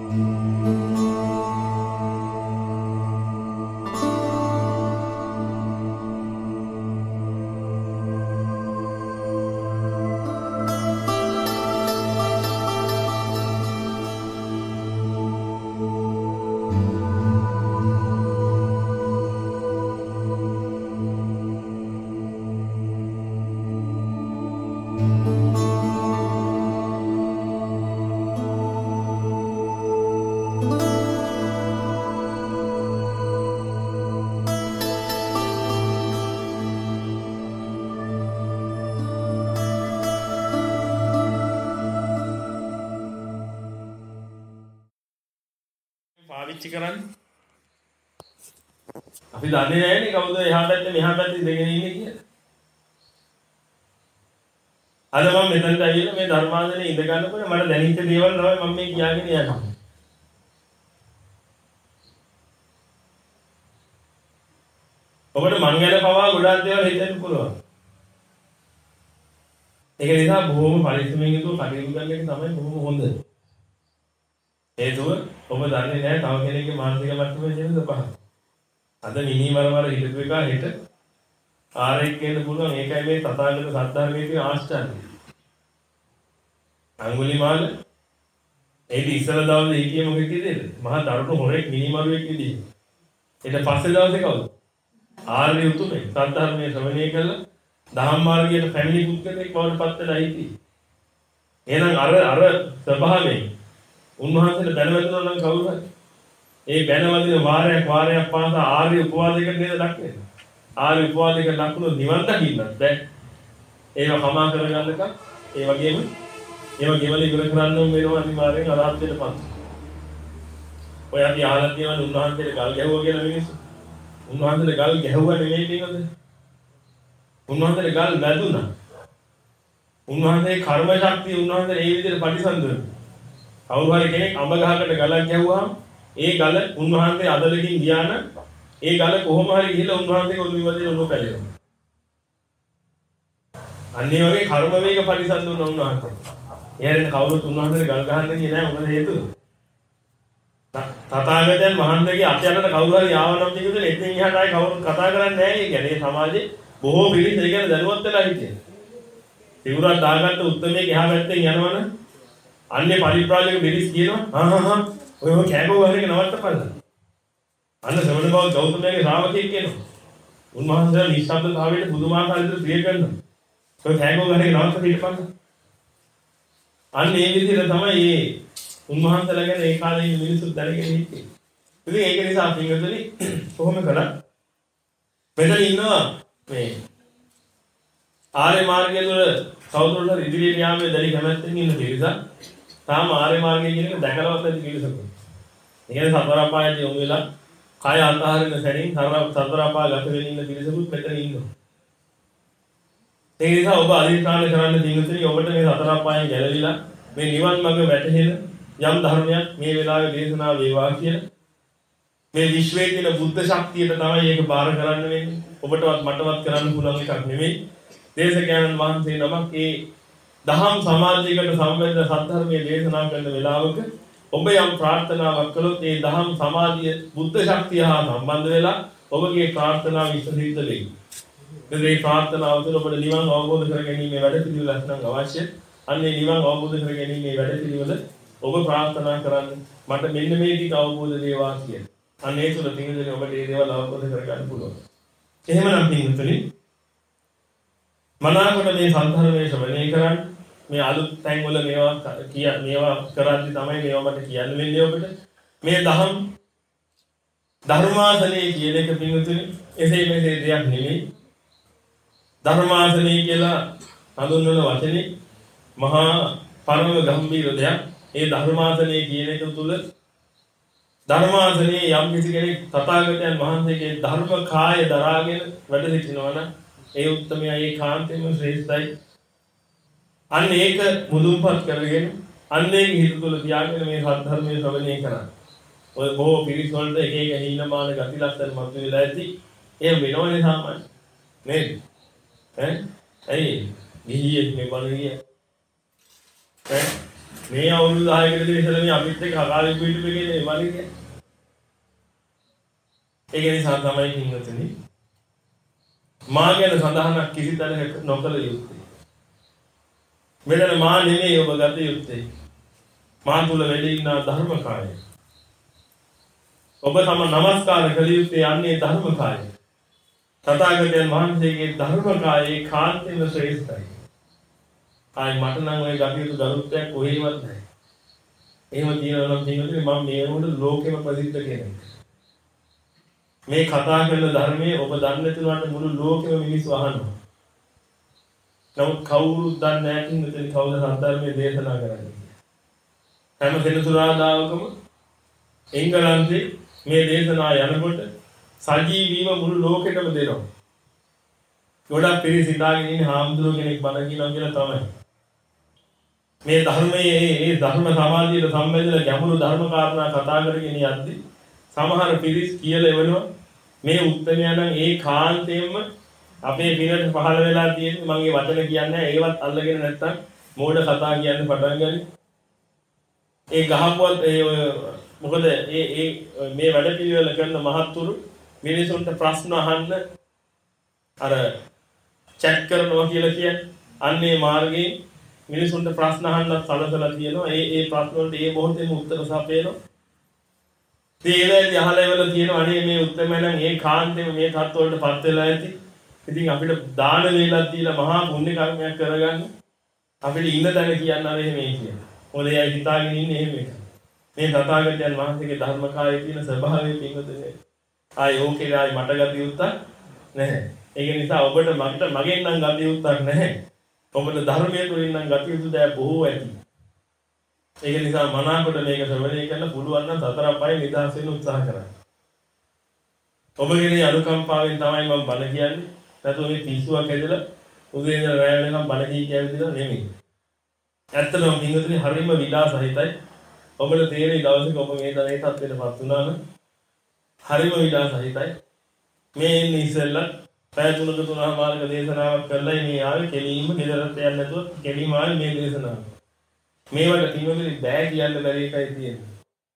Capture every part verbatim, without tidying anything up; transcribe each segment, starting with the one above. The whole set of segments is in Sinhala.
පාවිච්චි කරන්නේ අපි දන්නේ නැහැනේ කවුද එහා පැත්තේ මෙහා පැත්තේ ඉඳගෙන ඉන්නේ කියලා. අද මම මෙතනට ඇවිල්ලා මේ ධර්මාසනේ ඉඳ ගන්නකොට මට දැනෙච්ච දේවල් තමයි මම මේ කියාගෙන යන්නේ. ඔබට මං ගැන පවා ගොඩාක් දේවල් හිතෙන්න පුළුවන්. ඒක නිසා බොහොම පරිස්සමෙන් යුතුව කටයුතු කරන එක තමයි බොහොම හොඳ. හේතුව ඔබ දන්නේ නැහැ තව කෙනෙක්ගේ මානසික මට්ටමේ තියෙන ස්වභාවය. අද මිනි මරමර හිතපු එක හෙට ආරෙක් කියන්න පුළුවන්. ඒකයි මේ තථාගත සද්ධර්මයේ තියෙන ආශ්චර්යය. අඟුලිමාල ඒක ඉස්සර දවසේ හිටියේ මොකෙද කියදේද? මහා දරුණු හොරෙක් මිනි මරුවෙක් විදිහට. ඊට පස්සේ දවසේ කවුද? ආර්ය උතුමේ සද්ධර්මයේ ශ්‍රවණය කළා දහම් මාර්ගයට පැමිණි පුද්ගලෙක් බවට පත් වෙලා හිටියේ. එහෙනම් අර අර ස්වභාවයෙන් උන්වහන්සේට බැනවැදුණා නම් කවුරු හරි ඒ බැනවදින වාරයක් වාරයක් පාසා ආර්ය උපවාදයකට නේද ලක්න්නේ. ආර්ය උපවාදයකට ලක්ුණොත් නිවන් දකින්නත් බෑ. ඒව කමා කරගන්නක ඒ වගේම ඒව ගෙවල ඉවර කරන්න වෙනවා අනිවාර්යෙන් අරහත් වෙන්නපත්. ඔය අපි ආලත් කියවන උන්වහන්සේට ගල් ගැහුවා කියලා මිනිස්සු. උන්වහන්සේට ගල් ගැහුවා නෙමෙයි කියනද? උන්වහන්සේට ගල් වැදුනා. උන්වහන්සේ කර්ම ශක්තිය උන්වහන්සේ ඒ විදිහට ප්‍රතිසන්දුන. කවුරු හරි කෙනෙක් අඹ ගහකට ගලක් ගැහුවාම ඒ ගල උන්වහන්සේ අදලකින් ගියා නම් ඒ ගල කොහොම හරි ගිහලා උන්වහන්සේගේ ඔළුව ඉවදේ ඔළුව පැලෙනවා. අන්නේ වගේ කර්ම වේග ප්‍රතිසන්දුන උන්වහන්සේ. එයාගෙන කවුරුත් උන්වහන්සේට ගල් ගහන්න ගියේ නැහැ. මොකද හේතුව? තථාගතයන් වහන්සේගේ අත්‍යන්තට කවුරු හරි ආවනම් කියනද එතෙන් එහාට ආයි කවුරුත් කතා කරන්නේ නැහැ. ඒ කියන්නේ සමාජයේ බොහෝ පිළිස් ඒ ගැන දැනුවත් වෙලා හිටියේ. සිවුරක් දාගත්ත උත්තරමේ එහා පැත්තෙන් යනවනේ අන්නේ පරිප්‍රාජක පිළිස් කියනවා හා හා හා ඔය ඔය කෑගෝ වහරේක නවත්තපල්ලා. අන්න ශ්‍රමණ බව ගෞතමයාගේ ශ්‍රාවකයෙක් කියනවා. උන්වහන්සේලා නිශ්ශබ්දතාවයට පුදුමාකාර විදිහට ප්‍රිය කරනවා. ඔය කෑගෝ වහරේක නවත්ත පිටපන්න. අන්න ඒ විදිහට තමයි මේ උන්වහන්සේලා ගැන ඒ කාලේ ඉන්න මිනිස්සු දැනගෙන හිටියේ. ඉතින් ඒක නිසා පින්වතුනි කොහොම කළා මෙතන ඉන්නවා මේ ආර්ය මාර්ගය තුළ කවුරුත් හරි ඉදිරියට යාමේ දැඩි කැමැත්තෙන් ඉන්න පිරිසක් තාම ආර්ය මාර්ගය කියන එක දැකලවත් නැති පිරිසක්. ඒ කියන්නේ සතර අපායදී යොමු වෙලා කාය අන්තහරින සැනින් සතර අපාය ගත වෙමින් ඉන්න පිරිසකුත් මෙතන ඉන්නවා. ඒ නිසා ඔබ අධිෂ්ඨාන කරන්න දිනුතුනි ඔබට මේ සතර අපායන් ගැලවිලා මේ නිවන් මඟ වැටහෙන යම් ධර්මයක් මේ වෙලාවේ දේශනා වේවා කියලා මේ විශ්වයේ තියෙන බුද්ධ ශක්තියට තමයි ඒක බාර කරන්න වෙන්නේ. ඔබටවත් මටවත් කරන්න පුළුවන් එකක් නෙමෙයි. දේශකයන්න් වහන්සේ නමක් ඒ දහම් සමාජයකට සම්බන්ධ සත්‍ය දේශනා කරන වෙලාවක ඔබ යම් ප්‍රාර්ථනාවක් කළොත් ඒ දහම් සමාධිය බුද්ධ ශක්තිය හා සම්බන්ධ වෙලා ඔබගේ ප්‍රාර්ථනාව ඉෂ්ට වෙයි. මේ ප්‍රාර්ථනාව තුළ ඔබට නිවන් අවබෝධ කර ගැනීමේ වැඩ පිළිවෙලක් නම් අවශ්‍ය. අන්නේ නිවන් අවබෝධ කර ගැනීමේ වැඩ පිළිවෙල ඔබ ප්‍රාර්ථනා කරන්න මට මෙන්න මේ ටික අවබෝධ වේවා කියලා. අන්නේ තුළ පින්වතුනි ඔබට මේ දේවල් අවබෝධ කර ගන්න පුළුවන්. එහෙමනම් පින්වතුනි මනාකොට මේ සම්ධර්මයේ ශ්‍රවණය කරන්න මේ අලුත් තැන් වල මේවා කිය මේවා කරද්දි තමයි මේවා මට කියන්න වෙන්නේ ඔබට. මේ දහම් ධර්මාසනේ කියන එක පින්වතුනි එසේ මෙසේ දෙයක් නෙමෙයි. ධර්මාසනේ කියලා හඳුන්වන වචනේ මහා පරම ගම්භීර දෙයක්. ඒ ධර්මාසනේ කියන එක තුල ධර්මාසනේ යම් කිසි කෙනෙක් තථාගතයන් වහන්සේගේ ධර්ම කාය දරාගෙන වැඩ සිටිනවා නම් ඒ උත්තමයා ඒ කාන්තේම ශ්‍රේෂ්ඨයි. අන්න ඒක මුදුන්පත් කරගෙන අන්නේ හිත තුළ තියාගෙන මේ සත්‍ය ශ්‍රවණය කරා. ඔය බොහෝ පිරිස් වලට එක එක හීනමාන ගති ලක්ෂණ මත වෙලා ඇති. ඒ වෙනවනේ සාමාන්‍ය. නේද? ඈ? ඇයි? ගිහියෙක් මේ බණ ගියා. ඈ? මේ අවුරුදු දහයකට ඉස්සෙල්ලා මේ අපිත් එක්ක හකාලේ පිටු එකේ වලිගේ. ඒක නිසා තමයි කිව්වතුනි මා ගැන සඳහනක් කිසි තැනක නොකළ යුත්තේ. මෙතන මා නෙමෙයි ඔබ ගත යුත්තේ. මා තුල වැඩ ඉන්න ධර්මකාරය. ඔබ තම නමස්කාර කළ යුත්තේ අන්නේ ධර්මකාරය. තථාගතයන් වහන්සේගේ ධර්මකාරයේ කාන්තේම ශ්‍රේෂ්ඨයි. ආයි මට නම් ඔය ගත යුතු ගරුත්වයක් කොහේවත් නැහැ. එහෙම කියනවා නම් කියනකොට මම මේ වුණ ලෝකෙම ප්‍රසිද්ධ කෙනෙක්. මේ කතා කරන ධර්මයේ ඔබ දන්නේ නැතුනට මුළු ලෝකෙම මිනිස්සු අහනවා. නමුත් කවුරුත් දන්නේ නැහැ කිව්වොත් කවුද සත්‍යධර්මයේ දේශනා කරන්නේ. හැම සෙනසුරාදාවකම එංගලන්තේ මේ දේශනා යනකොට සජීවීව මුළු ලෝකෙටම දෙනවා. ගොඩක් පිරිස ඉඳාගෙන ඉන්නේ හාමුදුරුවෝ කෙනෙක් බණ කියනවා කියලා තමයි. මේ ධර්මයේ මේ ධර්ම සමාධියට සම්බන්ධ ගැඹුරු ධර්ම කාරණා කතා කරගෙන යද්දී සමහර පිරිස් කියලා එවනවා මේ උත්තරයන් ඒ කාන්තේම අපේ පිනට පහළ වෙලා තියෙන්නේ මම ඒ වචන කියන්නේ ඒවත් අල්ලගෙන නැත්තම් මෝඩ කතා කියන්න පටන් ගන්නේ. ඒ ගහපුවත් ඒ මොකද ඒ ඒ මේ වැඩ පිළිවෙල කරන මහත්තුරු මිනිසුන්ට ප්‍රශ්න අහන්න අර චැට් කරනවා කියලා කියන්නේ අන්නේ මාර්ගයේ මිනිසුන්ට ප්‍රශ්න අහන්න සලසලා තියෙනවා. ඒ ඒ ප්‍රශ්න වලට ඒ මොහොතේම උත්තර සපයනවා. තේරෙන්නේ අහලා ඉවල තියෙනවා අනේ මේ උත්තරම නම් ඒ කාන්තේම මේ තත්ත්ව වලට පත් වෙලා ඇති. ඉතින් අපිට දාන වේලක් දීලා මහා පුණ්‍ය කර්මයක් කරගන්න අපිට ඉන්න තැන කියන්න අර එහෙම කියන. මොකද එයා හිතාගෙන ඉන්නේ එහෙම එක. මේ තථාගතයන් වහන්සේගේ ධර්මකාරයේ තියෙන ස්වභාවය පිටුදේ. ආයි ඕකේ ආයි මට ගත යුත්තක් නැහැ. ඒක නිසා ඔබට මට මගෙන් නම් ගත යුත්තක් නැහැ. ඔබට ධර්මයේ තුලින් නම් ගත යුතු දෑ බොහෝ ඇති. ඒක නිසා මනාකොට මේක ශ්‍රවණය කරන්න පුළුවන් නම් සතර අපායේ නිදහස් වෙන්න උත්සාහ කරන්න. ඔබගේ අනුකම්පාවෙන් තමයි මම බණ කියන්නේ. නැත්නම් මේ පිස්සුවක් ඇදලා උදේ ඉඳලා රැය වෙනකම් බණ කී කියවිදලා නෙමෙයි. ඇත්තටම මිනිස්සුනි හරිම විලාසහිතයි. ඔබට තේරෙයි දවසක ඔබ මේ දේ තත්ත්වෙටපත් වුණා නම් හරිම විලාසහිතයි. මේ ඉන්නේ ඉස්සෙල්ලා පැය තුනක තුනම මාර්ග දේශනාවක් කරලා මේ ආවේ කෙලින්ම ගෙදරට යන්නේ නැතුව කෙලින්ම ආවේ මේ දේශනාව. මේවට පින්වතුනි බෑ කියන්න බැරි එකයි තියෙන්නේ.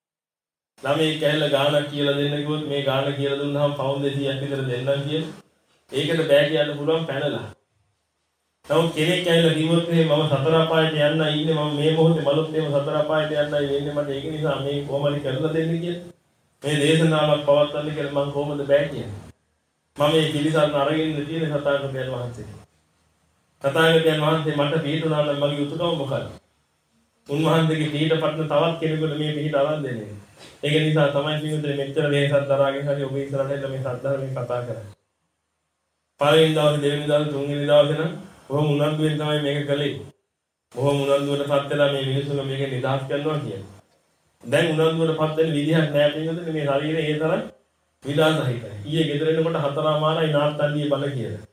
ළමයි කැල්ල ගානක් කියලා දෙන්න කිව්වොත් මේ ගාන කියලා දුන්නාම පවුන් දෙසීයක් විතර දෙන්නම් කියන. ඒකට බෑ කියන්න පුළුවන් පැනලා. නමුත් කෙනෙක් කැල්ල කිව්වොත් මම සතර අපායට යන්න ඉන්නේ මම මේ මොහොතේ බලොත් එහෙම සතර අපායට යන්නයි වෙන්නේ මට ඒක නිසා මේ කොහොමද කරලා දෙන්නේ කියලා. මේ දේශනාවක් පවත්වන්න කියලා මම කොහොමද බෑ කියන්නේ. මම මේ පිළිසරණ අරගෙන ඉන්න තියෙන තථාගතයන් වහන්සේ. තථාගතයන් වහන්සේ මට පිළිතුරුනා නම් මගේ උතුරම මොකක්ද? උන්වහන්සේගේ පිළිපටන තවත් කෙනෙකුට මේ පිළිට අරන් දෙන්නේ. ඒක නිසා තමයි පිළිතුරේ මෙච්චර වෙහසක් දරාගෙන හරි ඔබ ඉස්සරහට එන්න මේ සද්ධර්මයෙන් කතා කරන්නේ. පළවෙනි දවසේ දෙවෙනි දවසේ තුන්වෙනි දවසේ නම් බොහොම උනන්දුවෙන් තමයි මේක කළේ. බොහොම උනන්දුවටපත් වෙලා මේ මිනිස්සුන්ව මේක නිදහස් කරනවා කියන්නේ. දැන් උනන්දුවටපත් වෙන විදිහක් නෑ පිළිතුරේ මේ ශරීරය ඒ තරම් විලාසහිතයි. ඊයේ ගෙදර එනකොට හතරමාරයි නාත්තන්ඩියේ බල කියලා.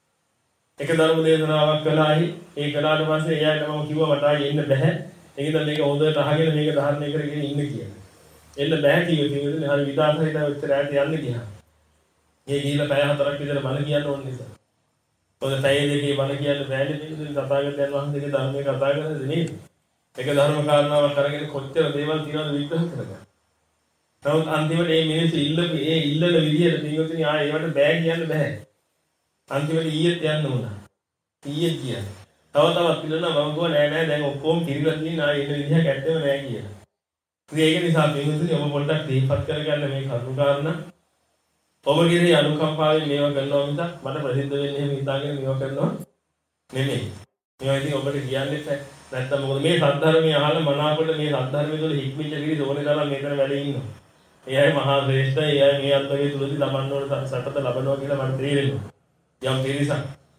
එක ධර්ම දේශනාවක් කළායි ඒ කළාට පස්සේ එයාට මම කිව්වා මට ආයේ එන්න බෑ. ඒකද මේක හොඳට අහගෙන මේක ධර්මණය කරගෙන ඉන්න කියලා. එන්න බෑ කිව්වේ කිව්වනේ හරි විලාසහිතයි ඔච්චර ඈත යන්න ගියා. මේ ගිහිල්ලා පැය හතරක් විතර බල කියන්න ඕන නිසා. ඔය පැය දෙකේ බල කියන්න බෑනේ පිළිතුරු තථාගතයන් වහන්සේගේ ධර්මයේ කතා කරන්නේ නේද? එක ධර්ම කාරණාවක් අරගෙන කොච්චර දේවල් තියනවද විග්‍රහ කරගන්න. නමුත් අන්තිමට මේ මිනිස්සු ඉල්ලපු ඒ ඉල්ලන විදියට පින්වතුනි ආයෙ ඒවට බෑ කියන්න බෑ. අන්තිමට ඊයේත් යන්න උනා. ඊයේ ගියා. තව තවත් පිළිලා මම ගෝ නෑ නෑ දැන් ඔක්කොම පිළිවෙත් ඉන්න ආයෙ එන විදිහක් ඇත්තම නෑ කියලා. ඉතින් ඒක නිසා පින්වතුනි ඔබ පොඩ්ඩක් දීපත් කරගන්න මේ කරුණු කාරණා. ඔබගේ අනුකම්පාවෙන් මේවා කරනවා මිසක් මට ප්‍රසිද්ධ වෙන්නේ එහෙම හිතාගෙන මේවා කරනවා නෙමෙයි. මේවා ඉතින් ඔබට කියන්නේ නැත්තම් මොකද මේ සද්ධර්මයේ අහලා මනාකොට මේ සද්ධර්මයේ තුල හික්මිච්ච පිළි ඕනේ තරම් මෙතන වැඩ ඉන්නවා. එයයි මහා ශ්‍රේෂ්ඨයි. එයයි මේ අත්දැකීම් තුලදී ලබන්න ඕන සත්‍යත ලබනවා කියලා මට තේරෙනවා. යම් පිරිසක්.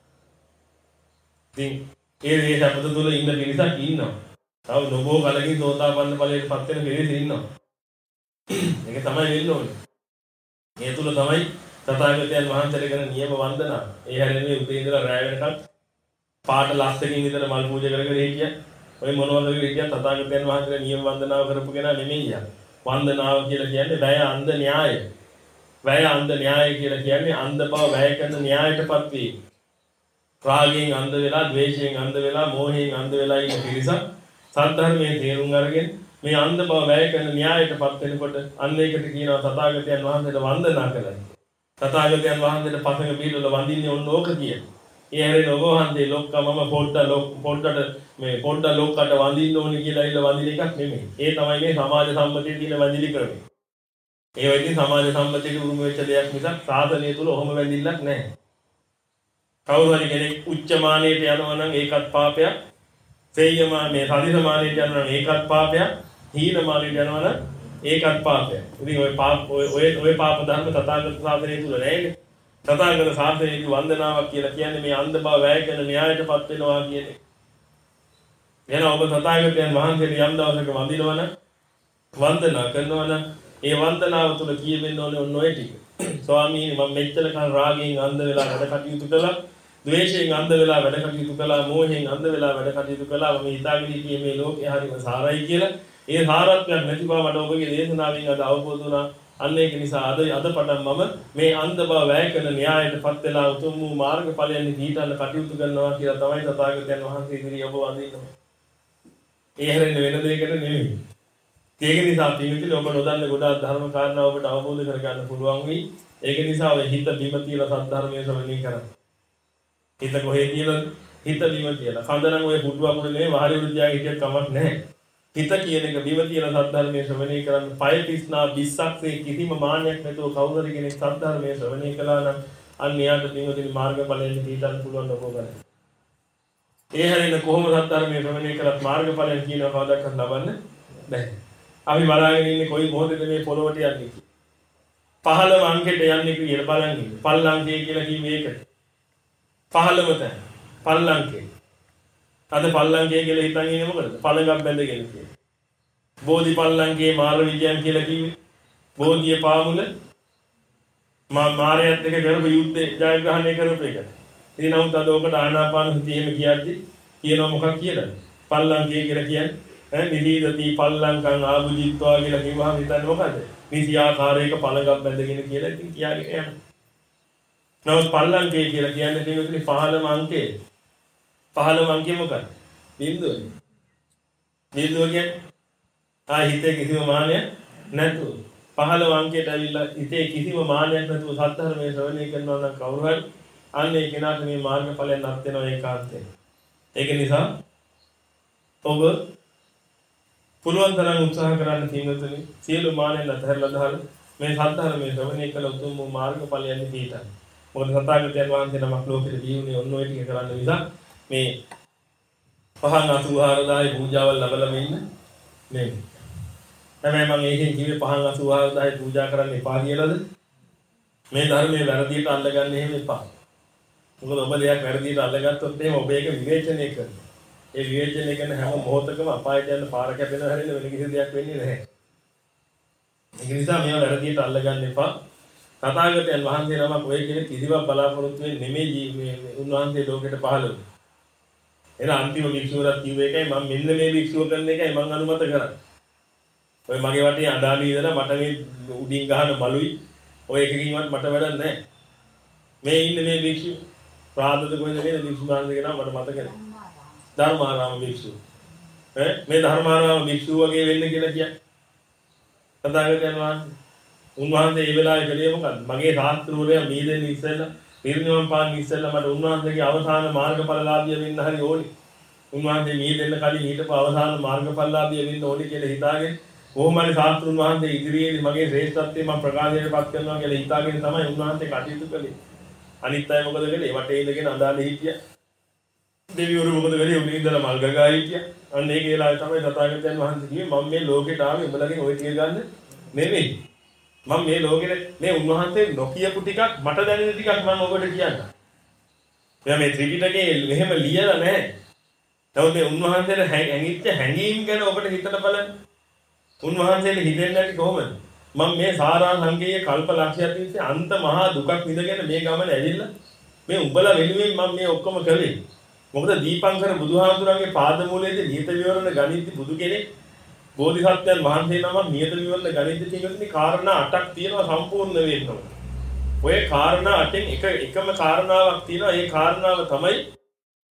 ඉතින් ඒ දේ සත්‍යත තුල ඉන්න පිරිසක් ඉන්නවා. තව නොබෝ කලකින් සෝතාපන්න ඵලයට පත් වෙන පිරිස ඉන්නවා. ඒක තමයි වෙන්න ඕනේ. මේ තුල තමයි තථාගතයන් වහන්සේලා කරන නියම වන්දනා. ඒ හැරෙන්නේ උදේ ඉඳලා රැය වෙනකම් පාට ලස්සකින් විතර මල් පූජා කරගෙන හිටියා. ඔය මොනවද කියලා හිටියා තථාගතයන් වහන්සේලා නියම වන්දනාව කරපු කෙනා නෙමෙයි යා. වන්දනාව කියලා කියන්නේ වැය අන්ධ න්‍යාය. වැය අන්ධ න්‍යාය කියලා කියන්නේ අන්ධ බව වැය කරන න්‍යායයටපත් වේ. රාගයෙන් අන්ධ වෙලා, ද්වේෂයෙන් අන්ධ වෙලා, මෝහයෙන් අන්ධ වෙලා ඉන්න පිරිසක් සද්ධර්මයේ තේරුම් අරගෙන මේ අන්ධ බව වැය කරන න්‍යායයටපත් වෙනකොට අන්න ඒකට කියනවා තථාගතයන් වහන්සේට වන්දනා කළා. තථාගතයන් වහන්සේට පසඟ බීලවල වඳින්නේ ඔන්න ඕක කියන. ඒ හැරෙන ඔබ වහන්සේ ලොක්කමම පොඩ්ඩ ලොක් පොඩ්ඩට මේ පොඩ්ඩ ලොක්කට වඳින්න ඕනේ කියලා ඉල්ල වඳින එකක් නෙමෙයි. ඒ තමයි මේ සමාජ සම්මතයේ තියෙන වැඳිලි ක්‍රමය. ඒ වෙන්නේ සමාජ සම්මතයේ උරුම වෙච්ච දෙයක් මිසක් සාධනය තුල ඔහොම වැඳිල්ලක් නැහැ. කවුරු හරි කෙනෙක් උච්ච මානයට යනවා නම් ඒකත් පාපයක්. සේයමා මේ සාධිසමානයට යනවා නම් ඒකත් පාපයක්. හීන මානයට යනවා නම් ඒකත් පාපයක්. ඉතින් ඔය පාප ඔය ඔය පාප ධර්ම තථාගත සාධනය තුල නැහැනේ. තථාගත සාධනයේ වන්දනාවක් කියලා කියන්නේ මේ අන්ධ බව වැය කරන න්‍යායයටපත් වෙනවා කියන්නේ. එහෙනම් ඔබ තථාගතයන් වහන්සේට යම් දවසක වඳිනවා නම් වන්දනා කරනවා නම් ඒ වන්දනාව තුළ කියවෙන්න ඕනේ ඔන්න ඔය ටික. ස්වාමීනි මම මෙච්චර කල් රාගයෙන් අන්ධ වෙලා වැඩ කටයුතු කළා, ද්වේෂයෙන් අන්ධ වෙලා වැඩ කටයුතු කළා, මෝහයෙන් අන්ධ වෙලා වැඩ කටයුතු කළා. මම හිතාගෙන හිටියේ මේ ලෝකේ හරිම සාරයි කියලා. ඒ සාරත්වයක් නැති බව මට ඔබගේ දේශනාවෙන් අද අවබෝධ වුණා. අන්න ඒක නිසා අද අද පටන් මම මේ අන්ධ බව වැය කරන න්‍යායයටපත් වෙලා උතුම් වූ මාර්ගඵලයන් දීටන්න කටයුතු කරනවා කියලා තමයි තථාගතයන් වහන්සේ ඉදිරියේ ඔබ වඳින්නේ. ඒ හැරෙන්න වෙන දෙයකට නෙමෙයි. ඒක නිසා පිළිතුරු ඔබ නොදන්න ගොඩාක් ධර්ම කාරණා ඔබට අවබෝධ කරගන්න පුළුවන් වෙයි. ඒක නිසා ඔය හිත බිම තියලා සද්ධර්මයේ ශ්‍රවණය කරන්න. හිත කොහේ තියලා හිත බිම තියලා. කඳනම් ඔය පුඩු වකුඩ නෙවෙයි වහරි උරුදියා හිටියක් කමක් නැහැ. හිත කියන එක බිම තියලා සද්ධර්මයේ ශ්‍රවණය කරන්න. පය පිස්නා විස්සක්සේ කිසිම මාන්නයක් නැතුව කවුරු හරි කෙනෙක් සද්ධර්මයේ ශ්‍රවණය කළා නම් අන්න එයාට පිළිවෙතින් මාර්ගඵලයෙන් දීතන්න පුළුවන් ඔබ ගන්න. ඒ හැරෙන්න කොහොම සද්ධර්මයේ ශ්‍රවණය කරත් මාර්ගඵලයෙන් කියනවා කවදාවත් ලබන්න බැහැ. අපි බලාගෙන ඉන්නේ කොයි මොහොතේද මේ පොළොවට යන්නේ කියලා. පහළම අංකයට යන්නේ කියලා බලන් ඉන්නේ. පල්ලංකේ කියලා කිව්වේ ඒකට. පහළම තැන. පල්ලංකේ. අද පල්ලංකේ කියලා හිතන් ඉන්නේ මොකද? පළඟක් බැඳගෙන කියලා. බෝධි පල්ලංකේ මාර විජයන් කියලා කිව්වේ. බෝධිය පාමුල මා මාරයත් එක්ක කරපු යුද්ධේ ජයග්‍රහණය කරපු එක. ඉතින් නමුත් අද ඔකට ආනාපාන සතිය එහෙම කියද්දි කියනවා මොකක් කියලාද? පල්ලංකේ කියලා කියන්නේ ඈ නිදීදති පල්ලංකං ආභුජිත්වා කියලා කිව්වහම හිතන්නේ මොකද? නිසි ආකාරයක පළඟක් බැඳගෙන කියලා ඉතින් කියාගෙන යනවා. නමුත් පල්ලංකේ කියලා කියන්නේ දෙවියන්ගේ පහළම අංකේ. පහළම අංකය මොකක්ද? බිඳුව. බිඳුව කියන්නේ ආ හිතේ කිසිම මානයක් නැතුව. පහළම අංකයට ඇවිල්ලා හිතේ කිසිම මානයක් නැතුව සත්‍යධර්මයේ ශ්‍රවණය කරනවා නම් කවුරු හරි අන්න ඒ කෙනාට මේ මාර්ගඵලයන් අත් වෙනවා ඒකාන්තයෙන්. ඒක නිසා ඔබ පුළුවන් තරම් උත්සාහ කරන්න තියෙනුතුනි සියලු මානෙන් අතහැරලා දාලා මේ සත්‍යධර්මයේ ශ්‍රවණය කළ උතුම් වූ මාර්ගඵලයන් දීතන. මොකද සත්‍යගතයන් වහන්සේ නමක් ලෝකෙට දීුනේ ඔන්න ඔය ටික කරන්න නිසා මේ පහන් අසූහාරදායි පූජාවල් ලැබලා මෙන්න මේ. තමයි මම මේකෙන් කිව්වේ පහන් අසූහාරදායි පූජා කරන්න එපා කියලාද? මේ ධර්මයේ වැරදියට අල්ලගන්න එහෙම එපා. මොකද ඔබ දෙයක් වැරදියට අල්ලගත්තොත් එහෙම ඔබ ඒක විවේචනය කරනවා. ඒ විවේචනය කරන හැම මොහොතකම අපායට යන පාර කැපෙනවා හැරෙන්න වෙන කිසි දෙයක් වෙන්නේ නැහැ. ඒක නිසා මේවා වැරදියට අල්ලගන්න එපා. තථාගතයන් වහන්සේ නමක් ඔය කියන කිසිවක් බලාපොරොත්තු වෙන්නේ නෙමෙයි මේ උන්වහන්සේ ලෝකෙට පහළ වුනේ. එන අන්තිම භික්ෂුවරත් කිව්ව එකයි මම මෙන්න මේ භික්ෂුව කරන එකයි මම අනුමත කරන්නේ. ඔය මගේ වටේ අඬාලි ඉඳලා මට මේ උඩින් ගහන මලුයි ඔය එකකින්වත් මට වැඩක් නැහැ. මේ ඉන්නේ මේ භික්ෂුව. ප්‍රාදද කොහෙද මේ භික්ෂු මානසික නම මට මතක නැහැ. ධර්මාරාම භික්ෂුව. ඈ මේ ධර්මාරාම භික්ෂුව වගේ වෙන්න කියලා කියන්නේ. තථාගතයන් වහන්සේ උන්වහන්සේ ඒ වෙලාවේ කළේ මොකද්ද? මගේ ශාස්ත්‍රූරයා මීදෙන් ඉස්සෙල්ලා නිර්ණයම් පාන් ඉස්සෙල්ලා මට උන්වහන්සේගේ අවසාන මාර්ගඵලලාභිය වෙන්න හරි ඕනි. උන්වහන්සේ මීදෙන්න කලින් ඊටපස්සේ අවසාන මාර්ගඵලලාභිය වෙන්න ඕනි කියලා හිතාගෙන කොහොම හරි ශාස්ත්‍රුන් වහන්සේ ඉදිරියේදී මගේ ශ්‍රේෂ්ඨත්වය මම ප්‍රකාශයටපත් කරනවා කියලා හිතාගෙන තමයි උන්වහන්සේ කටයුතු කළේ. අනිත් අය මොකද කළේ? වටේ ඉඳගෙන අඳාලේ හිටියා. දෙවිවරු මොකද කළේ? උඩින් ඉඳලා මල් ගගා හිටියා. අන්න ඒක වෙලාවේ තමයි තථාගතයන් වහන්සේ කිව්වේ මම මේ ලෝකෙට ආවේ උඹලගෙන් ඔය ටික ගන්න නෙමෙයි. මම මේ ලෝකෙට මේ උන්වහන්සේ නොකියපු ටිකක් මට දැනෙන ටිකක් මම ඔබට කියන්නම්. එයා මේ ත්‍රිපිටකේ මෙහෙම ලියලා නැහැ. නමුත් මේ උන්වහන්සේට හැංගිච්ච හැංගීම් ගැන ඔබට හිතලා බලන්න. උන්වහන්සේට හිතෙන්නේ නැති කොහොමද? මම මේ සාරාංශකයේ කල්ප ලක්ෂයක් තිස්සේ අන්ත මහා දුකක් විඳගෙන මේ ගමන ඇවිල්ලා මේ උඹලා වෙනුවෙන් මම මේ ඔක්කොම කළේ. මොකද දීපංකර බුදුහාමුදුරන්ගේ පාදමූලයේදී නියත විවරණ ගණිත බුදු කෙනෙක් බෝධිසත්වයන් වහන්සේ නමක් නියත විවරණ ගණිත තියෙන්නේ කාරණා අටක් තියෙනවා සම්පූර්ණ වෙන්න ඕන. ඔය කාරණා අටෙන් එක එකම කාරණාවක් තියෙනවා. ඒ කාරණාව තමයි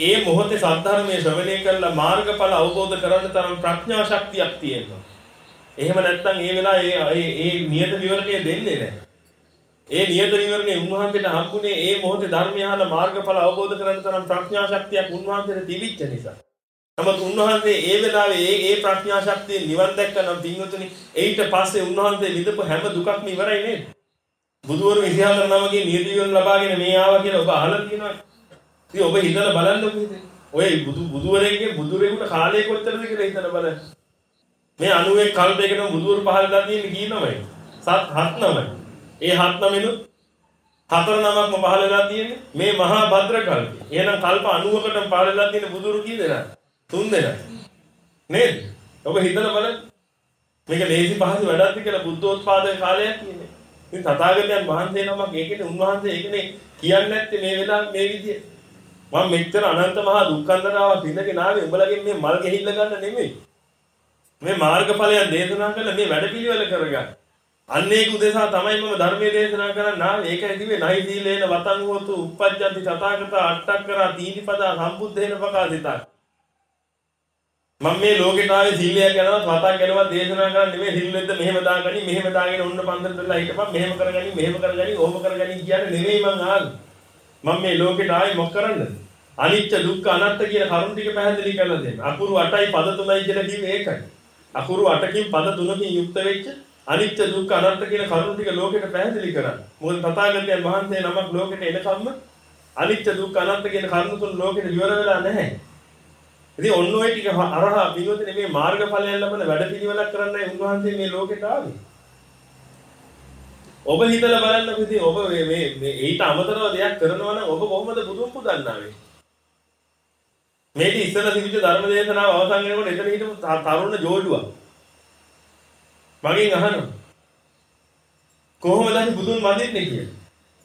ඒ මොහොතේ සද්ධර්මයේ ශ්‍රවණය කරලා මාර්ගඵල අවබෝධ කරගන්න තරම් ප්‍රඥා ශක්තියක් තියෙනවා. එහෙම නැත්නම් ඒ වෙලාවේ ඒ ඒ නියත විවරණය දෙන්නේ නැහැ. ඒ නියත විවරණය උන්වහන්සේට හම්බුනේ ඒ මොහොතේ ධර්මය අහලා මාර්ගඵල අවබෝධ කරගන්න තරම් ප්‍රඥා ශක්තියක් උන්වහන්සේට තිබිච්ච නිසා. නමුත් උන්වහන්සේ ඒ වෙලාවේ ඒ ඒ ප්‍රඥා ශක්තිය නිවන් දැක්කනම් පින්වතුනි ඊට පස්සේ උන්වහන්සේ විඳපු හැම දුකක්ම ඉවරයි නේද? බුදුවරු විසිහතර නමගේ නියත විවරණ ලබාගෙන මේ ආවා කියලා ඔබ අහලා තියෙනවා. ඉතින් ඔබ හිතලා බලන්නකෝ ඉතින්. ඔය බුදු බුදුවරයෙක්ගේ බුදුරෙකුට කාලය කොච්චරද කියලා හිතලා බලන්න. මේ අනූවෙක් කල්පයකටම බුදුවරු පහළලා තියෙන්නේ කී නමයි? සත් හත් නමයි. ඒ හත් නමෙනුත් හතර නමක්ම පහළලා තියෙන්නේ මේ මහා භද්‍ර කල්පේ. එහෙනම් කල්ප අනූවකටම පහළලා තියෙන බුදුරු කී දෙනා? තුන් දෙනා. නේද? ඔබ හිතලා බලන්න. මේක ලේසි පහසු වැඩක්ද කියලා බුද්ධෝත්පාදක කාලයක් කියන්නේ. ඉතින් තථාගතයන් වහන්සේ නමක් ඒකනේ උන්වහන්සේ ඒකනේ කියන්නේ නැත්තේ මේ වෙලාව මේ විදියට. මම මෙච්චර අනන්ත මහා දුක්ඛන්දරාවක් ඉඳගෙන ආවේ උඹලගෙන් මේ මල් ගෙහිල්ල ගන්න නෙමෙයි. මේ මාර්ගඵලයන් දේශනා කළ මේ වැඩපිළිවෙල කරගන්න. අන්න ඒක උදෙසා තමයි මම ධර්මයේ දේශනා කරන්න ආවේ. ඒකයි කිව්වේ නහි සීලේන වතං හෝතු uppajjanti තථාගත අට්ඨක්කරා තීනිපදා සම්බුද්ධේන පකාසිතා. මම මේ ලෝකෙට ආවේ සීලයක් ගැනවත් වතක් ගැනවත් දේශනා කරන්න නෙමෙයි. සිල්ලෙද්ද මෙහෙම දාගනි මෙහෙම දාගෙන උන්න පන්දරටලා හිටපන් මෙහෙම කරගනි මෙහෙම කරගනි ඕම කරගනි කියන්නේ නෙමෙයි මං ආවේ. මම මේ ලෝකෙට ආවේ මොක කරන්නද? අනිත්‍ය දුක්ඛ අනාත්ම කියන කරුණු ටික පැහැදිලි කරලා දෙන්න. අකුරු අටයි පද තුනයි කියලා කිව්වේ ඒකයි. අකුරු අටකින් පද තුනකින් යුක්ත වෙච්ච අනිත්‍ය දුක්ඛ අනාත්ම කියන කරුණු ටික ලෝකෙට පැහැදිලි කරා. මොකද තථාගතයන් වහන්සේ නමක් ලෝකෙට එනකම්ම අනිත්‍ය දුක්ඛ අනාත්ම කියන කරුණු තුන ලෝකෙට විවර වෙලා නැහැ. ඉතින් ඔන්න ඔය ටික අරහා පිළිවෙතනේ මේ මාර්ගඵලයන් ලබන වැඩපිළිවෙලක් කරන්නයි උන්වහන්සේ මේ ලෝකෙට ආවේ. ඔබ හිතලා බලන්නකෝ ඉතින් ඔබ මේ මේ ඊට අමතරව දෙයක් කරනවා නම් ඔබ කොහොමද බුදුන් පුදන්නාවේ? මේක ඉස්සෙල්ලා තිබිච්ච ධර්ම දේශනාව අවසන් වෙනකොට එතන හිටපු තරුණ ජෝඩුවා මගෙන් අහනවා කොහොමද අපි බුදුන් වඳින්නේ කියලා.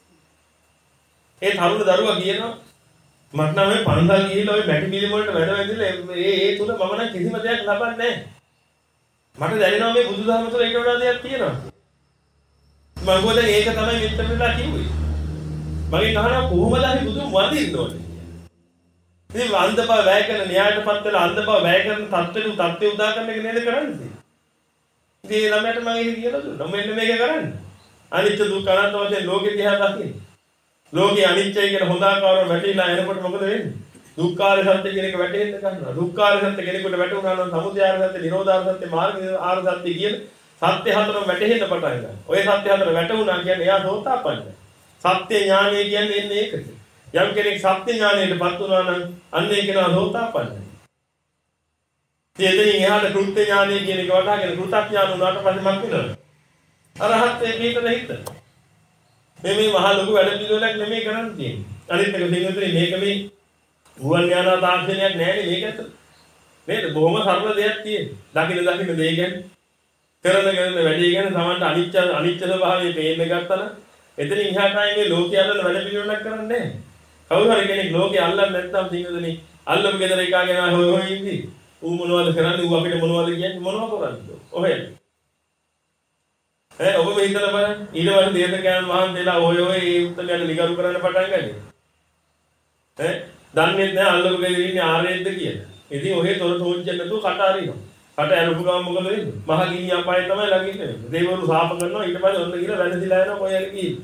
ඒ තරුණ දරුවා කියනවා මට නම් මේ පන්සල් ගිහිල්ලා ওই මැටි පිළිම වලට වැඩ වැදිලා ඒ ඒ තුල මම නම් කිසිම දෙයක් ලබන්නේ නැහැ. මට දැනෙනවා මේ බුදුදහම තුල ඊට වඩා දෙයක් තියෙනවා. මම ගොඩ ඒක තමයි මෙතන වෙලා කිව්වේ. මගෙන් අහනවා කොහොමද අපි බුදුන් වඳින්න ඕනේ? ඉතින් අන්ධබව වැය කරන න්‍යායටපත් වෙලා අන්ධබව වැය කරන තත්ත්වෙට තත්ත්වය උදා කරන එක නේද කරන්නේ? ඉතින් ඒ ළමයට මම ඒක කියලා දුන්නා. මෙන්න මේක කරන්න. අනිත්‍ය දුක්ඛ අනාත්ම වශයෙන් ලෝකෙ දිහා දකින්න. ලෝකේ අනිත්‍යයි කියන හොඳ ආකාරව වැටීලා එනකොට මොකද වෙන්නේ? දුක්ඛාර සත්‍ය කියන එක වැටෙන්න ගන්නවා. දුක්ඛාර සත්‍ය කෙනෙකුට වැටුණා නම් සමුදයාර සත්‍ය, නිරෝධාර සත්‍ය, මාර්ග ආර සත්‍ය කියන සත්‍ය හතරම වැටෙන්න පටන් ගන්නවා. ඔය සත්‍ය හතර වැටුණා කියන්නේ එයා සෝතාපන්නයි. සත්‍ය ඥානය කියන්නේ එන්නේ ඒකද? යම් කෙනෙක් සත්‍ය ඥානයටපත් වුණා නම් අන්න ඒ කෙනා සෝතාපන්නයි. ඉතින් එහාට කෘත්‍ය ඥානය කියන එක වටාගෙන කෘතඥාන උනාට පස්සේ මක් වෙනවද? අරහත් මේකට හිත. මේ මේ මහා ලොකු වැඩ පිළිවෙලක් නෙමෙයි කරන්න තියෙන්නේ. අනිත් එක දෙන්නතේ මේක මේ ගුවන් ඥාන තාක්ෂණයක් නෑනේ මේකට. නේද? බොහොම සරල දෙයක් තියෙන්නේ. දකින්න දකින්න දෙය ගැන කරන කරන වැඩේ ගැන සමන්ට අනිත්‍ය අනිත්‍ය ස්වභාවය පේන්න ගත්තා නම් එතන ඉහාට ආයේ මේ ලෝකයේ අල්ලන වැඩ පිළිවෙලක් කරන්නේ නැහැ. කවුරු හරි කෙනෙක් ලෝකේ අල්ලන්නේ නැත්නම් තියෙනදනේ අල්ලපු ගෙදර එකාගෙන හොය හොය ඉඳි. ඌ මොනවද කරන්නේ? ඌ අපිට මොනවද කියන්නේ? මොනව කරන්නේ? ඔහෙ. ඈ ඔබ මේ හිතලා බලන්න. ඊට පස්සේ දේශකයන් වහන්සේලා ඔය ඔය ඒ උත්තරයට නිගරු කරන්න පටන් ගන්නේ. ඈ දන්නේ නැහැ අල්ලපු ගෙදර ඉන්නේ ආරේද්ද කියලා. ඉතින් ඔහෙ තොර තෝන්චෙන් නැතුව කට අරිනවා. කට ඇරපු ගමන් මොකද වෙන්නේ? මහ ගිනි අපාය තමයි ළඟින් වෙන්නේ. දේවරු සාප කරනවා ඊට පස්සේ ඔන්න ගිහලා වැඳිලා යනවා කොහේ හරි ගිහින්.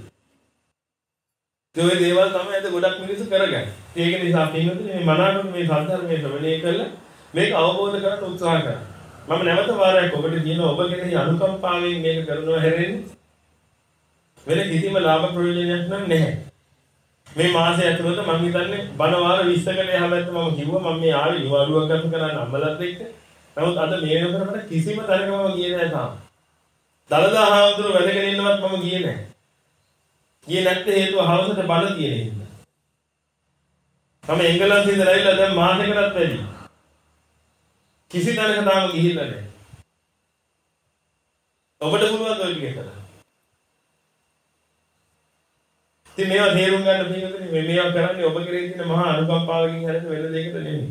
ඒ වගේ දේවල් තමයි අද ගොඩක් මිනිස්සු කරගන්නේ. ඒක නිසා පින්වතුනි මේ මනාකොට මේ සද්ධර්මයේ ශ්‍රවණය කළා මේක අවබෝධ කරගන්න උත්සාහ කරන්න. මම නැවත වාරයක් ඔබට කියනවා ඔබ කෙරෙහි අනුකම්පාවෙන් මේක කරනවා හැරෙන්නේ වෙන කිසිම ලාභ ප්‍රයෝජනයක් නැහැ. මේ මාසය ඇතුළත මම හිතන්නේ බණ වාර විස්සකට එහාට මම කිව්වා මම මේ ආවේ නිවාඩුවක් ගන්න කරන්න අම්මලත් එක්ක. නමුත් අද මේ වෙනකොට මට කිසිම තැනක මම ගියේ නැහැ තාම. දලදා හාමුදුරු වැඩගෙන ඉන්නවත් මම ගියේ නැහැ. ගියේ නැත්තේ හේතුව හවසට බණ තියෙන හින්දා. මම එංගලන්තේ ඉඳලා ඇවිල්ලා දැන් මාසෙකටත් වැඩි. කිසි තැනක තාම ගිහිල්ලා නැහැ. ඔබට පුළුවන් ඔය ටික කරන්න. ඉතින් මේවා තේරුම් ගන්න පිළිවෙලනේ මේ මේවා කරන්නේ ඔබ කෙරෙහි තියෙන මහා අනුකම්පාවකින් හැදෙන වෙන දෙයකට නෙමෙයි.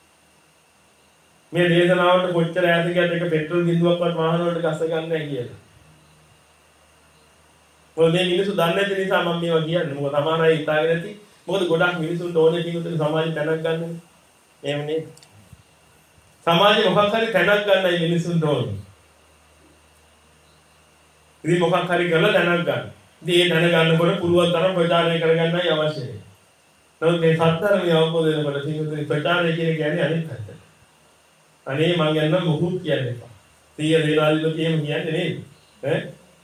මේ දේශනාවට කොච්චර ඈත ගියත් එක පෙට්‍රල් බින්දුවක්වත් වාහන වලට ගස්ස ගන්න නැහැ කියලා. මොකද මේ මිනිස්සු දන්නේ නැති නිසා මම මේවා කියන්නේ. මොකද සමහර අය හිතාගෙන ඇති මොකද ගොඩක් මිනිසුන්ට ඕනේ පිටුතුනේ සමාජය තැනක් ගන්න. එහෙම නේ. සමාජයේ මොකක් හරි තැනක් ගන්නයි මිනිසුන්ට ඕනේ. ඉතින් මොකක් හරි කරලා තැනක් ගන්න. ඉතින් ඒ තැන ගන්නකොට පුළුවන් තරම් ප්‍රචාරණය කරගන්නයි අවශ්‍යයි. නමුත් මේ සත්‍යධර්මය අවබෝධ වෙනකොට පිටුතුනේ ප්‍රචාරණය කියන්නේ අනිත් පැත්ත. අනේ මං යන්න මොකුත් කියන්නේ නැහැ. සීය දේවාලිලෝ කියමු කියන්නේ නේද? ඈ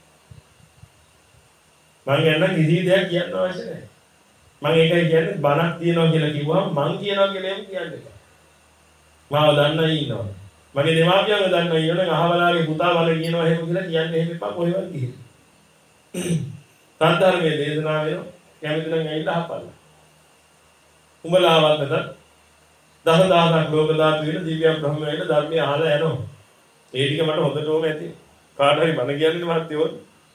මං යන්න කිසි දෙයක් කියන්න අවශ්‍ය නැහැ. මං ඒකයි කියන්නේ බණක් තියනවා කියලා කිව්වම මං කියනවා කියලා එහෙම කියන්නේ. මාව දන්නයි ඉන්නවා. මගේ දෙමාපියන්ව දන්නයි ඉන්නවනම් අහවලාගේ පුතා වල කියනවා එහෙම කියලා කියන්නේ එහෙම එපා කොහෙවත් ගිහින්. සාධර්මයේ දේශනා වෙනවා. කැමති නම් ඇවිල්ලා අහපල්ලා. උඹලාවත් දසදහසක් ලෝක ධාතු වෙන දිව්‍ය බ්‍රහ්ම වෙන ධර්මය අහලා යනවා. ඒ ටික මට හොඳටම ඇති. කාට හරි බණ කියන්නේ මහත්යෝ.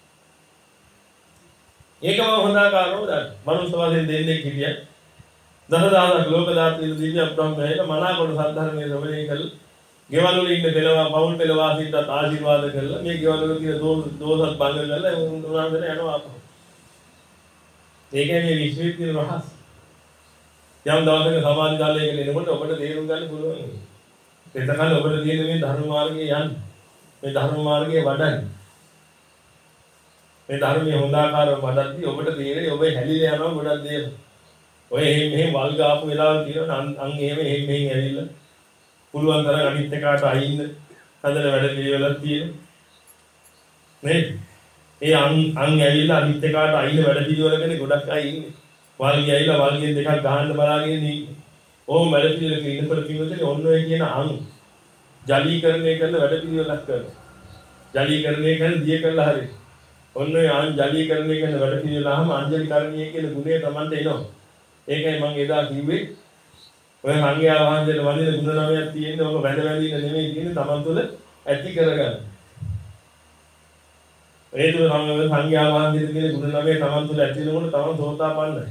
ඒකම හොඳ ආකාරව දාන්න. මනුස්ස වශයෙන් දෙන්නේ කිරිය. දසදහසක් ලෝක ධාතු වෙන දිව්‍ය බ්‍රහ්ම වෙන මනාකොට සද්ධර්මයේ ශ්‍රවණය කළා. ගෙවල් වල ඉන්න පෙළවා පවුල් පෙළවාසීන්ට ආශිර්වාද කළා. මේ ගෙවල් වල තියෙන දෝෂත් බංග කරලා උන්වහන්සේට යනවා අපහ. ඒකේ මේ විශ්වයේ තියෙන රහස්. යම් දවසක සමාධි කාලයකට එනකොට ඔබට තේරුම් ගන්න පුළුවන්. එතකල් ඔබට තියෙන මේ ධර්ම මාර්ගයේ යන්න. මේ ධර්ම මාර්ගයේ වඩන්න. මේ ධර්මයේ හොඳ ආකාරව වඩද්දී ඔබට තේරෙන්නේ ඔබ හැලිලා යනවා ගොඩක් දේවල්. ඔය එහෙම මෙහෙම වල් ගාපු වෙලාවල් තියෙනවා අන් එහෙම එහෙම මෙහෙන් ඇවිල්ලා පුළුවන් තරම් අනිත් එකාට අයින්න හදන වැඩ පිළිවෙලක් තියෙනවා. නේද? ඒ අන් අන් ඇවිල්ලා අනිත් එකාට අයින්න වැඩ පිළිවෙලකනේ ගොඩක් අය ඉන්නේ. වල්ගිය ඇවිල්ලා වල්ගියෙන් දෙකක් ගහන්න බලාගෙන ඉන්නේ. ඕම වැඩ පිළිවෙලක ඉන්නකොට කිව්වොත් ඔන්න ඔය කියන අන් ජලීකරණය කරන වැඩ පිළිවෙලක් කරනවා. ජලීකරණය කරන දිය කරලා හරි. ඔන්න ඔය අන් ජලීකරණය කරන වැඩ පිළිවෙලම අංජලිකරණීය කියන ගුණය Tamante එනවා. ඒකයි මම එදා කිව්වේ ඔය සංඝයා වහන්සේට වඳින ගුණ නමයක් තියෙන්නේ ඔක වැඳ වැඳින්න නෙමෙයි තියෙන්නේ Taman තුළ ඇති කරගන්න. ඒ තුළ සංඝයා වහන්සේට කියන ගුණ නමය Taman තුළ ඇති වෙනකොට Taman සෝතාපන්නයි.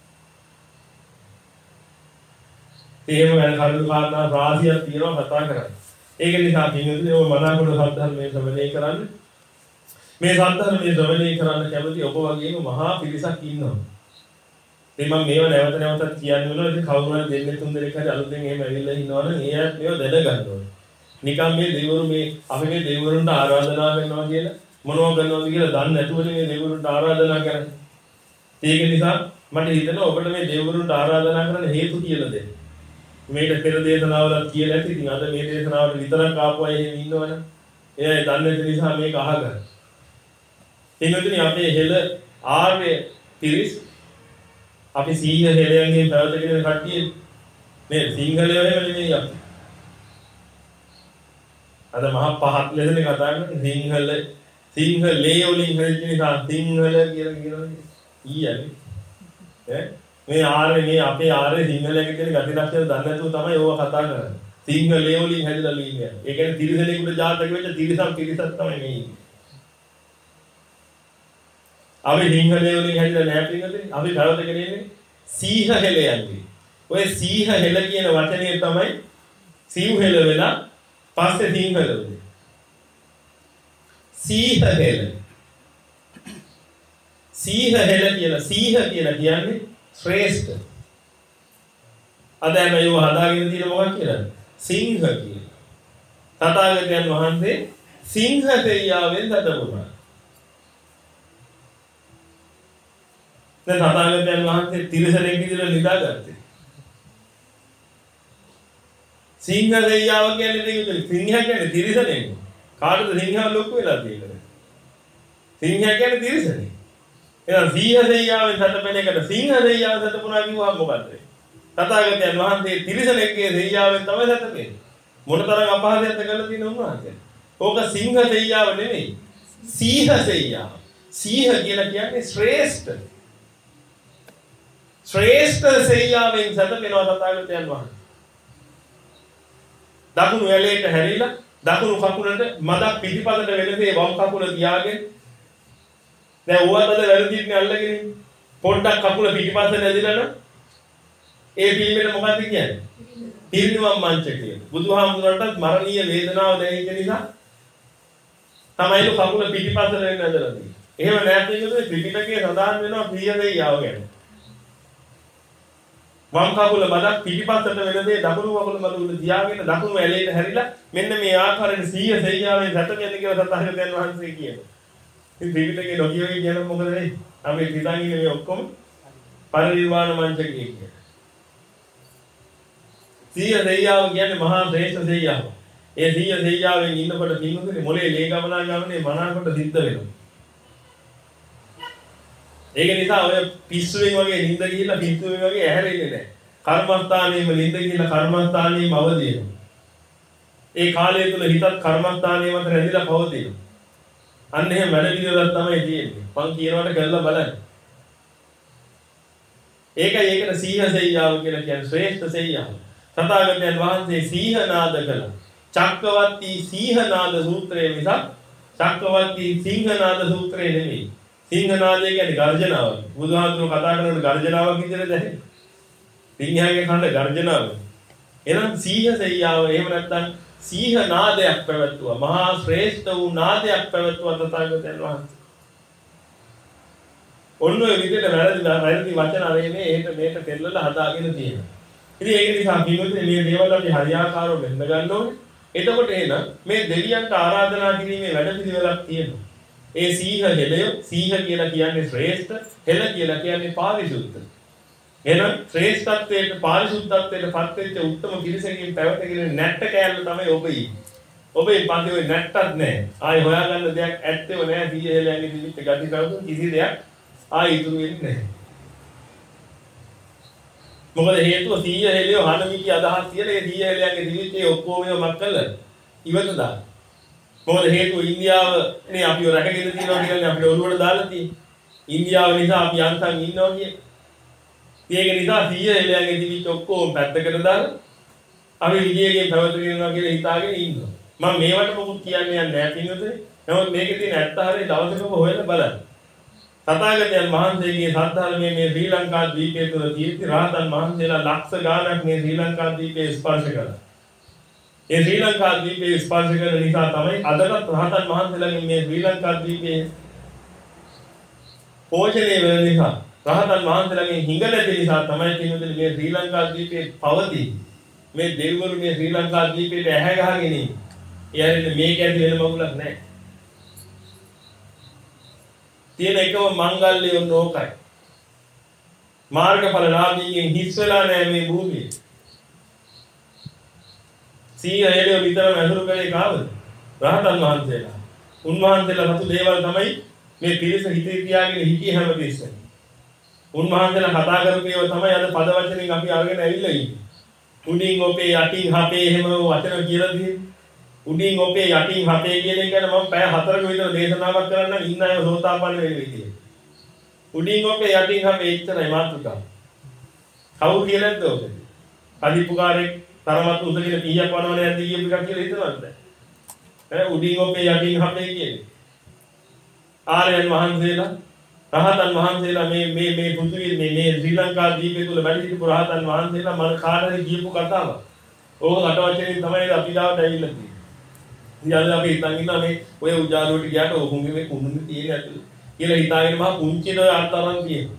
එහෙම වෙන කරුණු කාරණා රාශියක් තියෙනවා කතා කරන්නේ. ඒක නිසා පින්වතුනි ඔය මනාකොට සද්ධර්මයේ ශ්‍රවණය කරන්න. මේ සද්ධර්මයේ ශ්‍රවණය කරන්න කැමති ඔබ වගේම මහා පිරිසක් ඉන්නවා. ඉතින් මම මේව නැවත නැවතත් කියන්න වෙනවා. ඉතින් කවුරු හරි දෙන්නේ තුන් දෙනෙක් හරි අලුතෙන් එහෙම ඇවිල්ලා ඉන්නවනම් එයාත් මේව දැනගන්න ඕනේ. නිකම් මේ දෙවිවරු මේ අපි මේ දෙවිවරුන්ට ආරාධනා කරනවා කියලා මොනවා කරනවද කියලා දන්නේ නැතුවනේ මේ දෙවිවරුන්ට ආරාධනා කරන්නේ. ඒක නිසා මට හිතෙනවා ඔබට මේ දෙවිවරුන්ට ආරාධනා කරන්න හේතු කියලා දෙන්න. මේක පෙර දේශනාවලත් කියලා ඇති. ඉතින් අද මේ දේශනාවට විතරක් ආපු අය එහෙම ඉන්නවනම් එයා දන්නේ නැති නිසා මේක අහගන්න. එන්නතුනි අපේ හෙළ ආර්ය පිරිස් අපි සීහ හෙළයන්ගේ පැවතගෙන කට්ටිය මේ සිංහලයෝ එහෙම නෙමෙයි අපි. අද මහා පහත් ලෙසනේ කතා කරන්නේ සිංහල සිංහලේ වලින් හරියට නිසා සිංහල කියලා කියනවා. ඊයනේ. ඈ මේ ආර්ය මේ අපේ ආර්ය සිංහලයේ තියෙන ගති ලක්ෂණ දන්නේ නැතුව තමයි ඕවා කතා කරන්නේ. සිංහලේ වලින් හැදලා ඉන්නේ. ඒ කියන්නේ තිරිසනෙකුට ජාතක වෙච්ච තිරිසන් පිරිසක් තමයි මේ ඉන්නේ. අපි සිංහලයේ වලින් හැදලා නැහැ පිටකදී. අපි කරවතගෙන ඉන්නේ සීහ හෙළයන්ගේ. ඔය සීහ හෙළ කියන වචනේ තමයි සීහ් හෙළ වෙලා පස්සේ සිංහල වෙන්නේ. සීහ හෙළ. සීහ හෙළ කියලා සීහ කියලා කියන්නේ ශ්‍රේෂ්ඨ. අද මේ හදාගෙන තියෙන මොකක්ද කියලා? සිංහ කියලා. තථාගතයන් වහන්සේ සිංහ තෙයියාවෙන් දඩබුණා. දැන් තථාගතයන් වහන්සේ තිරිසනෙක් විදිහට නිදාගත්තේ. සිංහ තෙයියාව කියන්නේ දෙවියෝ. සිංහ කියන්නේ තිරිසනෙක්. කාටද සිංහව ලොකු වෙලා තියෙන්නේ? සිංහයා කියන්නේ තිරිසනෙක්. එහෙනම් සීහ තෙයියාවෙන් සතපෙන එකට සිංහ තෙයියාව සතපුණා කිව්වම මොකද්ද? තථාගතයන් වහන්සේ තිරිසනෙක්ගේ තෙයියාවෙන් තමයි සතපෙන්නේ. මොනතරම් අපහාසයක්ද කරලා තියෙන උන්වහන්සේ. ඕක සිංහ තෙයියාව නෙමෙයි. සීහ තෙයියාව. සීහ කියලා කියන්නේ ශ්‍රේෂ්ඨ. ශ්‍රේෂ්ඨ තෙයියාවෙන් සතපෙනවා තථාගතයන් වහන්සේ. දකුණු ඇලේට හැරිලා දකුණු කකුලට මදක් පිටිපතට වෙනසේ වම් කකුල තියාගෙන දැන් ඕවතද වැරදින්නේ අල්ලගෙන පොඩ්ඩක් කකුල පිටිපස්සට ඇදිලා නම් ඒ පිළිමෙට මොකද්ද කියන්නේ? පිරිනිවන් මංච කියලා. බුදුහාමුදුරන්ටත් මරණීය වේදනාව දැනෙච්ච නිසා තමයිලු කකුල පිටිපස්සට වෙන්න ඇදලා තියෙන්නේ. එහෙම නැත්නම් ඒකද ත්‍රිපිටකයේ සඳහන් වෙනවා ප්‍රිය දෙයියාව ගැන. ප්‍රිය දෙයියාව සතපෙන එක. සිංහ දෙයියාව සතපුණා කිව්වම මොකද්ද? තථාගතයන් වහන්සේ තිරිසනෙක්ගේ තෙයියාවෙන් සතපෙනවා. වම් කකුල මදක් පිටිපස්සට වෙන දේ දකුණු කකුල මද උඩ තියාගෙන දකුණු ඇලේට හැරිලා මෙන්න මේ ආකාරයෙන් සීය සෙයියාවෙන් සැතපෙන්න කියලා තථාගතයන් වහන්සේ කියනවා. ඉතින් ත්‍රිපිටකේ නොකියෝගේ කියන මොකද වෙන්නේ? අපි හිතන් ඉන්නේ මේ ඔක්කොම පරිනිර්වාණ මංචකයේ කියන. සීය සෙයියාව කියන්නේ මහා ශ්‍රේෂ්ඨ සෙයියාව. ඒ සීය සෙයියාවෙන් ඉන්නකොට පින්වතුනි මොලේ ලේ ගමනා ගමනේ මනාකොට සිද්ධ වෙනවා. ඒක නිසා ඔය පිස්සුවෙන් වගේ නිින්ද ගිහිල්ලා පිස්සුවෙන් වගේ ඇහැරෙන්නේ නැහැ. කර්මස්ථානයේම නිින්ද ගිහිල්ලා කර්මස්ථානයේම අවදිනවා. ඒ කාලය තුල හිතත් කර්මස්ථානයේ මත රැඳිලා පවතිනවා. අන්න එහෙම වැඩ පිළිවෙලක් තමයි තියෙන්නේ. මං කියනවට කරලා බලන්න. ඒකයි ඒකට සීහ සෙයියාව කියලා කියන්නේ ශ්‍රේෂ්ඨ සෙයියාව. තථාගතයන් වහන්සේ සීහනාද කළා. චක්කවර්ති සීහනාද සූත්‍රයේ මිසක් චක්කවර්ති සිංහනාද සූත්‍රයේ නෙමෙයි. සිංහනාදය කියන්නේ ගර්ජනාව. බුදුහාමුදුරුවෝ කතා කරනකොට ගර්ජනාවක් විදිහට දැනෙන්නේ. සිංහයාගේ කන ගර්ජනාව. එහෙනම් සීහ සෙයියාව එහෙම නැත්නම් සීහ නාදයක් පැවැත්තුවා. මහා ශ්‍රේෂ්ඨ වූ නාදයක් පැවැත්තුවා තථාගතයන් වහන්සේ. ඔන්න ඔය විදිහට වැරදි වැරදි වචන අරගෙන ඒකට මේක දෙල්ලලා හදාගෙන තියෙනවා. ඉතින් ඒක නිසා පිළිවෙලේ මේ දේවල් අපි හරියාකාරව වෙන්න ගන්න ඕනේ. එතකොට එහෙනම් මේ දෙවියන්ට ආරාධනා කිරීමේ වැඩ පිළිවෙලක් තියෙනවා. ඒ සීහ හෙළය සීහ කියලා කියන්නේ ශ්‍රේෂ්ඨ, හෙළ කියලා කියන්නේ පාරිශුද්ධ. එහෙනම් ශ්‍රේෂ්ඨත්වයට පාරිශුද්ධත්වයට පත් වෙච්ච උත්තම පිරිසකින් පැවතගෙන නැට්ට කෑල්ල තමයි ඔබ ඉන්නේ. ඔබේ පන්ති ඔය නැට්ටක් නැහැ. ආයි හොයාගන්න දෙයක් ඇත්තෙම නැහැ. සීහ හෙළයන්ගේ දිවිච්ච ගති කවුරු කිසි දෙයක් ආයි ඉතුරු වෙන්නේ නැහැ. මොකද හේතුව සීය හෙළිය හනමිටි අදහස් කියලා ඒ සීය හෙළයන්ගේ දිවිච්ච ඔක්කොම මක් කළා. ඉවත දාලා. මොකද හේතුව ඉන්දියාව නේ අපිව රැකගෙන තියෙනවා කියන්නේ අපිට ඔළුවට දාලා තියෙන්නේ. ඉන්දියාව නිසා අපි අන්තන් ඉන්නවා කියන්නේ. ඒක නිසා සීය හෙළයන්ගේ දිවිච්ච ඔක්කොම පැත්තකට දාලා අපි විජයගේ පැවතගෙන යනවා කියලා හිතාගෙන ඉන්නවා. මම මේවට මොකුත් කියන්නේ නැහැ පින්වතුනි. නමුත් මේකේ තියෙන ඇත්ත හරිය දවසකම හොයලා බලන්න. තථාගතයන් වහන්සේගේ සද්ධර්මයේ මේ ශ්‍රී ලංකා දීපේ තුල තියෙති රහතන් වහන්සේලා ලක්ෂ ගාණක් මේ ශ්‍රී ලංකා දීපේ ස්පර්ශ කළා. ඒ ශ්‍රී ලංකා දීපේ ස්පර්ශ කරන නිසා තමයි අදටත් රහතන් වහන්සේලාගේ මේ ශ්‍රී ලංකා දීපේ පෝෂණය වෙන නිසා රහතන් වහන්සේලාගේ හිඟ නැති නිසා තමයි පින්වතුනි මේ ශ්‍රී ලංකා දීපේ පවතී. මේ දෙවිවරු මේ ශ්‍රී ලංකා දීපේට ඇහැ ගහගෙන ඉන්නේ. ඒ හරියට මේක ඇති වෙන මගුලක් නැහැ. තියෙන එකම මංගල්‍යය ඕකයි. මාර්ගඵල ලාභීන් හිස් වෙලා නැහැ මේ භූමියේ. සීය හෙළිය විතරම ඇසුරු කරේ කාවද? රහතන් වහන්සේලා. උන්වහන්සේලා සතු දේවල් තමයි මේ පිරිස හිතේ තියාගෙන හිටියේ හැමතිස්සෙම. උන්වහන්සේලා කතා කරපු ඒවා තමයි අද පද වචනෙන් අපි අරගෙන ඇවිල්ලා ඉන්නේ. උඩින් ඔපේ යටින් හපේ එහෙම වචන කියලා තියෙන්නේ. උඩින් ඔපේ යටින් හපේ කියන එක ගැන මම පැය හතරක විතර දේශනාවක් කරන්න ඉන්න අය සෝතාපන්න වෙන්න විදිය. උඩින් ඔපේ යටින් හපේ එච්චරයි මාතෘකාව. කවුරු කියලාද ඔක? අදිපුකාරේ තරමත් උසගෙන පීයක් වනවන යද්දී කියපු එක කියලා හිතනවද? ඈ උඩින් ඔපේ යටින් හපේ කියන්නේ. ආර්යයන් වහන්සේලා රහතන් වහන්සේලා මේ මේ මේ පෘථිවියේ මේ මේ ශ්‍රී ලංකා දීපේ තුල වැඩ සිටි රහතන් වහන්සේලා මම කාටද කියපු කතාවක්. ඕක අටවචනෙන් තමයි අපි දාවට ඇවිල්ලා තියෙන්නේ. ඉතින් අපි හිතන් ඉන්නවා මේ ඔය උජාරුවට ගියාට ඔහුගේ මේ කුණුනේ තියෙන ඇතුළේ කියලා හිතාගෙන මහා පුංචි නෝ අර්ථවන් තියෙනවා.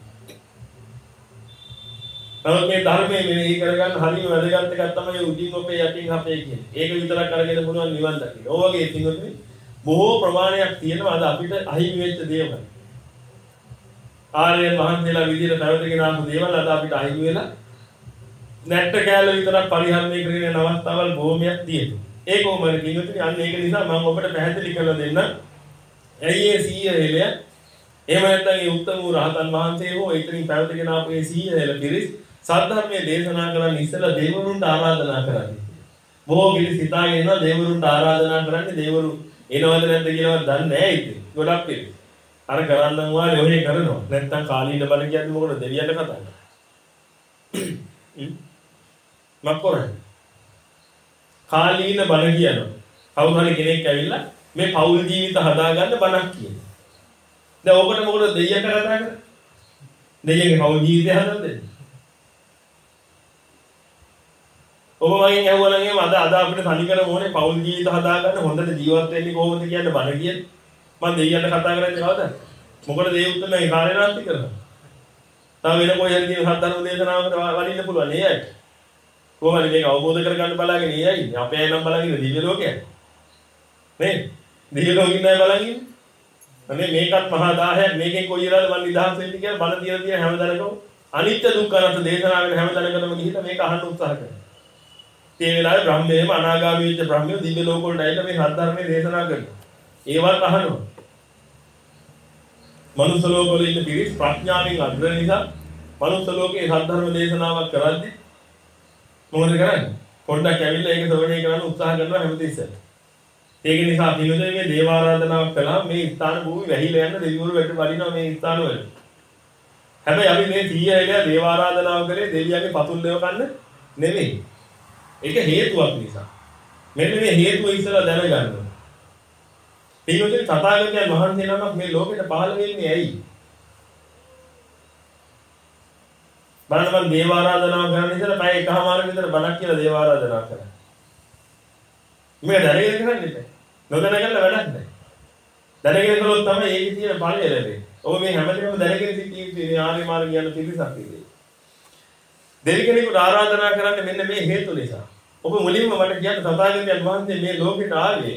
නමුත් මේ ධර්මයේ මෙහෙය කරගන්න හරියම වැදගත් එකක් තමයි උඩින් ඔපේ යටින් අපේ කියන්නේ. ඒක විතරක් අරගෙන පුළුවන් නිවන් දකින්න. ඔය වගේ තිනුනේ බොහෝ ප්‍රමාණයක් තියෙනවා අද අපිට අහිමි වෙච්ච දේවල්. ආර්යයන් වහන්සේලා විදිහට පැවතගෙන ආපු දේවල් අද අපිට අහිමි වෙලා නැට්ට කෑල්ල විතරක් පරිහරණය කරගෙන යන අවස්ථාවල් බොහොමයක් තියෙනවා. ඒක කොහොමද කිව්වොත් අන්න ඒක නිසා මම ඔබට පැහැදිලි කරලා දෙන්න. ඇයි ඒ සීය හෙළය? එහෙම නැත්නම් ඒ උත්තම වූ රහතන් වහන්සේ හෝ ඊතරින් පැවතගෙන ආපු ඒ සීය හෙළ පිරිස් සද්ධර්මයේ දේශනා කරන්න ඉස්සෙල්ලා දෙවිවරුන්ට ආරාධනා කරන්නේ. බොහෝ පිරිස් හිතාගෙන ඉන්නවා දෙවිවරුන්ට ආරාධනා කරන්නේ දෙවිවරු එනවද නැද්ද කියලාවත් දන්නේ නැහැ ඉතින්. ගොඩක් පිරිස්. අර කරන්නම් වාලේ ඔහේ කරනවා. නැත්නම් කාලීන බණ කියන්නේ මොකටද දෙවියන්ට කතා කරන්නේ. මක් කරන්නේ? කාලීන බණ කියනවා. කවුරු හරි කෙනෙක් ඇවිල්ලා මේ පෞල් ජීවිත හදාගන්න බණක් කියනවා. දැන් ඔබට මොකටද දෙයියන්ට කතා කරන්නේ? දෙයියන්ගේ පෞල් ජීවිතය හදන්නද? ඔබ මගෙන් ඇහුවා නම් අද අද අපිට තනිකර ඕනේ පෞල් ජීවිත හදාගන්න හොඳට ජීවත් වෙන්නේ කොහොමද කියන්න බණ කියන්නේ. මම දෙයියන්ට කතා කරන්නේ කවදාද? මොකටද ඒ උත්තර මේ කාර්යනාන්ති කරනවා? තව වෙන කොයි හරි දින සද්ධර්ම දේශනාවකට වඩින්න පුළුවන් නේ අය. කොහොමද මේක අවබෝධ කරගන්න බලාගෙන ඉන්නේ? අපේ අය නම් බලන්නේ දිව්‍ය ලෝකයක්. නේ? දිව්‍ය ලෝකෙින් නෑ බලන්නේ. අනේ මේකත් මහා දාහයක් මේකෙන් කොයි වෙලාවද මම නිදහස් වෙන්නේ කියලා බණ තියලා තියෙන හැමදාම අනිත්‍ය දුක්ඛ අනාත්ම දේශනාවෙන් හැමදාම ගිහිල්ලා මේක අහන්න උත්සාහ කරනවා. ඒ වෙලාවේ බ්‍රහ්මයේම අනාගාමී වෙච්ච බ්‍රහ්මයෝ දිව්‍ය ලෝක වලට ඇවිල්ලා මේ සද්ධර්මයේ දේශනා කරනවා. ඒවත් අහනවා. මනුස්ස ලෝක වල ඉන්න පිරිස් ප්‍රඥාවෙන් අග්‍ර නිසා මනුස්ස ලෝකේ සද්ධර්ම දේශනාවක් කරද්දී මොකද කරන්නේ? පොඩ්ඩක් ඇවිල්ලා ඒක ශ්‍රවණය කරන්න උත්සාහ කරනවා හැමතිස්සෙම. ඒක නිසා පිළිවෙලේ මේ දේව ආරාධනාවක් කළා මේ ස්ථාන භූමි වැහිලා යන දෙවිවරු වැට වඩිනවා මේ ස්ථාන වල. හැබැයි අපි මේ සීය එළිය දේව ආරාධනාව කරේ දෙවියන්ගේ පතුල් දෙව කන්න නෙමෙයි. ඒක හේතුවක් නිසා. මෙන්න මේ හේතුව ඉස්සලා දැනගන්න ඕනේ. පිළිවෙලේ තථාගතයන් වහන්සේ නමක් මේ ලෝකෙට පහළ වෙන්නේ ඇයි? බලන්න මම දේව ආරාධනාව කරන්න ඉතල පැය එකමාරක විතර බණක් කියලා දේව ආරාධනාව කරා. මේ දැනගෙන කරන්නේ නැහැ. නොදැනගන්න වැඩක් නැහැ. දැනගෙන කළොත් තමයි ඒකේ තියෙන ඵලය ලැබෙන්නේ. ඔබ මේ හැමදේම දැනගෙන සිටී ආර්ය මාර්ග කියන පිළිසක් ඉන්නේ. දෙවි කෙනෙකුට ආරාධනා කරන්නේ මෙන්න මේ හේතු නිසා. ඔබ මුලින්ම මට කියන්න තථාගතයන් වහන්සේ මේ ලෝකෙට ආවේ.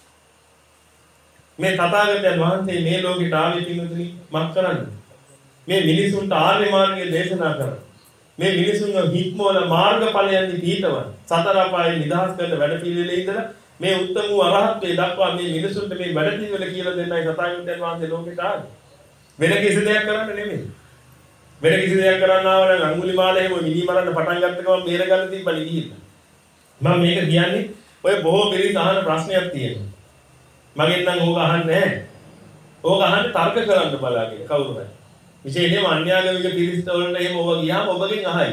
මේ තථාගතයන් වහන්සේ මේ ලෝකෙට ආවේ පින්වතුනි මක් කරන්නේ? මේ මිනිසුන්ට ආර්ය මාර්ගය දේශනා කරා. මේ මිනිසුන්ව හික්මවල මාර්ගඵලයන්දි පිහිටවන සතර අපායේ නිදහස් කරන වැඩ පිළිවෙලේ ඉඳලා මේ උත්තම වූ අරහත්ත්වයට දක්වා මේ මිනිසුන්ට මේ වැඩ පිළිවෙල කියලා දෙන්නයි තථාගතයන් වහන්සේ ලෝකෙට ආවේ. වෙන කිසි දෙයක් කරන්න නෙමෙයි. වෙන කිසි දෙයක් කරන්න ආව නම් අඟුලිමාල එහෙම මිනි මරන්න පටන් ගත්ත ගමන් බේර ගන්න තිබ්බලි ගිහිල්ලා. මම මේක කියන්නේ ඔය බොහෝ පිරිස අහන ප්‍රශ්නයක් තියෙනවා. මගෙන් නම් ඕක අහන්නේ නැහැ. ඕක අහන්නේ තර්ක කරන්න බලාගෙන කවුරු හරි. විශේෂයෙන්ම අන්‍යාගමික පිරිස් වලට එහෙම ඕවා ගියාම ඔබගෙන් අහයි.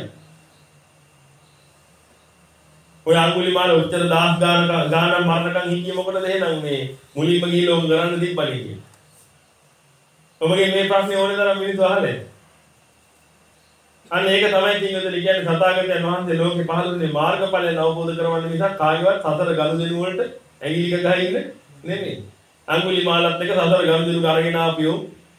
ඔය අඟුලිමාල උත්තර දහස් ගාන ගානක් මරණකම් හිටියේ මොකටද එහෙනම් මේ මුලින්ම ගිහිල්ලා ඕක කරන්න තිබ්බලි කියලා. ඔබගේ මේ ප්‍රශ්නේ ඕනේ තරම් මිනිස්සු අහන්නේ. අන්න ඒක තමයි කිව්වද කියන්නේ තථාගතයන් වහන්සේ ලෝකේ පහළ වුණේ මාර්ගඵලයන් අවබෝධ කරගන්න නිසා කායිවත් සතර ගනුදෙනු වලට ඇඟිලි ගහ ඉන්න නෙමෙයි. අඟුලිමාලත් එක සතර ගනුදෙනු අරගෙන ආපියෝ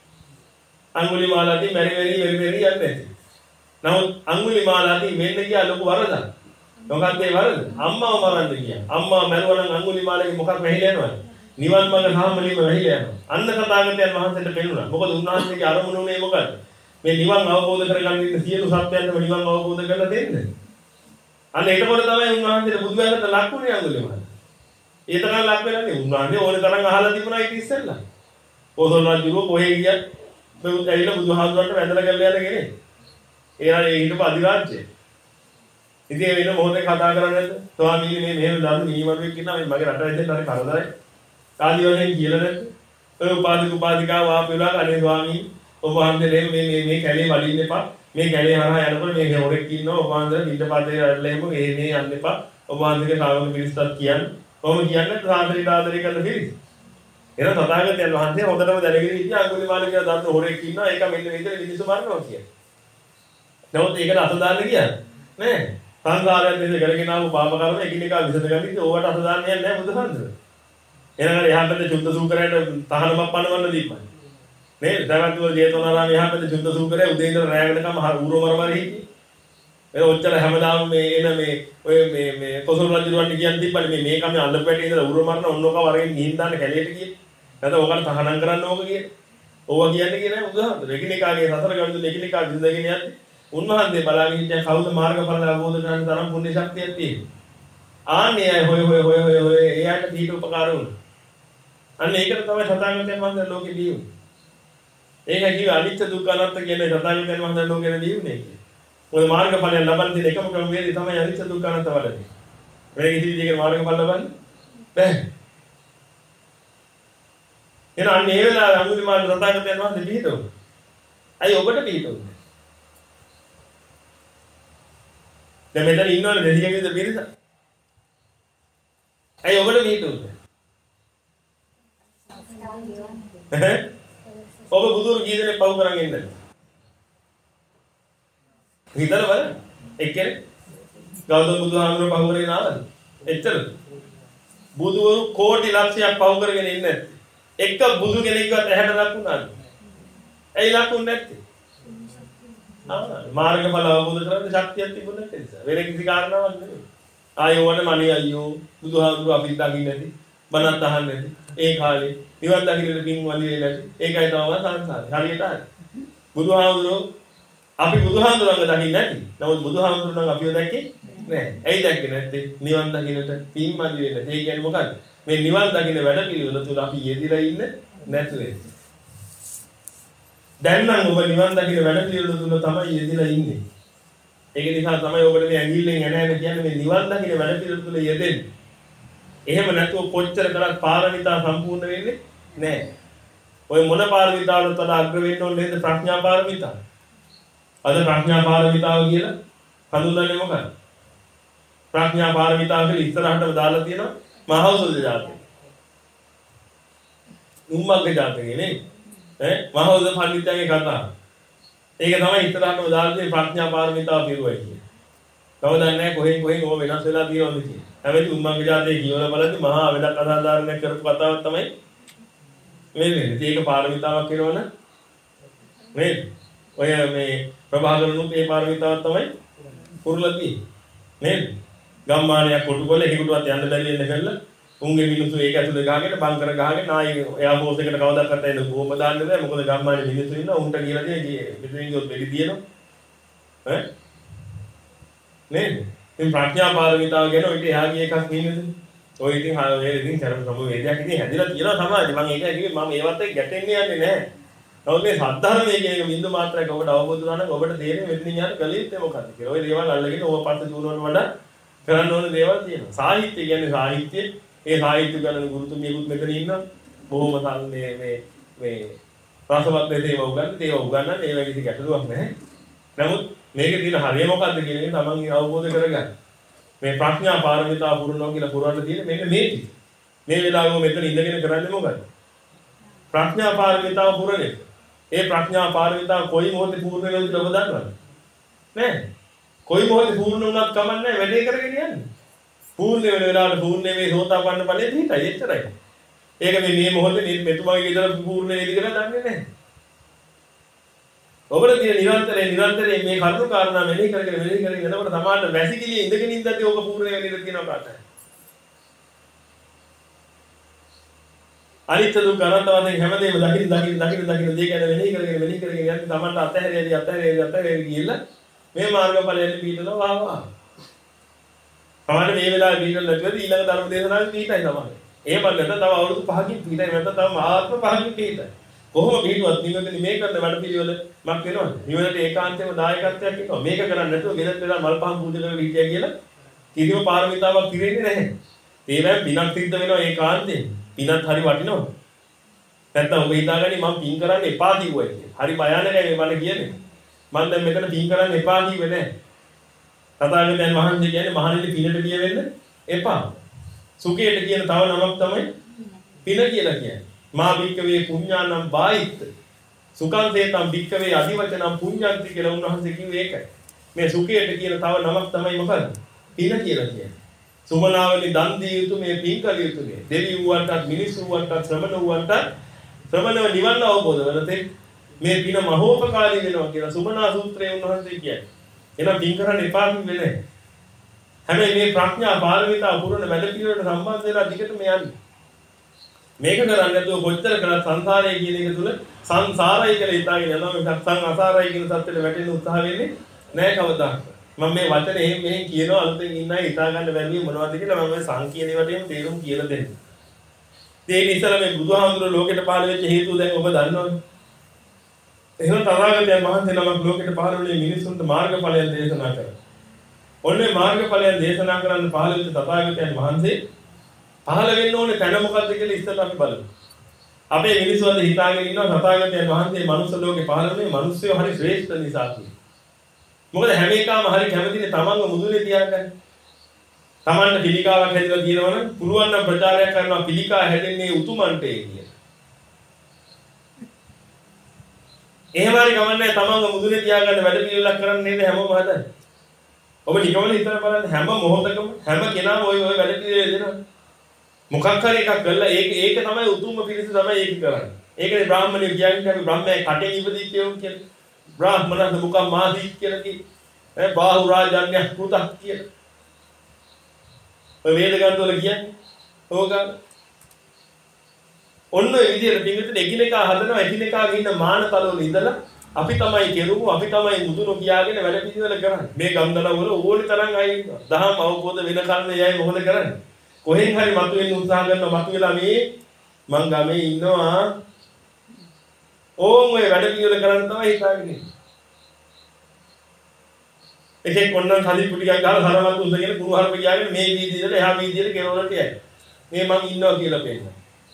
අඟුලිමාලදී මෙරි මෙරි මෙරි මෙරි යන්නේ. නමුත් අඟුලිමාලදී මෙන්න ගියා ලොකු වරදක්. මොකක්ද ඒ වරද? අම්මව මරන්න ගියා. අම්මා මරුවා නම් අඟුලිමාලගේ මොකක් වැහිලා යනවද? නිවන් මඟ සාමලියම වැහිලා යනවා. අන්න තථාගතයන් වහන්සේට පෙනුණා. මොකද උන්වහන්සේගේ අරමුණ උනේ මොකද්ද? මේ නිවන් අවබෝධ කරගන්න ඉන්න සියලු සත්‍යයන්ටම නිවන් අවබෝධ කරලා දෙන්න. අන්න ඒකවල තමයි උන්වහන්සේට බුදුබැලට ලක්ුණේ අඟුලිමාල. ඒ තරම් ලක් වෙලා නේ. උන්වහන්සේ ඕන තරම් අහලා තිබුණා ඊට ඉස්සෙල්ලා. පොසොන් රජුව කොහෙ ගියත් මේ ඇවිල්ලා බුදුහාමුදුරන්ට වැඳලා ගල්ලා යන කෙනෙක්. එයා ඒ හිටපු අධිරාජ්‍යය. ඉතින් ඒ වෙන මොහොතේ කතා කරන්නේ නැද්ද? ස්වාමීනි මේ මෙහෙම දරු නියමරුවෙක් ඉන්නවා මේ මගේ රට ඇදෙන්න හරි කරදරයි. ආදි වශයෙන් කියලා නැද්ද? ඔය උපාධි උපාධිකාව ආපෙලා අනේ ස්වාමීනි ඔබ වහන්සේ මේ මේ මේ කැලේ වඩින්න එපා. මේ කැලේ හරහා යනකොට මේ හොරෙක් ඉන්නවා. ඔබ වහන්සේ පිටපතේ ඇවිල්ලා එහෙම මේ මේ යන්න එපා. ඔබ වහන්සේගේ ශ්‍රාවක පිරිසට කියන්න. කොහොම කියන්නේ සාසනික ආදරය කරන පිරිස. එන තථාගතයන් වහන්සේ හොඳටම දැනගෙන ඉන්නේ අඟුලිමාල කියලා දන්න හොරෙක් ඉන්නවා. ඒක මෙන්න මෙතන මිනිස්සු මරනවා කියන්නේ. නමුත් ඒකට අත දාන්න කියන්නේ නෑ. සංසාරයෙන් දෙන්න කරගෙන ආපු පාප කර්ම එකිනෙකා විසඳගන්නේ ඕවට අත දාන්නේ නැහැ බුදුහන්සේ. එනකට එහා පැත්තේ චුද්ධ සූකරයට තහනමක් පනවන්න දීපන්. නේද? දවල්වල ජේතවනාරාම එහා පැත්තේ චුද්ධ සූකරය උදේ ඉඳලා රැය වෙනකම් ඌරෝ මරමර හිටියේ. ඒ ඔච්චර හැමදාම මේ එන මේ ඔය මේ මේ කොසල් රජුරවන්ට කියන් තිබ්බනේ මේ මේකම අල්ලපැටේ ඉඳලා ඌරෝ මරන ඔන්නෝක වරෙන් ගිහින් දාන්න කැලේට ගියේ. නැත්නම් ඕකට තහනම් කරන්න ඕක කියන්නේ. ඕවා කියන්නේ කියන්නේ බුදුහාමුදුර. එකිනෙකාගේ සසර ගමන එකිනෙකා විඳගෙන යන්නේ. උන්වහන්සේ බලාගෙන හිටිය කවුද මාර්ගඵල අවබෝධ කරගන්න තරම් පුණ්‍ය ශක්තියක් තියෙන්නේ. ආන්නේ අය හොය හොය හොය හොය හොය එයාට දීප උපකාර වුණා. අන්න ඒකට තමයි සතාගතයන් වහන්සේ ලෝකෙ දීුනේ. ඒක කිව්ව අනිත්‍ය දුක්ඛ අනාත්ම කියන්නේ සතාගතයන් වහන්සේ ලෝකෙට දීුනේ කියන්නේ. ඔය මාර්ගඵලය ලබන්න තියෙන එකම ක්‍රමවේදය තමයි අනිත්‍ය දුක්ඛ අනාත්ම වලදී. වෙන කිසි විදිහකට මාර්ගඵල ලබන්න බැහැ. එහෙනම් අන්න ඒ වෙලාවේ අඟුලිමාල සතාගතයන් වහන්සේ පිළිතුරුවා. අයි ඔබට පිළිතුරුවා. දැන් මෙතන ඉන්නවනේ දෙවියන් විතර පිරිස. ඇයි ඔබට පිළිතුරුනේ? ඔබ බුදුරු ජීවිතේ පව් කරන් ඉන්නද? හිතලා බලන්න. එක්කනේ ගෞතම බුදුහාමුදුරුවෝ පව් කරගෙන ආවද? එච්චරද? බුදුවරු කෝටි ලක්ෂයක් පව් කරගෙන ඉන්නේ. එක්ක බුදු කෙනෙක්වත් ඇහැට ලකුණාද? ඇයි ලකුණ නැත්තේ? ආ මාර්ගඵල අවබෝධ කරගන්න ශක්තියක් තිබුණ නැති නිසා. වෙන කිසි කාරණාවක් නෙමෙයි. ආයෝවන මණි අයියෝ බුදුහාමුදුරුවෝ අපි දකින්නේ නැති. බණත් අහන්නේ නැති. ඒ කාලේ නිවන් දකින්න පින් වලියේ නැති. ඒකයි තමයි සංසාරේ. හරියට හරි. බුදුහාමුදුරුවෝ අපි බුදුහාමුදුරුවන්ව දකින්නේ නැති. නමුත් බුදුහාමුදුරුවෝ නම් අපිව දැක්කේ නැහැ. ඇයි දැක්කේ නැත්තේ? නිවන් දකින්නට පින් වලියේ නැති. ඒ කියන්නේ මොකක්ද? මේ නිවන් දකින්න වැඩ පිළිවෙල තුල අපි යෙදිලා ඉන්න නැතුව. දැන් නම් ඔබ නිවන් දකින්න වැඩ පිළිවෙල තුල තමයි යෙදිලා ඉන්නේ. ඒක නිසා තමයි ඔබට මේ ඇඟිල්ලෙන් එන එන කියන්නේ මේ නිවන් දකින්න වැඩ පිළිවෙල තුල යෙදෙන්නේ. එහෙම නැතුව කොච්චර කරත් පාරමිතා සම්පූර්ණ වෙන්නේ නැහැ. ඔය මොන පාරමිතාවලට වඩා අග්‍ර වෙන්න ඕනේ නේද ප්‍රඥා පාරමිතාව. අද ප්‍රඥා පාරමිතාව කියලා හඳුන්වන්නේ මොකක්ද? ප්‍රඥා පාරමිතාව කියලා ඉස්සරහටම දාලා තියෙනවා මහෞෂධ ජාතකය. උම්මග්ග ජාතකය නේ. ඈ මහෞෂධ පඬිතුන්ගේ කතාව. ඒක තමයි ඉස්සරහටම දාලා තියෙන ප්‍රඥා පාරමිතාව පිරුවයි කියන්නේ. කවදාවත් නැහැ කොහෙන් කොහෙන් ඕව වෙනස් වෙලා තියෙනවද කියන්නේ. හැබැයි උම්මග්ග ජාතකයේ කියවලා බලද්දි මහා වෙනක් අසාධාරණයක් කරපු කතාවක් තමයි මේ වෙන්නේ. ඒක පාරමිතාවක් වෙනවනේ. නේද? ඔය මේ ප්‍රභාකරනුත් ඒ පාරමිතාවක් තමයි පුරුලා තියෙන්නේ. නේද? ගම්මානයක් කොටු කරලා හිකුටවත් යන්න බැරි වෙන්න කළා. උන්ගේ මිනිස්සු ඒක ඇතුලේ ගහගෙන බංකර ගහගෙන ආයි එයා පෝස් එකට කවදාවත් එන්න බොම්බ දාන්න බෑ. මොකද ගම්මානේ මිනිස්සු ඉන්නවා. උන්ට කියලා දෙන්නේ මෙතනින් ගියොත් වෙලි දිනනවා. ඈ නේද? ඉතින් ප්‍රඥා පාරමිතාව ගැන ඔයිට එහා ගිය එකක් නේද? ඔය ඉතින් ඒ ඉතින් කරම සම වේදයක් ඉතින් හැදිලා තියෙනවා සමාජෙ. මම ඒක කිව්වේ මම ඒවත් එක්ක ගැටෙන්නේ යන්නේ නැහැ. නමුත් මේ සද්ධර්මයේ කියන එක බින්දු මාත්‍රයක් ඔබට අවබෝධ වුණා නම් ඔබට තේරෙන්නේ මෙතනින් යන කලියුත්තේ මොකක්ද කියලා. ඔය දේවල් අල්ලගෙන ඕව පස්සේ දුවනවට වඩා කරන්න ඕන දේවල් තියෙනවා. සාහිත්‍ය කියන්නේ සාහිත්‍ය. ඒ සාහිත්‍ය ගණන ගුරුතුමියකුත් මෙතන ඉන්නවා. බොහොම මේ මේ මේ රසවත් දේව උගන්වන්නේ දේව උගන්වන්නේ ඒ වගේ කිසි ගැටලුවක් නැහැ. නමුත් මේකේ තියෙන හරිය මොකක්ද කියන එක තමන් අවබෝධ කරගන්න. මේ ප්‍රඥා පාරමිතාව පුරනවා කියලා පුරවන්න තියෙන්නේ මෙන්න මේ ටික. මේ වෙලාවෙම මෙතන ඉඳගෙන කරන්නේ මොකද්ද? ප්‍රඥා පාරමිතාව පුරන්නේ. ඒ ප්‍රඥා පාරමිතාව කොයි මොහොතේ පූර්ණ වෙනවද කියලා ඔබ දන්නවද? නෑ. කොයි මොහොතේ පූර්ණ වුණත් කමක් නෑ වැඩේ කරගෙන යන්න. පූර්ණ වෙන වෙලාවට පූර්ණ මේ සෝතාපන්න ඵලයේ පිටයි එච්චරයි. ඒක මේ මේ මොහොතේ මේ මෙතුමාගේ විතර පූර්ණ වෙයිද කියලා දන්නේ නැහැ. ඔබට තියෙන නිරන්තරයෙන් නිරන්තරයෙන් මේ කරුණු කාරණා මෙනෙහි කරගෙන මෙනෙහි කරගෙන යනකොට සමාන වැසිකිළිය ඉඳගෙන ඉඳද්දී ඔබ පූර්ණ වෙන්නේ තියෙනවා කාටද? අනිත්‍ය දුක්ඛ අනාත්ම වශයෙන් හැමදේම දකින්න දකින්න දකින්න දකින්න දේ ගැන මෙනෙහි කරගෙන මෙනෙහි කරගෙන යද්දී තමන්ට අතහැරියදී අතහැරියදී අතහැරියදී ගිහිල්ලා මේ මාර්ගඵලයෙන් පිටනවා වා වා. සමහර මේ වෙලාවේ පිටල නැතිවද ඊළඟ ධර්ම දේශනාවේ පිටයි සමහර. එහෙම නැත්නම් තව අවුරුදු පහකින් පිටයි නැත්නම් තව ආත්ම පහකින් පිටයි. කොහොම පිටුවත් නිවැරදි මේ කරන වැඩ පිළිවෙල මක් වෙනවද? නිවැරදි ඒකාන්තයෙන්ම දායකත්වයක් ඉන්නවා. මේක කරන්නේ නැතුව ගෙදර වෙලා මල් පහන් පූජා කරලා හිටියා කියලා කිසිම පාරමිතාවක් පිරෙන්නේ නැහැ. ඒ වගේ පිනක් සිද්ධ වෙනවා ඒකාන්තයෙන්. පිනත් හරි වටිනවා. නැත්නම් ඔබ හිතාගන්නේ මම පින් කරන්න එපා කිව්වයි කියලා. හරි භයානකයි මේ මම කියන්නේ. මම දැන් මෙතන පින් කරන්න එපා කිව්වේ නැහැ. තථාගතයන් වහන්සේ කියන්නේ මහණෙනි පිනට බිය වෙන්න එපා. සුඛයට කියන තව නමක් තමයි පින කියලා කියන්නේ. මා භික්කවේ පුඤ්ඤානම් බායිත් සුඛං තේතම් භික්කවේ අදිවචනම් පුඤ්ඤන්ති කියලා උන්වහන්සේ කිව්වේ ඒකයි. මේ සුඛයට කියන තව නමක් තමයි මොකද්ද? පින කියලා කියන්නේ. සුමනාවලි දන් දිය යුතු මේ පින් කළ යුතු මේ දෙවි වූවන්ටත් මිනිස්සු වූවන්ටත් ශ්‍රමණ වූවන්ටත් ශ්‍රමණව නිවන් අවබෝධ කරතේ මේ පින මහෝපකාරී වෙනවා කියලා සුමනා සූත්‍රයේ උන්වහන්සේ කියන්නේ. එහෙනම් පින් කරන්න එපා කිව්වේ නැහැ. හැබැයි මේ ප්‍රඥා පාරමිතා පුරන වැඩ පිළිවෙලට සම්බන්ධ වෙලා දිගටම යන්නේ. මේක කරන්නේ නැතුව කොච්චර කරත් සංසාරය කියන එක තුල සංසාරයි කියලා හිතාගෙන යනවා මිසක් සංසාරයි කියන සත්‍යෙට වැටෙන්න උත්සාහ වෙන්නේ නැහැ කවදාවත්. මම මේ වචනේ එහෙම මෙහෙන් කියනවා අලුතෙන් ඉන්න අය හිතා ගන්න බැරි මොනවද කියලා මම මේ සංකීර්ණ වටේම තේරුම් කියලා දෙන්න. ඒ නිසා මේ බුදුහාමුදුරුවෝ ලෝකෙට පහළ වෙච්ච හේතුව දැන් ඔබ දන්නවනේ. එහෙනම් තථාගතයන් වහන්සේ නමක් ලෝකෙට පහළ වුණේ මිනිසුන්ට මාර්ගඵලයන් දේශනා කරා. ඔන්නේ මාර්ගඵලයන් දේශනා කරන්න පහළ වෙච්ච තථාගතයන් වහන්සේ පහළ වෙන්න ඕනේ තැන මොකද්ද කියලා ඉස්සෙල්ලා අපි බලමු. අපේ මිනිස්සු අද හිතාගෙන ඉන්නවා තථාගතයන් වහන්සේ මනුස්ස ලෝකේ පහළ වුණේ මිනිස්සු හරි ශ්‍රේෂ්ඨ නිසා කියලා. මොකද හැම එකම හරි කැමතිනේ තමන්ව මුදුනේ තියාගන්න. තමන්ට පිළිකාවක් හැදලා තියෙනවනම් පුළුවන් නම් ප්‍රචාරයක් කරනවා පිළිකා හැදෙන්නේ උතුමන්ටේ කියලා. එහෙම හරි ගමන්නේ තමන්ව මුදුනේ තියාගන්න වැඩ පිළිවෙලක් කරන්න නේද හැමෝම හදන්නේ. ඔබ නිකමල හිතලා බලන්න හැම මොහොතකම හැම කෙනාම ওই ওই වැඩ පිළිවෙල දෙනවා. මොකක් හරි එකක් කළා ඒක ඒක තමයි උතුම්ම පිළිස තමයි ඒක කරන්නේ. ඒකනේ බ්‍රාහ්මණය කියන්නේ අපි බ්‍රහ්මයා කටේ ඉපදිච්ච යෝග කියලා. බ්‍රාහ්මණක මුඛ මාදී කියලා කි ඒ බාහු රාජාන්‍ය කෘතක් කියලා. ඔය වේද ගන්තවල කියන්නේ ඕක ඔන්න ඔය විදිහට පිටින් එකිනෙකා හදනවා එකිනෙකාගේ ඉන්න මානතලවල ඉඳලා අපි තමයි කෙරුමු අපි තමයි මුදුන කියාගෙන වැඩ පිළිවෙල කරන්නේ. මේ ගම්දල වල ඕනි තරම් අය ඉන්නවා. දහම් අවබෝධ වෙන කන්නේ යයි මොකද කරන්නේ? කොහෙන් හරි මතුවෙන්න උත්සාහ කරනවා මතුවලා මේ මං ගමේ ඉන්නවා. ඕම් ඔය වැඩ පිළිවෙල කරන්න තමයි හිතාගෙන ඉන්නේ. එකෙක් කොන්නම් හරි කුටි ගහ ගහලා සරමත් උස්සගෙන කුරුහරුප කියාගෙන මේ වීදියට එහා වීදියට ගෙනවලට යයි. මේ මං ඉන්නවා කියලා පෙන්නනවා.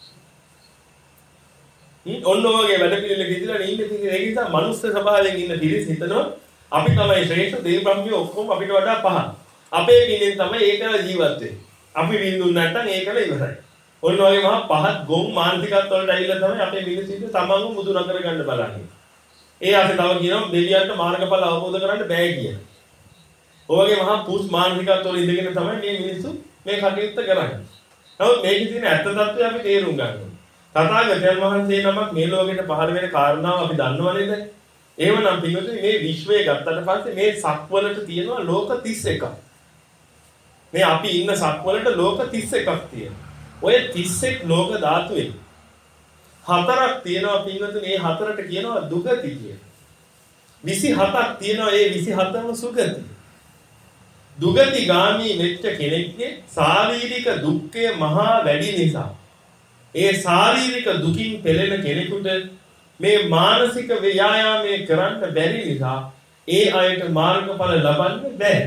ඔන්න ඔයගේ වැඩ පිළිවෙල කිදිලා නෙන්නේ තියෙන්නේ ඒක නිසා මනුස්ස ස්වභාවයෙන් ඉන්න තිරිස් හිතනවා අපි තමයි ශ්‍රේෂ්ඨ දේව බ්‍රහ්මිය ඔක්කොම අපිට වඩා පහත්. අපේ පිළිෙන් තමයි ඒකල ජීවත් වෙන්නේ. අපි විඳුන් නැත්තම් ඒකල ඉවරයි. ඔන්න ඔයගේ මහා පහත් ගොම් මානසිකත්ව වලට ඇවිල්ලා තමයි අපේ මිනිස්සුන්ට තමන්ව මුදු නකර ගන්න බලන්නේ. ඒ ආසේ තව කියනවා දෙවියන්ට මාර්ගඵල අවබෝධ කරන්න බෑ කියලා. ඔයගේ මහා පුස් මානසිකත්ව වල ඉඳගෙන තමයි මේ මිනිස්සු මේ කටයුත්ත කරන්නේ. නමුත් මේකේ තියෙන ඇත්ත తත්වය අපි තේරුම් ගන්න ඕනේ. තථාගතයන් වහන්සේ නමක් මේ ලෝකෙට පහළ වෙන කාරණාව අපි දන්නව නේද? එහෙමනම් පිටුතුනි මේ විශ්වය ගත්තට පස්සේ මේ සක්වලට තියෙනවා ලෝක තිස් එකක්. මේ අපි ඉන්න සක්වලට ලෝක තිස් එකක් තියෙනවා. ඔය තිස් එක ලෝක ධාතුවේ හතරක් තියෙනවා පිටුතුනි මේ හතරට කියනවා දුගති කියලා. විසි හතක් තියෙනවා ඒ විසි හතම සුගති. දුගති ගාමී වෙච්ච කෙනෙක්ගේ ශාරීරික දුක්ඛය මහා වැඩි නිසා ඒ ශාරීරික දුකින් පෙළෙන කෙනෙකුට මේ මානසික ව්‍යායාමයේ කරන්න බැරි නිසා ඒ අයට මාර්ගඵල ලබන්න බැහැ.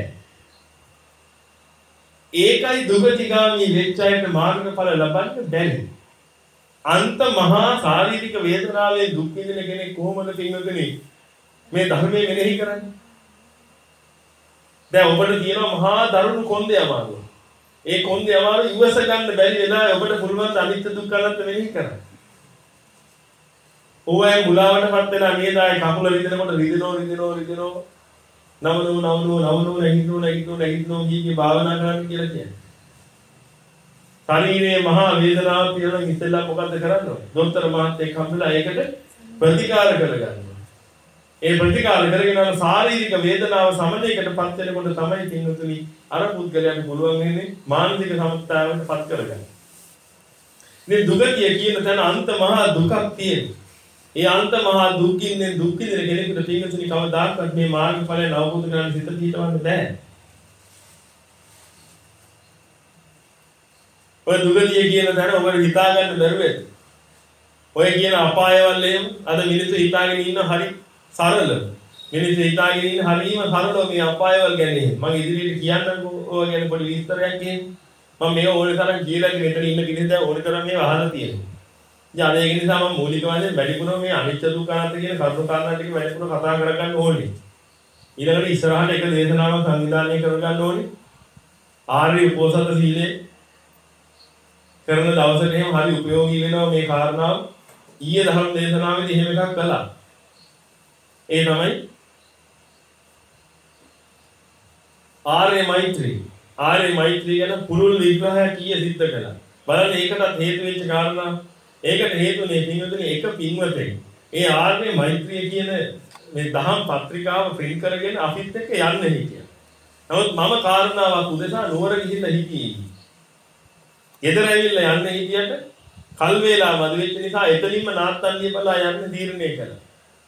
ඒකයි දුගතිගාමී වෙච්ච අයට මාර්ගඵල ලබන්න බැරි. අන්ත මහා ශාරීරික වේදනාවේ දුක් විඳින කෙනෙක් කොහොමද පින්වතුනි මේ ධර්මයේ මෙනෙහි කරන්නේ? දැන් ඔබට තියෙනවා මහා දරුණු කොන්දේ අමාරුව. ඒ කොන්දේ අමාරු ඉවස ගන්න බැරි වෙලාවේ ඔබට පුළුවන් අනිත්‍ය දුක්ඛ අනාත්ම මෙනෙහි කරන්න. ඕවැය මුලාවටපත් වෙලා නේද ආයේ කකුල රිදෙනකොට රිදෙනෝ රිදෙනෝ රිදෙනෝ නවනෝ නවනෝ නවනෝ නැහිනෝ නැහිනෝ නැහිනෝ කීකී භාවනා කරන්න කියලා කියන්නේ. ශරීරයේ මහා වේදනාවක් තියෙනවා ඉතින්ලා මොකද්ද කරන්න ඕනේ? දොස්තර මහත්තයෙක් හම්බුලා ඒකට ප්‍රතිකාර කරගන්න. ඒ ප්‍රතිකාර කරගෙන යන ශාරීරික වේදනාව සමනයකටපත් වෙනකොට තමයි පින්වතුනි අර පුද්ගලයාට පුළුවන් වෙන්නේ මානසික සමත්තාවකට පත් කරගන්න. මේ දුගතිය කියන තැන අන්ත මහා දුකක් තියෙනවා. ඒ අන්ත මහා දුකින් දුක් විඳින කෙනෙකුට පින්වතුනි කවදාකවත් මේ මාර්ගඵලය අවබෝධ කරගන්න සිත පිටවන්න බෑ. ඔය දුගතිය කියන තැන ඔබට හිතා ගන්න බැරුව ඇති. ඔය කියන අපායවල එහෙම අද මිනිස්සු හිතාගෙන ඉන්න හරි සරල. මිනිස්සු හිතාගෙන ඉන්න හරියම සරලව මේ අපායවල ගැන මම ඉදිරියට කියන්නකෝ ඔය ගැන පොඩි විස්තරයක් එහෙම. මම මේ ඕනේ තරම් කියලා මෙතන ඉන්න කෙනෙක් දැන් ඕනේ තරම් මේව අහලා තියෙනවා. ඉතින් ඒක නිසා මම මූලික වශයෙන් වැඩිපුරම මේ අනිත්‍ය දුක්ඛ අනාත්ම කියන කරුණු කාරණා ටික වැඩිපුර කතා කරගන්න ඕනේ. ඊළඟට ඉස්සරහට එක දේශනාවක් සංවිධානය කරගන්න ඕනේ. ආර්ය උපෝසත සීලේ කරන දවසට එහෙම හරි ප්‍රයෝගී වෙනවා මේ කාරණාව. ඊයේ ධර්ම දේශනාවේදී එහෙම එකක් කළා. ඒ තමයි ආර්ය මෛත්‍රී. ආර්ය මෛත්‍රී ගැන පුළුල් විග්‍රහයක් කීය සිද්ධ කළා. බලන්න ඒකටත් හේතු වෙච්ච කාරණා. ඒකට හේතුනේ පින්වතුනි එක පින්වතෙක්. ඒ ආර්ය මෛත්‍රිය කියන මේ දහම් පත්‍රිකාව print කරගෙන අපිත් එක්ක යන්න හිටියා. නමුත් මම කාරණාවක් උදෙසා නුවර ගිහිල්ලා හිටියේ. ගෙදර ඇවිල්ලා යන්න හිටියට කල් වේලා මදි වෙච්ච නිසා එතනින්ම නාත්තන්දිය බලා යන්න තීරණය කළා.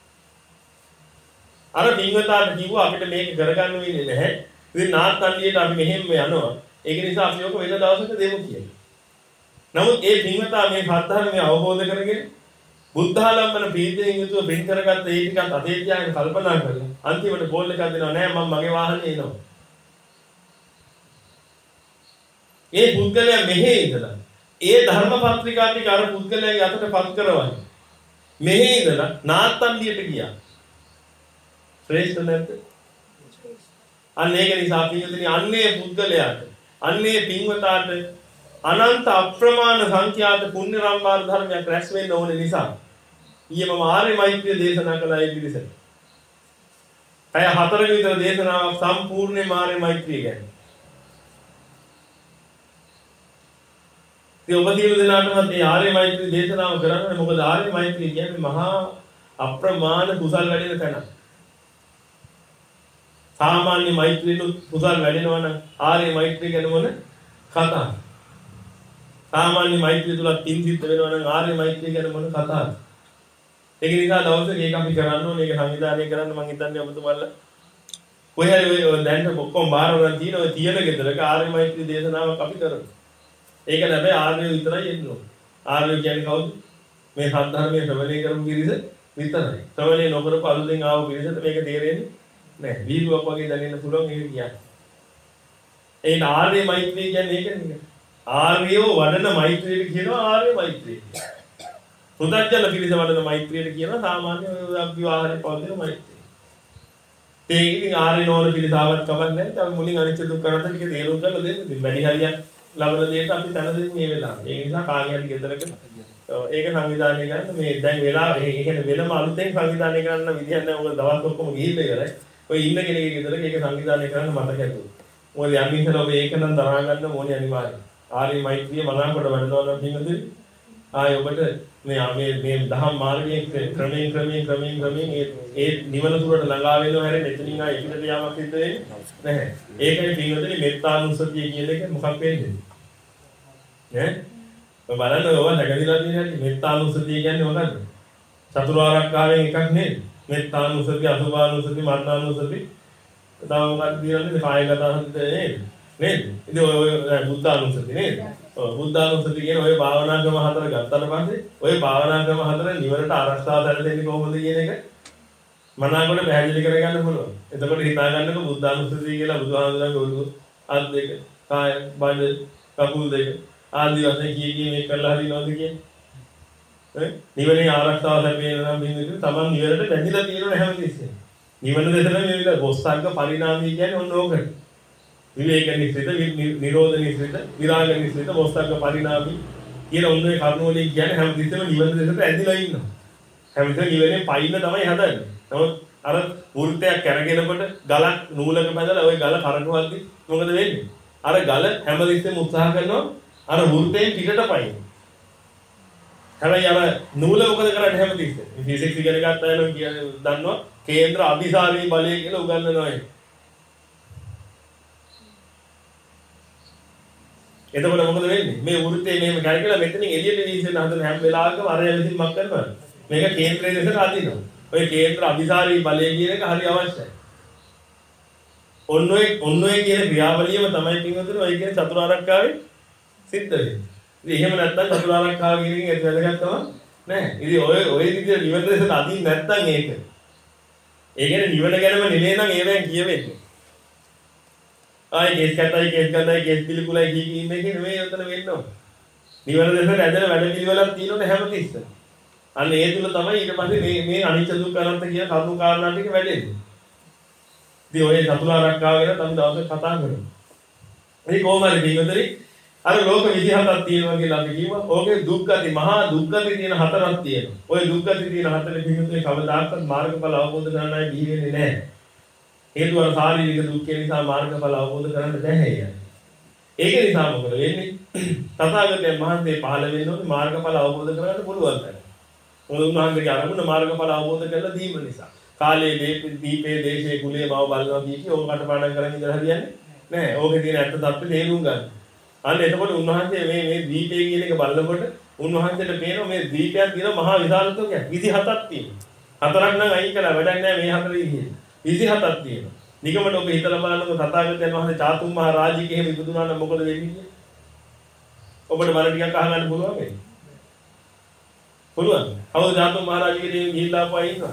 අර පින්වතාට කිව්වා අපිට මේක කරගන්න වෙන්නේ නැහැ. ඉතින් නාත්තන්දියට අපි මෙහෙම යනවා. ඒක නිසා අපි ඔක වෙන දවසක දෙමු කියලා. නමුත් ඒ පින්වතා මේ සත්‍යධර්මය අවබෝධ කරගෙන බුද්ධාලම්බන ප්‍රීතියෙන් යුතුව බින් කරගත්ත ඒ ටිකත් අතේ තියාගෙන කල්පනා කරලා අන්තිමට බෝල් එකක් දෙනවා නෑ මම මගේ වාහනේ එනවා. ඒ පුද්ගලයා මෙහෙ ඉඳලා ඒ ධර්ම පත්‍රිකා ටික අර පුද්ගලයාගේ අතට පත් කරවන්නේ. මෙහෙ ඉඳලා නාත්තන්දියට ගියා. ශ්‍රේෂ්ඨ නැද්ද? අන්න ඒක නිසා පින්වතුනි අන්නේ පුද්ගලයාට අන්නේ පින්වතාට අනන්ත අප්‍රමාණ සංඛ්‍යාත පුණ්‍ය රම්මාන ධර්මයක් රැස් වෙන්න ඕන නිසා ඊයේ මම ආර්ය මෛත්‍රිය දේශනා කළා ඒ පිළිසෙට. අය හතරක විතර දේශනාවක් සම්පූර්ණයෙන්ම ආර්ය මෛත්‍රිය ගැන. ඒ ඔබ සියලු දෙනාටම මේ ආර්ය මෛත්‍රී දේශනාව කරන්නේ මොකද ආර්ය මෛත්‍රිය කියන්නේ මහා අප්‍රමාණ කුසල් වැඩෙන තැන. සාමාන්‍ය මෛත්‍රියලු කුසල් වැඩෙනවා නම් ආර්ය මෛත්‍රිය ගැන මොන කතාවද? සාමාන්‍ය මෛත්‍රිය තුල තින් සිත් වෙනවා නම් ආර්ය මෛත්‍රිය ගැන මොන කතාවද? ඒක නිසා දවසක ඒක අපි කරන්න ඕනේ. ඒක සංවිධානය කරන්න මම හිතන්නේ ඔබතුමාලා ඔය හරි දැන් ඔක්කොම බාරවල තියෙන ඔය තියෙන ගෙදරක ආර්ය මෛත්‍රී දේශනාවක් අපි කරමු. ඒක නැබැයි ආර්ය විතරයි එන්න ඕනේ. ආර්ය කියන්නේ කවුද? මේ සද්ධර්මයේ ශ්‍රවණය කරපු පිරිස විතරයි. ශ්‍රවණය නොකරපු අලුතෙන් ආව පිරිසට මේක තේරෙන්නේ නැහැ. වීදුවක් වගේ දැනෙන්න පුළුවන් ඒක කියන්නේ. ඒ ආර්ය මෛත්‍රී කියන්නේ ඒකනේ. ආර්යෝ වඩන මෛත්‍රියට කියනවා ආර්ය මෛත්‍රිය. පුදජන පිරිස වඩන මෛත්‍රියට කියනවා සාමාන්‍ය විවාහයේ පවතින මෛත්‍රිය. ඒ ඉතින් ආර්ය නෝන පිළිසාවක් කවන්නේ නැහැ. තමයි මුලින් අනිත්‍ය දුක්ඛ අනාත්ම ටික තේරුම් ගන්න දෙන්න. ඉතින් වැඩි හරියක් ලබන දෙයට අපි තන දෙන්නේ මේ වෙලාවේ. ඒ නිසා කාගේහරි ගෙදරක ඒක සංවිධානය කරන්න මේ දැන් වෙලාව ඒ කියන්නේ වෙනම අලුතෙන් සංවිධානය කරන්න විදියක් නැහැ. මොකද දවස් ඔක්කොම ගිහිල්ලා ඉවරයි. ඔය ඉන්න කෙනෙක්ගේ ගෙදරක ඒක සංවිධානය කරන්න මතක ඇතුව. මොකද යම් ඉතල ඔබ ඒක නම් දරා ගන්න ඕනේ අනිවාර්යයෙන්. ආර්ය මෛත්‍රිය මනාකොට වැඩනවා නම් කිව්වද? ආය ඔබට මේ මේ මේ දහම් මාර්ගයේ ක්‍රමයෙන් ක්‍රමයෙන් ක්‍රමයෙන් ක්‍රමයෙන් ඒ ඒ නිවන තුරට ළඟා වෙනවා හැරෙන්න එතනින් ආයෙ එකට යාමක් සිද්ධ වෙන්නේ නැහැ. ඒකයි පින්වතුනි මෙත්තානුස්සතිය කියන එක මොකක් වෙන්නේ? ඈ? ඔය බලන්න ඔය නැගදිලා තියෙන හැටි මෙත්තානුස්සතිය කියන්නේ මොකද්ද? චතුරාර්යකාරයෙන් එකක් නේද? මෙත්තානුස්සතිය, අසුභානුස්සතිය, මරණානුස්සතිය. තව මොකක්ද කියන්නේ? කායගත අනුස්සතිය නේද? නේද? ඉතින් ඔය බුද්ධානුස්සතිය නේද? බුද්ධානුස්සතිය කියන ඔය භාවනා ක්‍රම හතර ගත්තාට පස්සේ ඔය භාවනා ක්‍රම හතර නිවනට ආරක්ෂා දෙන්නේ කොහොමද කියන එක මනාවකට පැහැදිලි කරගන්න පුළුවන්. එතකොට හිතා ගන්නකො බුද්ධානුස්සතිය කියලා බුදුහාමුදුරන්ගේ ඔළුව අත් දෙක, කාය, බඩ, කකුල් දෙක ආදී වශයෙන් කී කී මේක කරලා හරිනවද කියන්නේ? ඈ නිවනේ ආරක්ෂාව ලැබෙන්න නම් බින්දුවේ තමන් නිවනට බැඳිලා තියෙනව හැමතිස්සෙම. නිවන දෙතර මේ විදිහ බොස්සංග පරිණාමී කියන්නේ ඔන්න ඕකට. විවේක නිස්සිත, නිරෝධ නිස්සිත, විරාග නිස්සිත, මොස්සග්ග පරිණාමී කියන ඔන්නේ කරුණු වලින් කියන්නේ හැමතිස්සෙම නිවන දෙකට ඇදිලා ඉන්නවා. හැමතිස්සෙම නිවනේ පයින්න තමයි හදන්නේ. නමුත් අර වෘත්තයක් කරගෙනකොට ගලක් නූලක බැඳලා ওই ගල කරකවද්දි මොකද වෙන්නේ? අර ගල හැමතිස්සෙම උත්සාහ කරනවා අර වෘත්තයෙන් පිටට පයින්න. හැබැයි අර නූල මොකද කරන්නේ හැමතිස්සෙම? ෆිසික්ස් ඉගෙන ගත්ත අය නම් කියන්නේ දන්නවා කේන්ද්‍ර අභිසාරී බලය කියලා උගන්වනවා ඒක. එතකොට මොකද වෙන්නේ? මේ වෘත්තේ මෙහෙම කරකලා මෙතනින් එළියට වීසෙන්න හදන හැම වෙලාවකම අර යවිසින් මක් කරනවා. මේක කේන්ද්‍රයේ දෙසට අදිනවා. ඔය කේන්ද්‍ර අභිසාරී බලය කියන එක හරි අවශ්‍යයි. ඔන්න ඔය ඔන්න ඔය කියන ක්‍රියාවලියම තමයි පින්වතුනි ඔය කියන චතුරාර්යකාවේ සිද්ධ වෙන්නේ. ඉතින් එහෙම නැත්නම් චතුරාර්යකාව කියන එකෙන් ඒක වැදගත්කම නැහැ. ඉතින් ඔය ඔය විදිහට නිවන දෙසට අදින්න නැත්නම් ඒක. ඒ කියන්නේ නිවන ගැනම නෙමෙයි නම් ඒවෙන් කියවෙන්නේ. ආයි කේස් කටයි කේස් කටයි කේස් පිළිකුලයි කී කී ඉන්නේ කියන මේ උතන වෙන්න ඕන. නිවන දෙසට ඇදලා වැඩ පිළිවෙලක් තියෙනවනේ හැමතිස්සෙම. අන්න ඒ තුල තමයි ඊට පස්සේ මේ මේ අනිත්‍ය දුක්ඛ අනාත්ම කියන කරුණු කාරණා ටික වැඩෙන්නේ. ඉතින් ඔය චතුරාර්යකාව ගැන තමයි දවසක් කතා කරමු. මේ කොහොමද මේකතරි අර ලෝක විදිහටක් තියෙනවා කියලා අපි කිව්වා. ඕකේ දුක්ගති මහා දුක්ගති තියෙන හතරක් තියෙනවා. ඔය දුක්ගති තියෙන හතරේ පිටුනේ කවදාකවත් මාර්ගඵල අවබෝධ කරගන්න අය බිහි වෙන්නේ නැහැ. හේතුව අර ශාරීරික දුක්ඛ නිසා මාර්ගඵල අවබෝධ කරගන්න බැහැ. ඒක නිසා මොකද වෙන්නේ? තථාගතයන් වහන්සේ පහළ වෙන්න ඕනේ මාර්ගඵල අවබෝධ කරගන්න පුළුවන් තරම්. උන්වහන්සේගේ අරමුණ මාර්ගඵල අවබෝධ කරලා දීම නිසා. කාලයේ දීපේ දේශේ කුලයේ මව බලනවා කිය ඕක කටපාඩම් කරන් ඉඳලා හරියන්නේ නැහැ. ඕකේ තියෙන ඇත්ත තත්ත්වය තේරුම් ගන්න. අන්න එතකොට උන්වහන්සේ මේ මේ දීපේ කියන එක බලනකොට උන්වහන්සේට පේනවා මේ දීපයක් තියෙන මහා විශාලත්වයක් විසිහතක් තියෙනවා. හතරක් නම් අයින් කළා වැඩක් නැහැ මේ හතරේ ඉන්නේ. විසිහතක් තියෙනවා. නිගමන ඔබ හිතලා බලනකො තථාගතයන් වහන්සේ චාතුම් මහ රාජික එහෙම ඉදුණා නම් මොකද වෙන්නේ කියන්නේ? ඔබට මම ටිකක් අහගන්න පුළුවන් වෙයි. පුළුවන්. කවුද චාතුම් මහ රාජිකේ ගිහිල්ලා ආපුවා ඉන්නවා?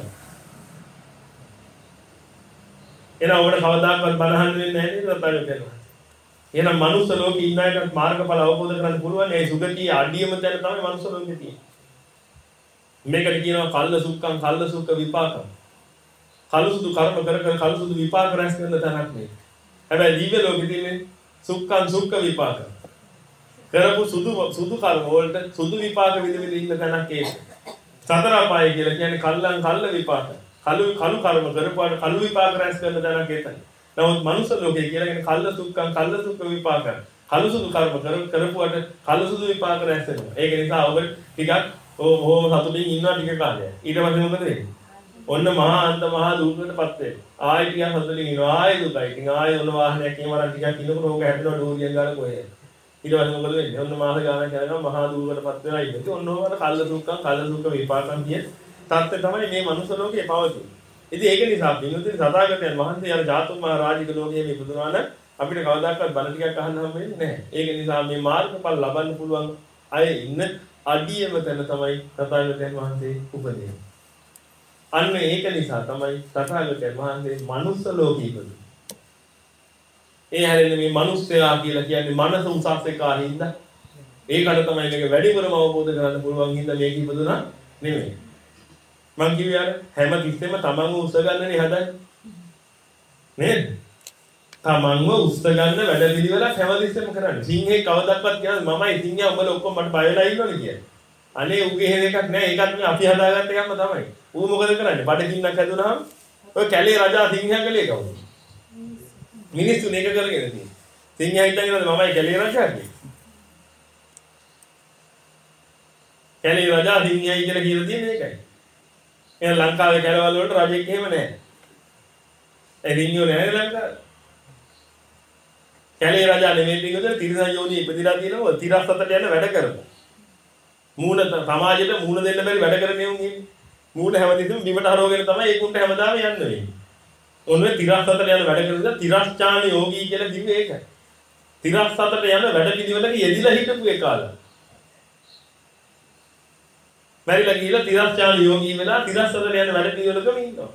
එනවා ඔබට කවදාකවත් බනහන් වෙන්නේ නැහැ නේද තථාගතයන් වහන්සේ. එහෙනම් මනුස්ස ලෝකේ ඉන්න අයට මාර්ගඵල අවබෝධ කරගන්න පුළුවන්. ඒ සුගතිය අඩියම තැන තමයි මනුස්ස ලෝකේ තියෙන්නේ. මේකට කියනවා කල්ල සුක්ඛං කල්ල සුඛ විපාකං. කලුසුදු කර්ම කර කර කලුසුදු විපාක රැස් කරන තැනක් නේ. හැබැයි දිව්‍ය ලෝකෙ තියෙන්නේ සුක්ඛං සුඛ විපාක. කරපු සුදු සුදු කර්ම වලට සුදු විපාක විඳ විඳ ඉන්න තැනක් ඒක. සතර අපාය කියලා කියන්නේ කල්ලං කල්ල විපාක. කලු කලු කර්ම කරපුවාට කලු විපාක රැස් කරන තැනක් ඒතන. නමුත් මනුස්ස ලෝකේ කියලා කියන්නේ කල්ල සුක්ඛං කල්ල සුඛ විපාක. කලුසුදු කර්ම කර කරපුවාට කලුසුදු විපාක රැස් වෙනවා. ඒක නිසා ඔබ ටිකක් ඕ ඕ සතුටින් ඉන්නවා ටික කාලයක්. ඊට පස්සේ මොකද වෙන්නේ? ඔන්න මහා අන්ත මහා දුකටපත් වෙනවා. ආයෙ ටිකක් හදලින් ඉනවා ආයෙ දුකයි. ඉතින් ආයෙ ඔන්න වාහනයක් කියවරන් ටිකක් ඉන්නකොට ඕක හැදෙනවා ඩෝරියෙන් ගාලා කොහෙද. ඊට පස්සේ මොකද වෙන්නේ? ඔන්න මාස ගානක් යනකම් මහා දුකටපත් වෙලා ඉන්නේ. ඉතින් ඔන්න ඕකට කල්ල දුක්ඛම් කල්ල දුක්ඛ විපාකම් කිය තත්ත්වය තමයි මේ මනුස්ස ලෝකේ පවතින්නේ. ඉතින් ඒක නිසා බිනුදින සදාගතයන් වහන්සේ අර ජාතුම් මහ රාජික ලෝකයේ මේ බුදුනා නම් අපිට කවදාකවත් බණ ටිකක් අහන්න හම් වෙන්නේ නැහැ. ඒක නිසා මේ මාර්ගඵල ලබන්න පුළුවන් අය ඉන්න අඩියම තැන තමයි තථාගතයන් වහන්සේ උපදින්නේ. අන්න ඒක නිසා තමයි තථාගතයන් වහන්සේ මනුස්ස ලෝකෙ ඉපදුනේ. ඒ හැරෙන්නේ මේ මනුස්සයා කියලා කියන්නේ මනස උසස් එකා හින්දා. ඒකට තමයි මේක වැඩිපුරම අවබෝධ කරගන්න පුළුවන් හින්දා මේක ඉපදුනා නෙමෙයි. මං කිව්වේ අර හැම තිස්සෙම තමන්ව උස්ස ගන්නනේ හදන්නේ. නේද? තමන්ව උස්ස ගන්න වැඩ පිළිවෙලක් හැම තිස්සෙම කරන්නේ. සිංහේ කවදාවත් කියන්නේ මමයි සිංහයා උඹලා ඔක්කොම මට බය වෙලා ඉන්නවනේ කියන්නේ. අනේ උගේ හේන එකක් නෑ. ඒකත් මේ අපි හදාගත්ත එකක්ම තමයි. ඌ මොකද කරන්නේ? බඩගින්නක් හැදුනහම ඔය කැලේ රජා සිංහයා කලේ කවුද? මිනිස්සු මේක කරගෙන තියෙන්නේ. සිංහයා හිතන්නේ මමයි කැලේ රජා කියන්නේ. කැලේ රජා සිංහයයි කියලා කියලා තියෙන්නේ ඒකයි. එහෙනම් ලංකාවේ කැලවල වලට රජෙක් එහෙම නැහැ. ඒ සිංහයෝ නැහැ ලංකාවේ. කැලේ රජා නෙමෙයි පිටුදේ තිරිසන් යෝනි ඉපදිලා තියෙනවා තිරස් අතට යන වැඩ කරනවා. මූණ සමාජයට මූණ දෙන්න බැරි වැඩ කරන්නේ උන් ඉන්නේ. මූණ හැමතිස්සෙම බිමට හරවගෙන තමයි ඒකුන්ට හැමදාම යන්න වෙන්නේ. ඔන්න තිරස් අතට යන වැඩ කරනවා තිරස්චාන යෝගී කියලා කිව්වේ ඒකයි. තිරස් අතට යන වැඩ පිළිවෙලක යෙදිලා හිටපු ඒ කාලේ. මැරිලා ගිහලා තිරස්චාන යෝගී වෙලා තිරස් අතට යන වැඩ පිළිවෙලකම ඉන්නවා.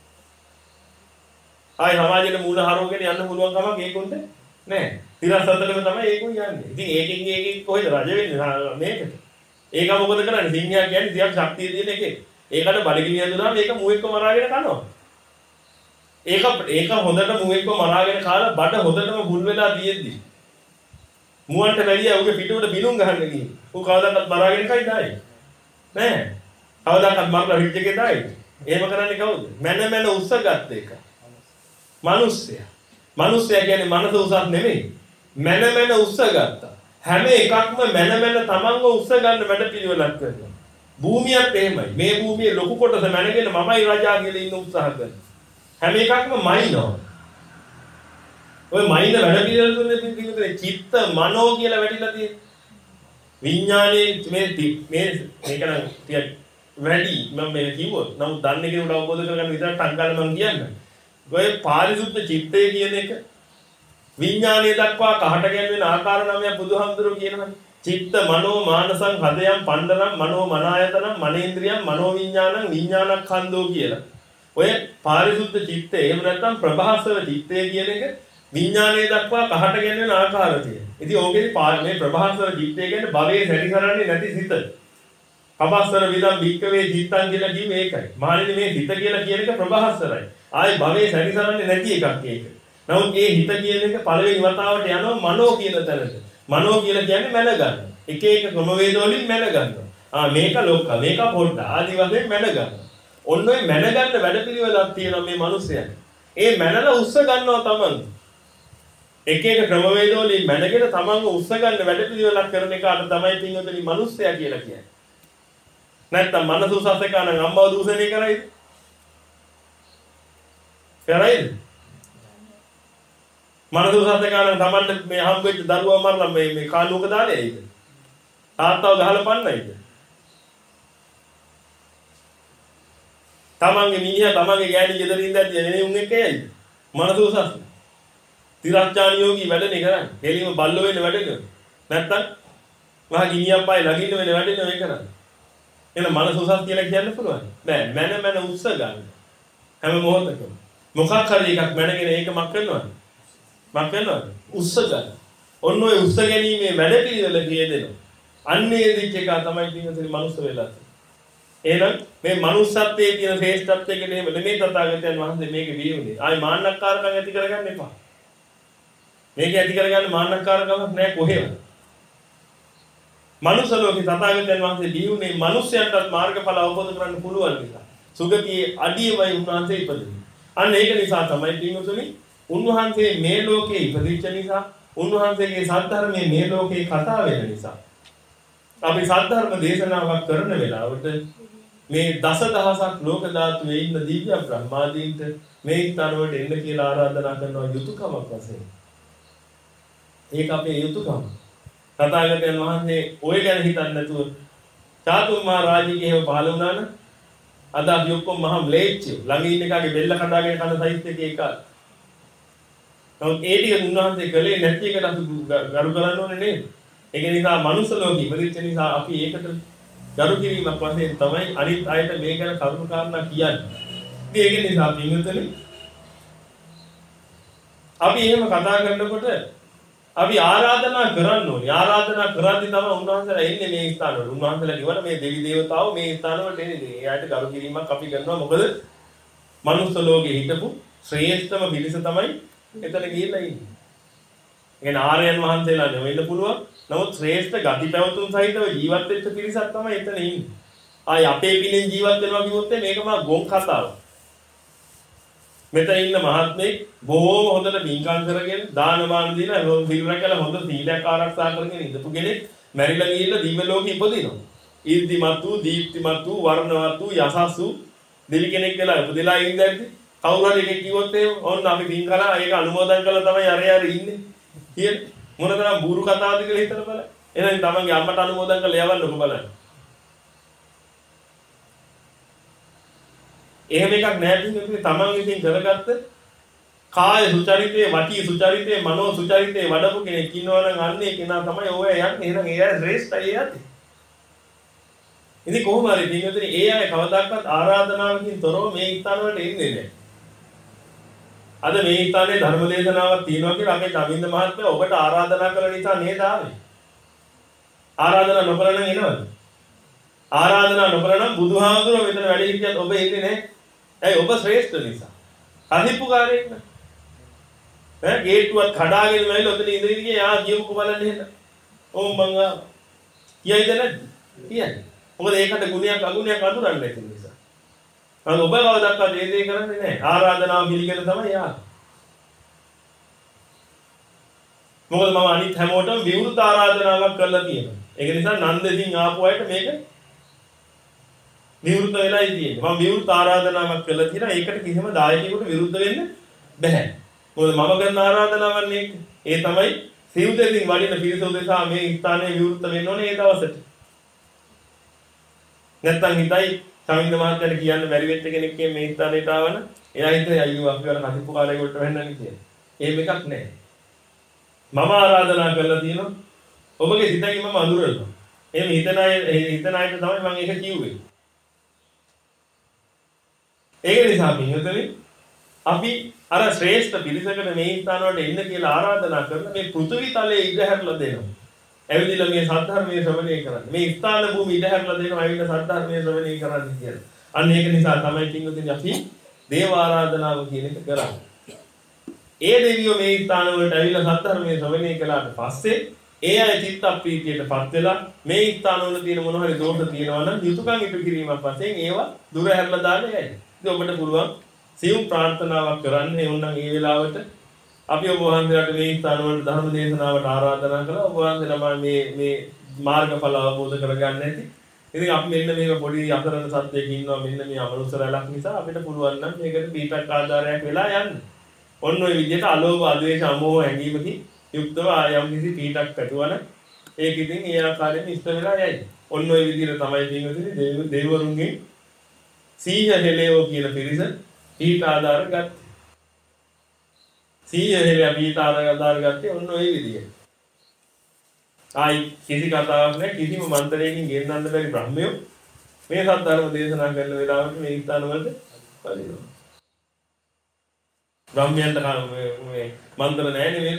ආයි සමාජයට මූණ හරවගෙන යන්න පුළුවන් කමක් ඒකුන්ට නෑ. තිරස් අතටම තමයි ඒකුන් යන්නේ. ඉතින් ඒකෙන් ඒකෙන් කොහෙද රජ වෙන්නේ මේකට? ඒක මොකද කරන්නේ? සිංහයා කියන්නේ තියක් ශක්තිය තියෙන එකේ. ඒකට බඩගිනි හදුනාම මේක මුවෙක්ව මරාගෙන කනවා. ඒක ඒක හොඳට මුවෙක්ව මරාගෙන කාලා බඩ හොඳටම ගුල් වෙලා තියෙද්දි මුවන්ට වැඩිය උගේ පිටුවට බිනුම් ගහන්න ගිහින්. ඌ කවදාකවත් මරාගෙන කයි දායි. නෑ. කවදාකවත් මරලා රිච් එකේ දායි. එහෙම කරන්නේ කවුද? මැන මැන උස්සගත් එක. මිනිස්සයා. මිනිස්සයා කියන්නේ මනස උසස් නෙමෙයි. මැන මැන උස්සගත්තා. හැම එකක්ම මැන මැන තමන්ව උස්ස ගන්න වැඩ පිළිවෙලක් කරනවා. භූමියත් එහෙමයි. මේ භූමියේ ලොකු කොටස මැනගෙන මමයි රජා කියලා ඉන්න උත්සාහ කරනවා. හැම එකක්ම මයින්නවා. ඔය මයින් වැඩ පිළිවෙල දුන්නේ පිටින් චිත්ත මනෝ කියලා වැටිලා තියෙන්නේ. විඥානයේ මේ මේ මේක නම් ටිකක් වැඩි මම මේ කිව්වොත් නමුත් දන්නේ කෙනෙකුට අවබෝධ කරගන්න විතරක් ටංගල මම කියන්නේ. ඔය පාරිසුද්ධ චිත්තය කියන එක විඥානයේ දක්වා කහට ගැන්වෙන ආකාර නමයක් බුදුහාමුදුරුවෝ කියනවා. චිත්ත මනෝ මානසං හදයන් පණ්ඩරම් මනෝ මනායතනම් මනේන්ද්‍රියම් මනෝ විඥානං විඥානක්ඛන්தோ කියලා. ඔය පාරිසුද්ධ චිත්තය එහෙම නැත්නම් ප්‍රභාස්වර චිත්තය කියන එක විඥානයේ දක්වා කහට ගැන්වෙන ආකාරය. ඉතින් ඕකේදී මේ ප්‍රභාස්වර චිත්තය කියන්නේ භවයේ සැරිසරන්නේ නැති සිත. කබස්වර විදම් භික්කවේ චිත්තං කියලා කිව්වේ ඒකයි. මහණෙනි මේ හිත කියලා කියන එක ප්‍රභාස්වරයි. ආයේ භවයේ සැරිසරන්නේ නැති එකක් ඒක. නමුත් ඒ හිත කියන එක පළවෙනි වතාවට යනවා මනෝ කියන තැනට. මනෝ කියලා කියන්නේ මැන ගන්න. එක එක ක්‍රමවේද වලින් මැන ගන්නවා. ආ මේක ලොක්ක මේක පොඩ්ඩ ආදි වශයෙන් මැන ගන්නවා. ඔන්න ඔය මැන ගන්න වැඩපිළිවෙලක් තියෙනවා මේ මිනිස්යාට. ඒ මැනලා උස්ස ගන්නවා තමන්. එක එක ක්‍රමවේද වලින් මැනගෙන තමන්ව උස්ස ගන්න වැඩපිළිවෙලක් කරන එකට තමයි පින්වතුනි මිනිස්යා කියලා කියන්නේ. නැත්තම් මනස උසස් එක නම් අම්මව දූෂණය කරයිද? කරයිද? මනස උසස් එක නම් තමන්ට මේ හම්බෙච්ච දරුවා මරලා මේ මේ කාලුවක දාන්නේ ඇයිද? තාත්තව ගහලා පන්නයිද? තමන්ගේ මිනිහා තමන්ගේ ගෑණි ගෙදරින් ඉඳද්දී එනේ උන් එක්ක යයිද? මනස උසස්. තිරස්චාන යෝගී වැඩනේ කරන්නේ. දෙලිම බල්ලෝ වෙන්න වැඩනේ. නැත්තම් මහා ගිනියක් පායි ළඟින්න වෙන වැඩනේ මේ කරන්නේ. එහෙනම් මනස උසස් කියලා කියන්න පුළුවන්. බෑ මන මන උස්ස ගන්න. හැම මොහොතකම. මොකක් හරි එකක් මැනගෙන ඒක මක් කරනවද? මක් කරනවද? උස්ස ගන්න. ඔන්න ඔය උස්ස ගැනීමේ වැඩ පිළිවෙල කියදෙනවා. අන්නේ දිච්ච එක තමයි තියෙන්නේ මනුස්ස වෙලා. එහෙනම් මේ මනුස්සත්වයේ තියෙන ශ්‍රේෂ්ඨත්වයකට එහෙම නෙමෙයි තථාගතයන් වහන්සේ මේක විහිුනේ. ආයි මාන්නක්කාරකම් ඇති කරගන්න එපා. මේක ඇති කරගන්න මාන්නක්කාරකමක් නෑ කොහෙවත්. මනුස්ස ලෝකේ තථාගතයන් වහන්සේ විහිුනේ මිනිස්යන්ටත් මාර්ගඵල අවබෝධ කරගන්න පුළුවන් නිසා. සුගතියේ අඩියවයි උන්වහන්සේ ඉපදුනේ. අන්න ඒක නිසා තමයි පින්වතුනි උන්වහන්සේ මේ ලෝකේ ඉපදිච්ච නිසා උන්වහන්සේගේ සත්‍ය මේ ලෝකේ කතා වෙන නිසා අපි සත්‍ය දේශනාවක් කරන වෙලාවට මේ දසදහසක් ලෝක ධාතුවේ ඉන්න දිව්‍ය බ්‍රහ්මාදීන්ට මේ ස්ථාන වලට එන්න කියලා ආරාධනා කරනවා යුතුයකමක් වශයෙන්. ඒක අපේ යුතුයකම. තථාගතයන් වහන්සේ ඔය ගැන හිතන්නේ නැතුව චාතුම් මහ රාජිකේ එහෙම පහළ වුණා නම් අද අපි ඔක්කොම මහා ම්ලේච්චයෝ ළඟ ඉන්න එකගේ බෙල්ල කඩාගෙන කන සයිස් එකේ එක. නමුත් ඒ ටික උන්වහන්සේ කළේ නැති එකට අපි ගරු කරන්න ඕනේ නේද? ඒක නිසා මනුස්ස ලෝකෙ ඉපදිච්ච නිසා අපි ඒකට ගරු කිරීමක් වශයෙන් තමයි අනිත් අයට මේ ගැන කරුණු කාරණා කියන්නේ. ඉතින් ඒක නිසා පින්විතනේ අපි එහෙම කතා කරනකොට අපි ආරාධනා කරන්න ඕනේ. ආරාධනා කරද්දී තමයි උන්වහන්සේලා එන්නේ මේ ස්ථාන වල. උන්වහන්සේලා කිව්වන මේ දෙවි දේවතාවෝ මේ ස්ථාන වලට එන්නේ. එයාට කරු කිරීමක් අපි කරනවා. මොකද මනුස්ස ලෝකේ හිටපු ශ්‍රේෂ්ඨම පිරිස තමයි එතන ගිහිල්ලා ඉන්නේ. එහෙනම් ආර්යයන් වහන්සේලා නෙවෙන්න පුළුවන්. නමුත් ශ්‍රේෂ්ඨ ගති පැවතුම් සහිතව ජීවත් වෙච්ච පිරිසක් තමයි එතන ඉන්නේ. ආයි අපේ පිළින් ජීවත් වෙනවා කිව්වොත් මේක මා ගොන් කතාවක්. මෙතන ඉන්න මහත්මයෙක් බොහෝම හොඳට පින්කම් කරගෙන දානමාන දීලා පිළිවෙල කළ හොඳ සීලයක් ආරක්ෂා කරගෙන ඉඳපු කෙනෙක් මැරිලා ගිහිල්ලා දිව්‍ය ලෝකෙ ඉපදිනවා. ඊර්තිමත් වූ, දීප්තිමත් වූ, වර්ණවත් වූ, යසස් වූ දෙවි කෙනෙක් කියලා උපදලා ඉඳද්දි කවුරු හරි එකෙක් කිව්වොත් එහෙම ඕන්න අපි පින් කළා ඒක අනුමෝදන් කළා තමයි අර යාර ඉන්නේ. කියන මොනතරම් බూరు කතාවද කියලා හිතලා බලන්න. එහෙනම් තමන්ගේ අම්මට අනුමෝදන් කරලා යවන්නකො බලන්න. එහෙම එකක් නැහැ කියන්නේ තමන් විසින් කරගත්ත කාය සුචරිතේ, වචී සුචරිතේ, මනෝ සුචරිතේ වඩපු කෙනෙක් ඉන්නවා නම් අන්නේ කෙනා තමයි ඔය යන්නේ. එහෙනම් ඒ අය ශ්‍රේෂ්ඨයි යන්නේ. ඉතින් කොහොම හරි පින්වතුනි ඒ අය කවදාකවත් ආරාධනාවකින් තොරව මේ ස්ථාන වලට එන්නේ නැහැ. අද මේ ස්ථානයේ ධර්ම දේශනාවක් තියෙනවා කියලා අපේ තමින්ද මහත්මයා ඔබට ආරාධනා කළ නිසා නේද ආවේ. ආරාධනා නොකර නම් එනවද? ආරාධනා නොකර නම් බුදුහාමුදුරුවෝ මෙතන වැඩ හිටියත් ඔබ එන්නේ නැහැ. ඇයි ඔබ ශ්‍රේෂ්ඨ නිසා. අහිපුකාරයෙක් නේ. ඈ ගේට්ටුවත් කඩාගෙන මැවිලා ඔතන ඉඳගෙන ගියා යා කියමුකෝ බලන්න එහෙනම්. ඕම් මං කියයිද නැද්ද? කියයි. මොකද ඒකට ගුණයක් අගුණයක් අඳුරන්නේ නැති නිසා. අර ඔබ කවදාවත් මේ දේ කරන්නේ නැහැ. ආරාධනාව පිළිගෙන තමයි යා. මොකද මම අනිත් හැමෝටම විවෘත ආරාධනාවක් කරලා තියෙනවා. ඒක නිසා නන්දෙසින් ආපු අයට මේක විවෘත වෙලායි තියෙන්නේ. මම විවෘත ආරාධනාවක් කළා කියලා ඒකට කිසිම දායකයෙකුට විරුද්ධ වෙන්න බෑ. මොකද මම කරන ආරාධනාවක් නේ. ඒ තමයි සිව් දෙසින් වඩින පිරිස උදෙසා මේ ස්ථානයේ විවෘත වෙන්න ඕනේ ඒ දවසට. නැත්තම් හිතයි සමින්ද මහත්තයාට කියන්න බැරි වෙච්ච කෙනෙක් මේ ස්ථානයට ආවන එයා හිතේ අයියෝ අපි වල කතිපු කාලේ කොට වෙන්නන්නේ කියලා. එහෙම එකක් නැහැ. මම ආරාධනා කරලා තියෙනවා. ඔබගේ සිතකින් මම අඳුරනවා. එහෙම හිතන අය හිතන අයට තමයි මම ඒක කිව්වේ. ඒක නිසා මිනිහතලි අපි අර ශ්‍රේෂ්ඨ පිරිසකට මේ ස්ථාන වලට එන්න කියලා ආරාධනා කරන මේ පෘථිවි තලයේ ඉඩ හැරලා දෙනවා. ඇවිදලා මේ සද්ධර්මයේ ශ්‍රවණය කරන්න. මේ ස්ථාන භූමි ඉඩ හැරලා දෙනවා ඇවිල්ලා සද්ධර්මයේ ශ්‍රවණය කරන්න කියලා. අන්න ඒක නිසා තමයි පින්වතුනි අපි දේව ආරාධනාව කියන එක කරන්නේ. ඒ දෙවියෝ මේ ස්ථාන වලට ඇවිල්ලා සද්ධර්මයේ ශ්‍රවණය කළාට පස්සේ ඒ අය චිත්ත ප්‍රීතියටපත් වෙලා මේ ස්ථාන වල තියෙන මොන හරි දෝෂ තියෙනවා නම් යුතුයකම් ඉටු කිරීමක් වශයෙන් ඒවා දුර හැරලා දාන්න යයි. ඉතින් ඔබට පුළුවන් සියුම් ප්‍රාර්ථනාවක් කරන්න ඒ වුණනම් ඒ වෙලාවට අපි ඔබ වහන්සේලාට මේ ස්ථාන වලට ධර්ම දේශනාවට ආරාධනා කළා. ඔබ වහන්සේලා මේ මේ මාර්ගඵල අවබෝධ කරගන්න ඇති. ඉතින් අපි මෙන්න මේක පොඩි අසරණ සත්‍යයක ඉන්නවා මෙන්න මේ අමනුෂ්‍යරලක් නිසා අපිට පුළුවන් නම් මේකට පිටක් ආධාරයක් වෙලා යන්න. ඔන්න ඔය විදිහට අලෝභ අද්වේෂ අමෝහ හැඟීමකින් යුක්තව ආයම් කිසි පිටක් පැතුවන ඒක ඉතින් ඒ ආකාරයෙන් ඉස්ත වෙලා යයි. ඔන්න ඔය විදිහට තමයි පින්වතුනි දේව දේවරුන්ගේ සීහ හෙලේව කියන පිරිස පිට ආධාර ගත්තේ. සීහ හෙලේ පිට ආධාර ගත්තේ ඔන්න ඔය විදිහට. ආයි කිසි කතාවක් නැහැ කිසිම මන්ත්‍රයකින් ගෙන්නන්න බැරි බ්‍රහ්මයෝ මේ සත්‍යධර්ම දේශනා කරන වෙලාවට මේ ස්ථාන වලට පරිණෝම. බ්‍රහ්මයන්ට මේ මන්ත්‍ර නැහැ නෙවෙයි.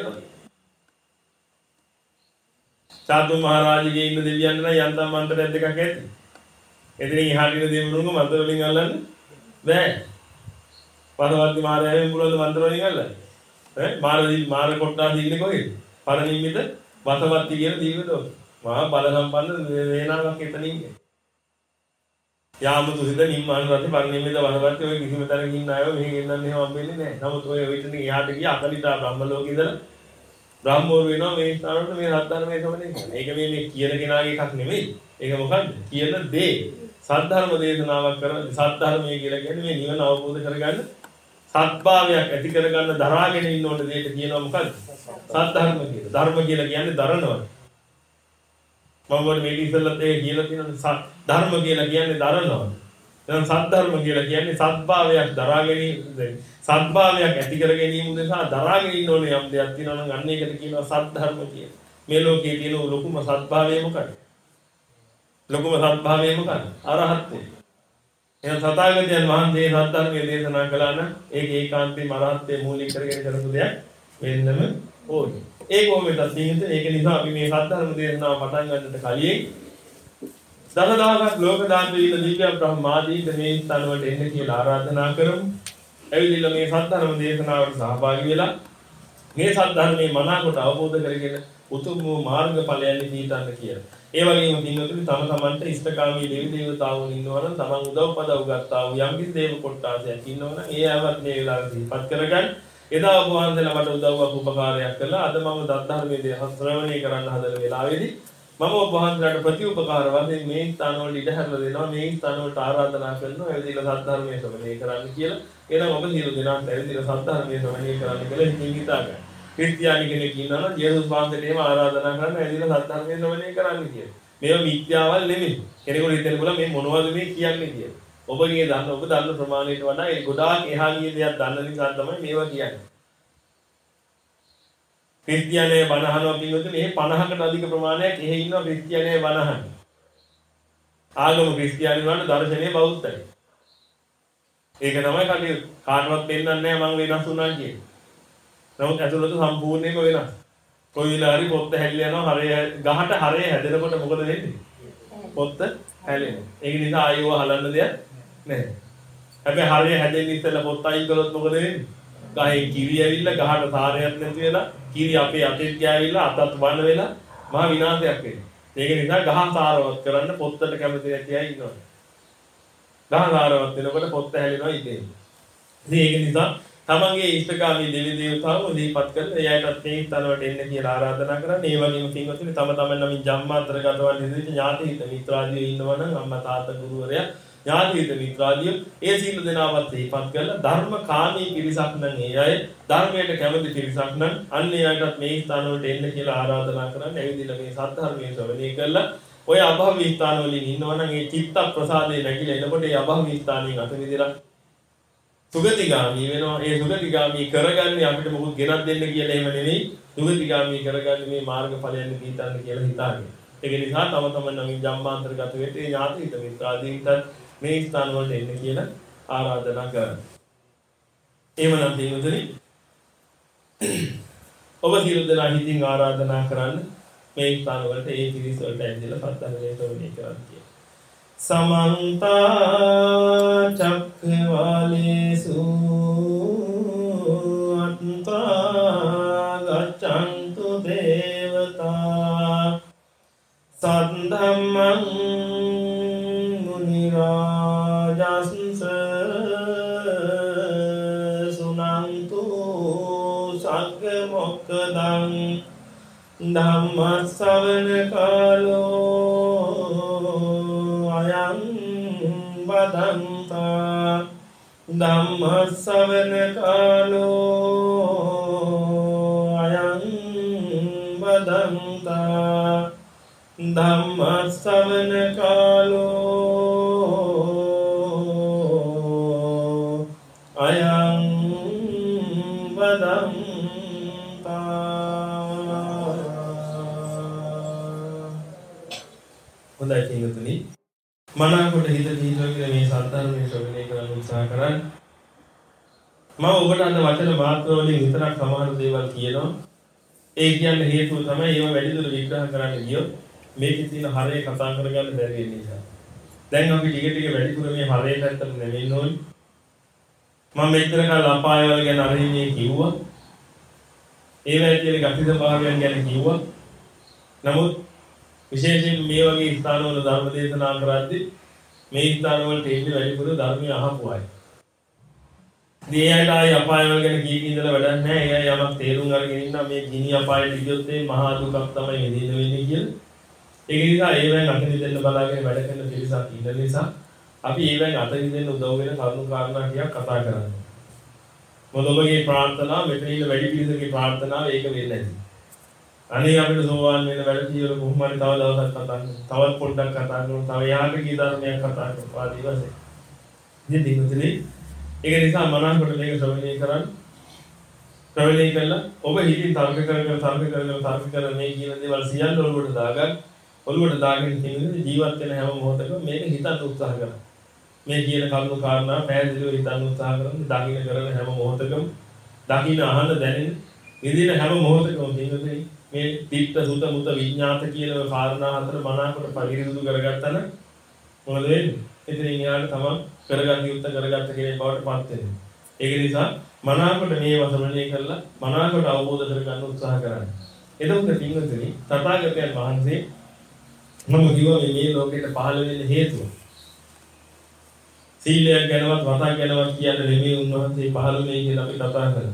සාදු මහරජගේ ඉන්න දෙවියන් නම් යන්තම් මන්ත්‍රයක් දෙකක් ඇති. එතනින් එහාට ඉන්න දෙවිවරුන්ගේ මන්ත්‍ර වලින් අල්ලන්න බෑ. පරවර්ති මාරයාගෙන් පුළුවන් මන්ත්‍ර වලින් අල්ලන්න. ඈ මාරදී මාර කොට්ටා දින්නේ කොහෙද? පරිනිම්මිත වසවත්ති කියන දීවදෝ. මහා බල සම්පන්න වේනාවක් එතනින්. යාමතු හිත නිම්මාන රති පරිනිම්මිත වසවත්ති ඔය කිසිම තැනක ඉන්න අයව මෙහෙ ගෙන්නන්න එහෙම හම්බෙන්නේ නැහැ. නමුත් ඔය ඔයිතන එහාට ගිය අකලිතා බ්‍රහ්ම ලෝකේ ඉඳලා බ්‍රහ්මෝර වෙනවා මේ ස්ථානවලට මේ සත්‍යධර්මයේ ශ්‍රවණය කරන. ඒක මේ මේ කියන කෙනාගේ එකක් නෙමෙයි. ඒක මොකද්ද? කියන දේ සද්ධර්ම දේශනාවක් කරන සද්ධර්මයේ කියලා කියන්නේ මේ නිවන අවබෝධ කරගන්න සත්භාවයක් ඇති කරගන්න දරාගෙන ඉන්න ඕන දෙයට කියනවා මොකද්ද? සද්ධර්ම කියලා. ධර්ම කියලා කියන්නේ දරනවා. මම වල මේ ඉස්සෙල්ලත් ඒක කියලා තියෙනවා ධර්ම කියලා කියන්නේ දරනවා. දැන් සද්ධර්ම කියලා කියන්නේ සත්භාවයක් දරා ගැනීම සත්භාවයක් ඇති කර ගැනීම උදෙසා දරාගෙන ඉන්න ඕනේ යම් දෙයක් තියෙනවා නම් අන්න ඒකට කියනවා සද්ධර්ම කියලා. මේ ලෝකයේ තියෙන ලොකුම සත්භාවය මොකක්ද? ලොකුම සත්භාවය මොකක්ද? අරහත්ත්වය. එහෙනම් සතාගතයන් වහන්සේ සද්ධර්මයේ දේශනා කළා නම් ඒක ඒකාන්තයෙන් අරහත්ත්වයේ මූලික කරගෙන කරපු දෙයක් වෙන්නම ඕනේ. ඒක කොහොමද තියෙන්නේ? ඒක නිසා අපි මේ සද්ධර්ම දේශනාව පටන් ගන්නට කලින් දසදහසක් ලෝක දාන්ත විල දිව්‍ය බ්‍රහ්මාදීන් මේ ස්ථාන වලට එන්න කියලා ආරාධනා කරමු. ඇවිල්ලා මේ සද්ධර්ම දේශනාවට සහභාගී වෙලා මේ සද්ධර්මයේ මනාකොට අවබෝධ කරගෙන උතුම් වූ මාර්ගඵලයන් දීතන්න කියලා. ඒ වගේම පින්වතුනි තම තමන්ට ඉෂ්ඨකාමී දෙවි දේවතාවුන් ඉන්නවනම් තමන් උදව් පදව් ගත්තා වූ යම් කිසි දේව කොට්ටාසයක් ඉන්නවනම් ඒ ආවත් මේ වෙලාවට සිහිපත් කරගන්න. එදා ඔබ වහන්සේලා මට උදව්වක් උපකාරයක් කළා. අද මම ධර්මයේ දේශ ශ්‍රවණය කරන්න හදන වෙලාවේදී මම ඔබ වහන්සේලාට ප්‍රතිඋපකාර වශයෙන් මේ ස්ථාන වල ඉඩ හැරලා දෙනවා. මේ ස්ථාන වලට ආරාධනා කරනවා. ඇවිදලා සද්ධර්මයේ ශ්‍රවණය කරන්න කියලා. එහෙනම් ඔබ සියලු දෙනාට ඇවිදලා සද්ධර්මයේ ශ්‍රවණය කරන්න කියලා හිතින් හිතා ගන්න. ක්‍රිස්තියානි කෙනෙක් ඉන්නවා නම් ජේසුස් වහන්සේට එහෙම ආරාධනා කරන්න ඇවිදලා සද්ධර්මයේ ශ්‍රවණය කරන්න කියලා. මේව මිත්‍යාවල් නෙමෙයි. කෙනෙකුට හිතෙන්න පුළුවන් මේ මොනවද මේ කියන්නේ කියලා. ඔබගේ දන්න ඔබ දන්න ප්‍රමාණයට වඩා ඒ ගොඩාක් එහා ගිය දෙයක් දන්න නිසා තමයි මේවා කියන්නේ. ක්‍රිස්තියානිය බණහනවා කියනකොට මේ පනහකට අධික ප්‍රමාණයක් එහෙ ඉන්නවා ක්‍රිස්තියානිය බණහන. ආගම ක්‍රිස්තියානි වුණාට දර්ශනීය බෞද්ධයි. ඒක තමයි කලිය කාටවත් දෙන්නන්නේ නැහැ මම වෙනස් වුණා කියන්නේ. නමුත් ඇතුළත සම්පූර්ණයෙන්ම වෙනස්. කොයි වෙලාවරි පොත්ත හැලිලා යනවා හරය ගහට හරය හැදෙනකොට මොකද වෙන්නේ? පොත්ත හැලෙනවා. ඒක නිසා ආයෙව හලන්න දෙයක් නැහැ. හැබැයි හරය හැදෙන්න ඉස්සෙල්ලා පොත්ත අයින් කළොත් මොකද වෙන්නේ? ගහේ කිරි ඇවිල්ලා ගහට සාරයක් නැති වෙලා කිරි අපේ අතෙත් ගෑවිලා අතත් වන්න වෙලා මහා විනාශයක් වෙනවා. ඒක නිසා ගහ සාරවත් කරන්න පොත්තට කැමති නැති අය ඉන්නවා. ගහ සාරවත් වෙනකොට පොත්ත හැලෙනවා ඉතින්. ඉතින් ඒක නිසා තමන්ගේ ඉෂ්ඨකාමී දෙවි දේවතාවෝ දීපත් කරලා එයාටත් මේ ස්ථානවලට එන්න කියලා ආරාධනා කරන්නේ. ඒ වගේම පින්වත්නි තම තමන් නමින් ජම්මාන්තර ගතවන්න ඉදිරියට ඥාති හිත මිත්‍රාදියෝ ඉන්නවා නම් අම්මා තාත්තා ගුරුවරයා ඥාති හිත මිත්‍රාදියෝ ඒ සීල දෙනාවත් දීපත් කරලා ධර්ම කාමී පිරිසක් නම් ඒ අය ධර්මයට කැමති පිරිසක් නම් අන්න එයාටත් මේ ස්ථානවලට එන්න කියලා ආරාධනා කරන්නේ. ඇවිදලා මේ සත්‍ය ශ්‍රවණය කරලා ඔය අභව්‍ය ස්ථාන වලින් ඉන්නවා නම් ඒ චිත්ත ප්‍රසාදේ නැగిලා එනකොට ඒ අභව්‍ය ස්ථානයෙන් අත මිදලා සුගතිගාමී වෙනවා. ඒ සුගතිගාමී කරගන්නේ අපිට මොකද ගෙනත් දෙන්න කියලා එහෙම නෙවෙයි. සුගතිගාමී කරගන්නේ මේ මාර්ගඵලයන් දීතන්න කියලා හිතාගෙන. ඒක නිසා තම තමන් නමින් ජම්මාන්තරගත වෙට ඒ ඥාති හිත මිත්‍රාදීන්ට මේ ස්ථාන වලට එන්න කියලා ආරාධනා කරනවා. එහෙමනම් දිනුතුනි ඔබ සියලු දෙනා හිතින් ආරාධනා කරන්න මේ ස්ථාන වලට ඒ පිරිස වලට ඇවිල්ලා සත්‍යනේ තෝරණය කරන්න කියලා. समन्त चक्रवालेषु अत्रा गच्छन्तु देवता सद्धम्मं मुनिराजंस सुनन्तु सक्कमोक्खदं धम्मश्रवण कालो अयं वदन्ता धम्मश्रवण कालो अयं वदन्ता धम्मश्रवण कालो अयं वदन्ता හොඳයි පින්වතුනි මනාකොට හිත දීර්ඝ මේ සත්‍යර්මයේ ශ්‍රවණය කරන්න උත්සාහ කරන්න. මම ඔබට අද වචන මාත්‍ර වලින් විතරක් සමහර දේවල් කියනවා. ඒ කියන්නේ හේතුව තමයි ඒව වැඩිදුර විග්‍රහ කරන්න ගියොත් මේකේ තියෙන හරය කතා කරගන්න බැරි වෙන නිසා. දැන් අපි ටික ටික වැඩිදුර මේ හරය පැත්තට නෙමෙන්න ඕනේ. මම මෙච්චර කාල අපායවල ගැන අරින්නේ කිව්වා. ඒවැයි කියන ගති ස්වභාවයන් ගැන කිව්වා. නමුත් විශේෂයෙන් මේ වගේ ස්ථානවල ධර්ම දේශනා කරද්දී මේ ස්ථානවලට එන්නේ වැඩිපුර ධර්මය අහපු අය. දෙයයයි අපායවල ගැන කී කී ඉඳලා වැඩක් නැහැ. ඒ අය යමක් තේරුම් අරගෙන ඉන්නා මේ ගිනි අපායට ගියොත් මේ මහා දුකක් තමයි විඳින්න වෙන්නේ කියලා. ඒක නිසා ඒවෙන් අත මිදෙන්න බලාගෙන වැඩ කරන පිරිසක් ඉන්න නිසා අපි ඒවෙන් අත මිදෙන්න උදව් වෙන කරුණු කාරණා ටිකක් කතා කරනවා. මොකද ඔබගේ ප්‍රාර්ථනා මෙතන ඉන්න වැඩි පිරිසකගේ ප්‍රාර්ථනාව ඒක වෙන්නේ නැති. අනේ අපිට සෝවාන් වෙන වැඩ පිළිවෙල කොහොම හරි තව දවසක් කතා කරමු. තවත් පොඩ්ඩක් කතා කරමු. තව යාගේ කී ධර්මයක් කතා කරමු. ආදී වශයෙන්. ඉතින් දිනුතුනේ ඒක නිසා මනංකොට මේක ශ්‍රවණය කරන්න. ශ්‍රවණය කළා ඔබ හිතින් තර්ක කර කර තර්ක කර කර තර්ක කර මේ කියන දේවල් සියල්ල ඔළුවට දාගන්න. ඔළුවට දාගෙන ඉන්නේ ජීවත් වෙන හැම මොහොතකම මේක හිතන්න උත්සාහ කරන්න. මේ කියන කරුණු කාරණා පැහැදිලිව හිතන්න උත්සාහ කරන්න. දකින්න කරන හැම මොහොතකම දකින්න අහන්න දැනෙන ඉදින හැම මොහොතකම දිනුතුනේ මේ තිත්ත සුත මුත විඥාත කියන කාරණා හතර මනාකොට පරිවිරුදු කරගත්තා නම් මොකද වෙන්නේ? එතන ඊයාට තමයි කරගන්න යුක්ත කරගත්ත කෙනෙක් බවට පත් වෙන්නේ. ඒක නිසා මනාකොට මේ වසමණය කරලා මනාකොට අවබෝධ කරගන්න උත්සාහ කරන්න. එතකොට පින්වතුනි තථාගතයන් වහන්සේ මම කිව්වා මේ ලෝකෙට පහළ වෙන්න හේතුව. සීලයක් ගැනවත් වතක් ගැනවත් කියන්නේ නෙමෙයි උන්වහන්සේ පහළ වෙන්නේ කියලා අපි කතා කරනවා.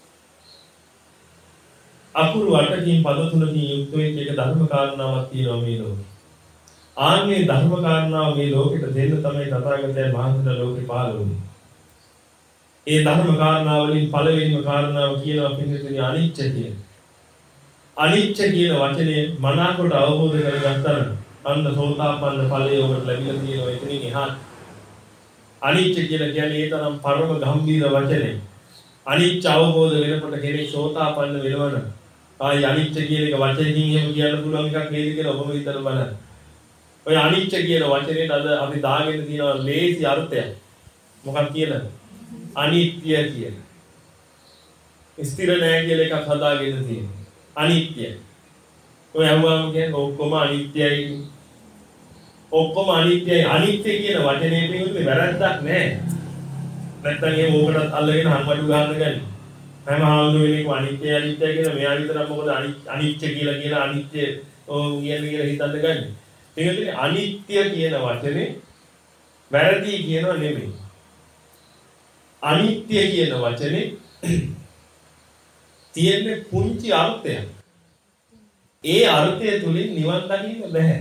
අකුරු අටකින් පද තුනකින් යුක්ත වෙච්ච එක ධර්ම කාරණාවක් තියෙනවා මේ ලෝකේ. ආන්නේ ධර්ම කාරණාව මේ ලෝකෙට දෙන්න තමයි තථාගතයන් වහන්සේලා ලෝකේ පහළ වුනේ. ඒ ධර්ම කාරණාව වලින් පළවෙනිම කාරණාව කියනවා පිළිතුරේ අනිච්ච කියන. අනිච්ච කියන වචනේ මනාකොට අවබෝධ කරගත්තා නම් අන්න සෝතාපන්න ඵලය ඔබට ලැබිලා තියෙනවා එතනින් එහාට. අනිච්ච කියලා කියන්නේ ඒ තරම් පරම ගම්භීර වචනේ. අනිච්ච අවබෝධ වෙනකොට කෙනෙක් සෝතාපන්න වෙනවනම් ආයි අනිච්ච කියන එක වචනකින් එහෙම කියන්න පුළුවන් එකක් නේද කියලා ඔබම හිතලා බලන්න. ඔය අනිච්ච කියන වචනේට අද අපි දාගෙන තියෙනවා ලේසි අර්ථයක්. මොකක්ද කියලාද? අනිත්‍ය කියන. ස්ථිර නැහැ කියලා එකක් හදාගෙන තියෙනවා. අනිත්‍ය. ඔය අහුවම කියන්නේ ඔක්කොම අනිත්‍යයි. ඔක්කොම අනිත්‍යයි. අනිත්‍ය කියන වචනේ පිටුනේ වැරද්දක් නැහැ. නැත්තම් ඒ මොකටද අල්ලගෙන හම්බඩු ගන්න ගන්නේ. හැම ආන්දෝලනයකම අනිත්‍ය අනිත්‍ය කියලා මෙයා විතරක් මොකද අනිත්‍ය කියලා කියලා අනිත්‍ය ඕ කියන්නේ කියලා හිතන්න ගන්නේ. ඒකනේ අනිත්‍ය කියන වචනේ වැරදි කියනව නෙමෙයි. අනිත්‍ය කියන වචනේ තියෙන පුංචි අර්ථයක්. ඒ අර්ථය තුලින් නිවන් දකින්න බෑ.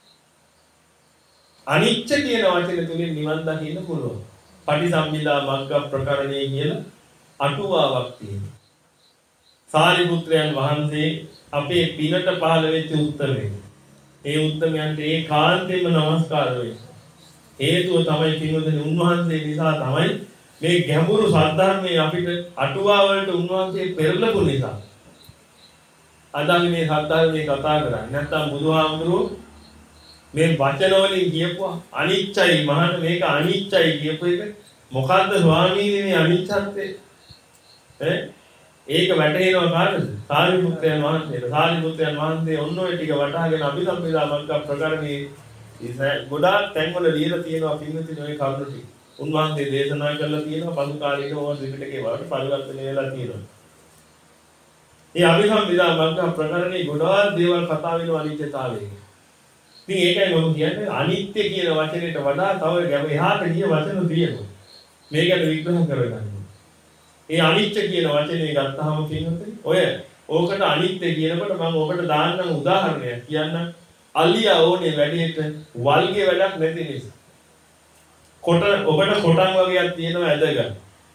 අනිච්ච කියන වචනේ තුලින් නිවන් දකින්න පුළුවන්. පටිසම්භිදා මග්ග ප්‍රකරණේ කියලා අටුවාවක් තියෙනවා. සාරිපුත්‍රයන් වහන්සේ අපේ පිනට පහළ වෙච්ච උත්තරේ. ඒ උත්තරයන්ට ඒ කාන්තේම নমස්කාර වෙනවා. හේතුව තමයි පින්වතුනි උන්වහන්සේ නිසා තමයි මේ ගැඹුරු සද්ධර්මයේ අපිට අටුවා වලට උන්වහන්සේ පෙරලපු නිසා. අද අපි මේ සද්ධර්මයේ කතා කරන්නේ. නැත්තම් බුදුහාමුදුරුවෝ මේ වචන වලින් කියපුවා අනිච්චයි මහාන මේක අනිච්චයි කියපු එක මොකද්ද ස්වාමීනි මේ අනිච්චත්වය? ඈ ඒක වැටහෙනවා කාටද? සාරිපුත්‍රයන් වහන්සේට. සාරිපුත්‍රයන් වහන්සේ ඔන්න ඔය ටික වටහාගෙන අභිසම්පදා මග්ග ප්‍රකරණේ ඉතින් ගොඩාක් තැන්වල ලියලා තියෙනවා පින්විතින් ඔය කරුණු ටික. උන්වහන්සේ දේශනා කරලා තියෙනවා පසු කාලීනව ඕන ත්‍රිපිටකේ වලට පරිවර්තනය වෙලා තියෙනවා. මේ අභිසම්පදා මග්ග ප්‍රකරණේ ගොඩාක් දේවල් කතා වෙනවා අනිත්‍යතාවයෙන්. ඉතින් ඒකයි මම කියන්නේ අනිත්‍ය කියන වචනයට වඩා තව ගැඹ එහාට ගිය වචන තියෙනවා. මේ ගැන විග්‍රහ කරගන්න. ඒ අනිත්‍ය කියන වචනේ ගත්තාම පින්නතේ ඔය ඕකට අනිත්‍ය කියනකොට මම ඔබට දාන්නම් උදාහරණයක් කියන්නම්. අලියා ඕනේ වැඩේට වල්ගේ වැඩක් නැති නිසා. කොට ඔබට කොටන් වගේක් තියෙනවා ඇදගන්න.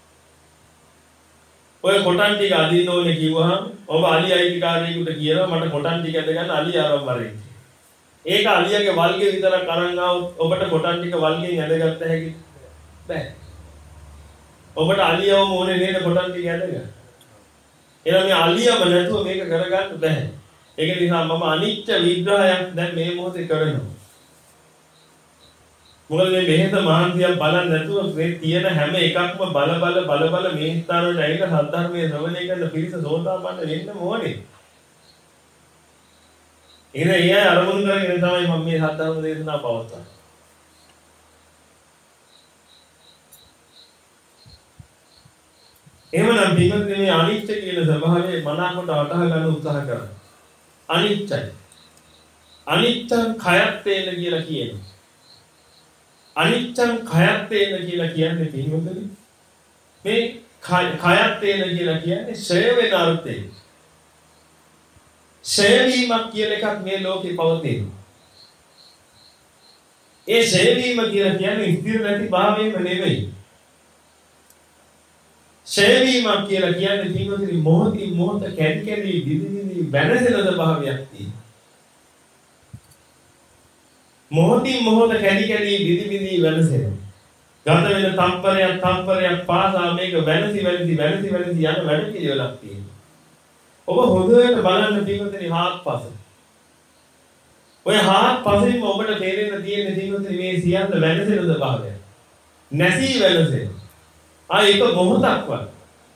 ඔය කොටන් ටික අදින්න ඕනේ කිව්වහම ඔබ අලියයිකාරයෙකුට කියනවා මට කොටන් ටික ඇදගන්න අලියාරම් වරේ. ඒක අලියාගේ වල්ගේ විතරක් අරන් ආවොත් ඔබට කොටන් ටික වල්ගෙන් ඇදගත්ත හැකි බෑ. ඔබට අලියවම ඕනේ නේද කොටන් ටික ඇදගන්න. එහෙනම් මේ අලියම නැතුව මේක කරගන්න බෑ. ඒක නිසා මම අනිත්‍ය විග්‍රහයක් දැන් මේ මොහොතේ කරනවා. මොකද මේ මෙහෙත මහන්සියක් බලන්න නැතුව මේ තියෙන හැම එකක්ම බල බල බල බල මේ ස්ථාන වලට ඇවිල්ලා සද්ධර්මයේ ශ්‍රවණය කරන පිරිස සෝතාපන්න වෙන්න ඕනේ. ඉතින් ඒ අරමුණු කරගෙන තමයි මම මේ සද්ධර්ම දේශනා පවත්වන්නේ. එහෙමනම් පින්වත්නි මේ අනිත්‍ය කියන ස්වභාවය මනාකොට වටහා ගන්න උත්සාහ කරන්න. අනිත්‍යයි. අනිත්‍යං khයත්තේන කියලා කියනවා. අනිත්‍යං khයත්තේන කියලා කියන්නේ පින්වත්නි මේ khයත්තේන කියලා කියන්නේ ඡය වෙන අර්ථය. ඡය වීමක් කියලා එකක් මේ ලෝකේ පවතින. ඒ ඡේවීම කියලා කියන්නේ ස්ථිර නැති භාවයෙන්ම නෙවෙයි. ඡේවීම කියලා කියන්නේ පින්වතුනි මොහොතින් මොහොත කැඩි කැඩි දිදි දිදි වෙනසෙන ස්වභාවයක් තියෙනවා. මොහොතින් මොහොත කැඩි කැඩි දිදි දිදි වෙනසෙනවා. ගත වෙන තම්පරයක් තම්පරයක් පාසා මේක වෙනසි වෙනසි වෙනසි වෙනසි යන වැඩ පිළිවෙලක් තියෙනවා. ඔබ හොඳට බලන්න පින්වතුනි හාත්පස. ඔය හාත්පසින්ම ඔබට තේරෙන්න තියෙන පින්වතුනි මේ සියල්ල වෙනසෙන ස්වභාවය. නැසී වෙනසෙන. ආ ඒක මොහොතක්වත්.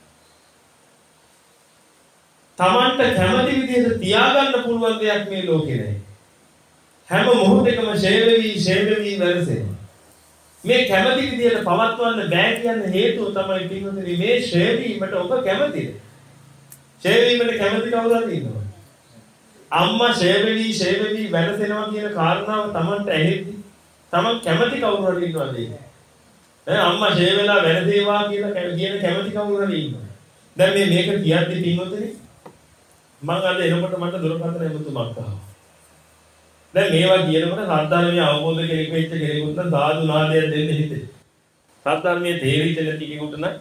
Tamanට කැමති විදිහට තියාගන්න පුළුවන් දෙයක් මේ ලෝකේ නැහැ. හැම මොහොතකම ෂේවෙවි ෂේවෙවි වෙනසෙන. මේ කැමති විදිහට පවත්වන්න බෑ කියන හේතුව තමයි පින්වතුනි මේ ෂේවීමට ඔබ කැමතිද? ෂේවීමට කැමති කවුරුහරි ඉන්නවා. අම්මා ෂේවෙවි ෂේවෙවි වෙනසෙනවා කියන කාරණාව Tamanට ඇහෙද්දි Taman කැමති කවුරු හරි ඉන්නවද ඒක? ඈ අම්මා ෂේවෙලා වෙනසේවා කියලා කියන කැමති කවුරු හරි ඉන්නවා. දැන් මේ මේක කියද්දි පින්වතුනි මම අද එනකොට මට දුරකථන එමුතුමක් ආවා. දැන් මේවා කියනකොට සාධාරණීය අවබෝධ කෙනෙක් වෙච්ච කෙනෙකුට නම් සාදු නාදයක් දෙන්න හිතේ. සාධාරණීය තේරිච්ච නැති කෙනෙකුට නම්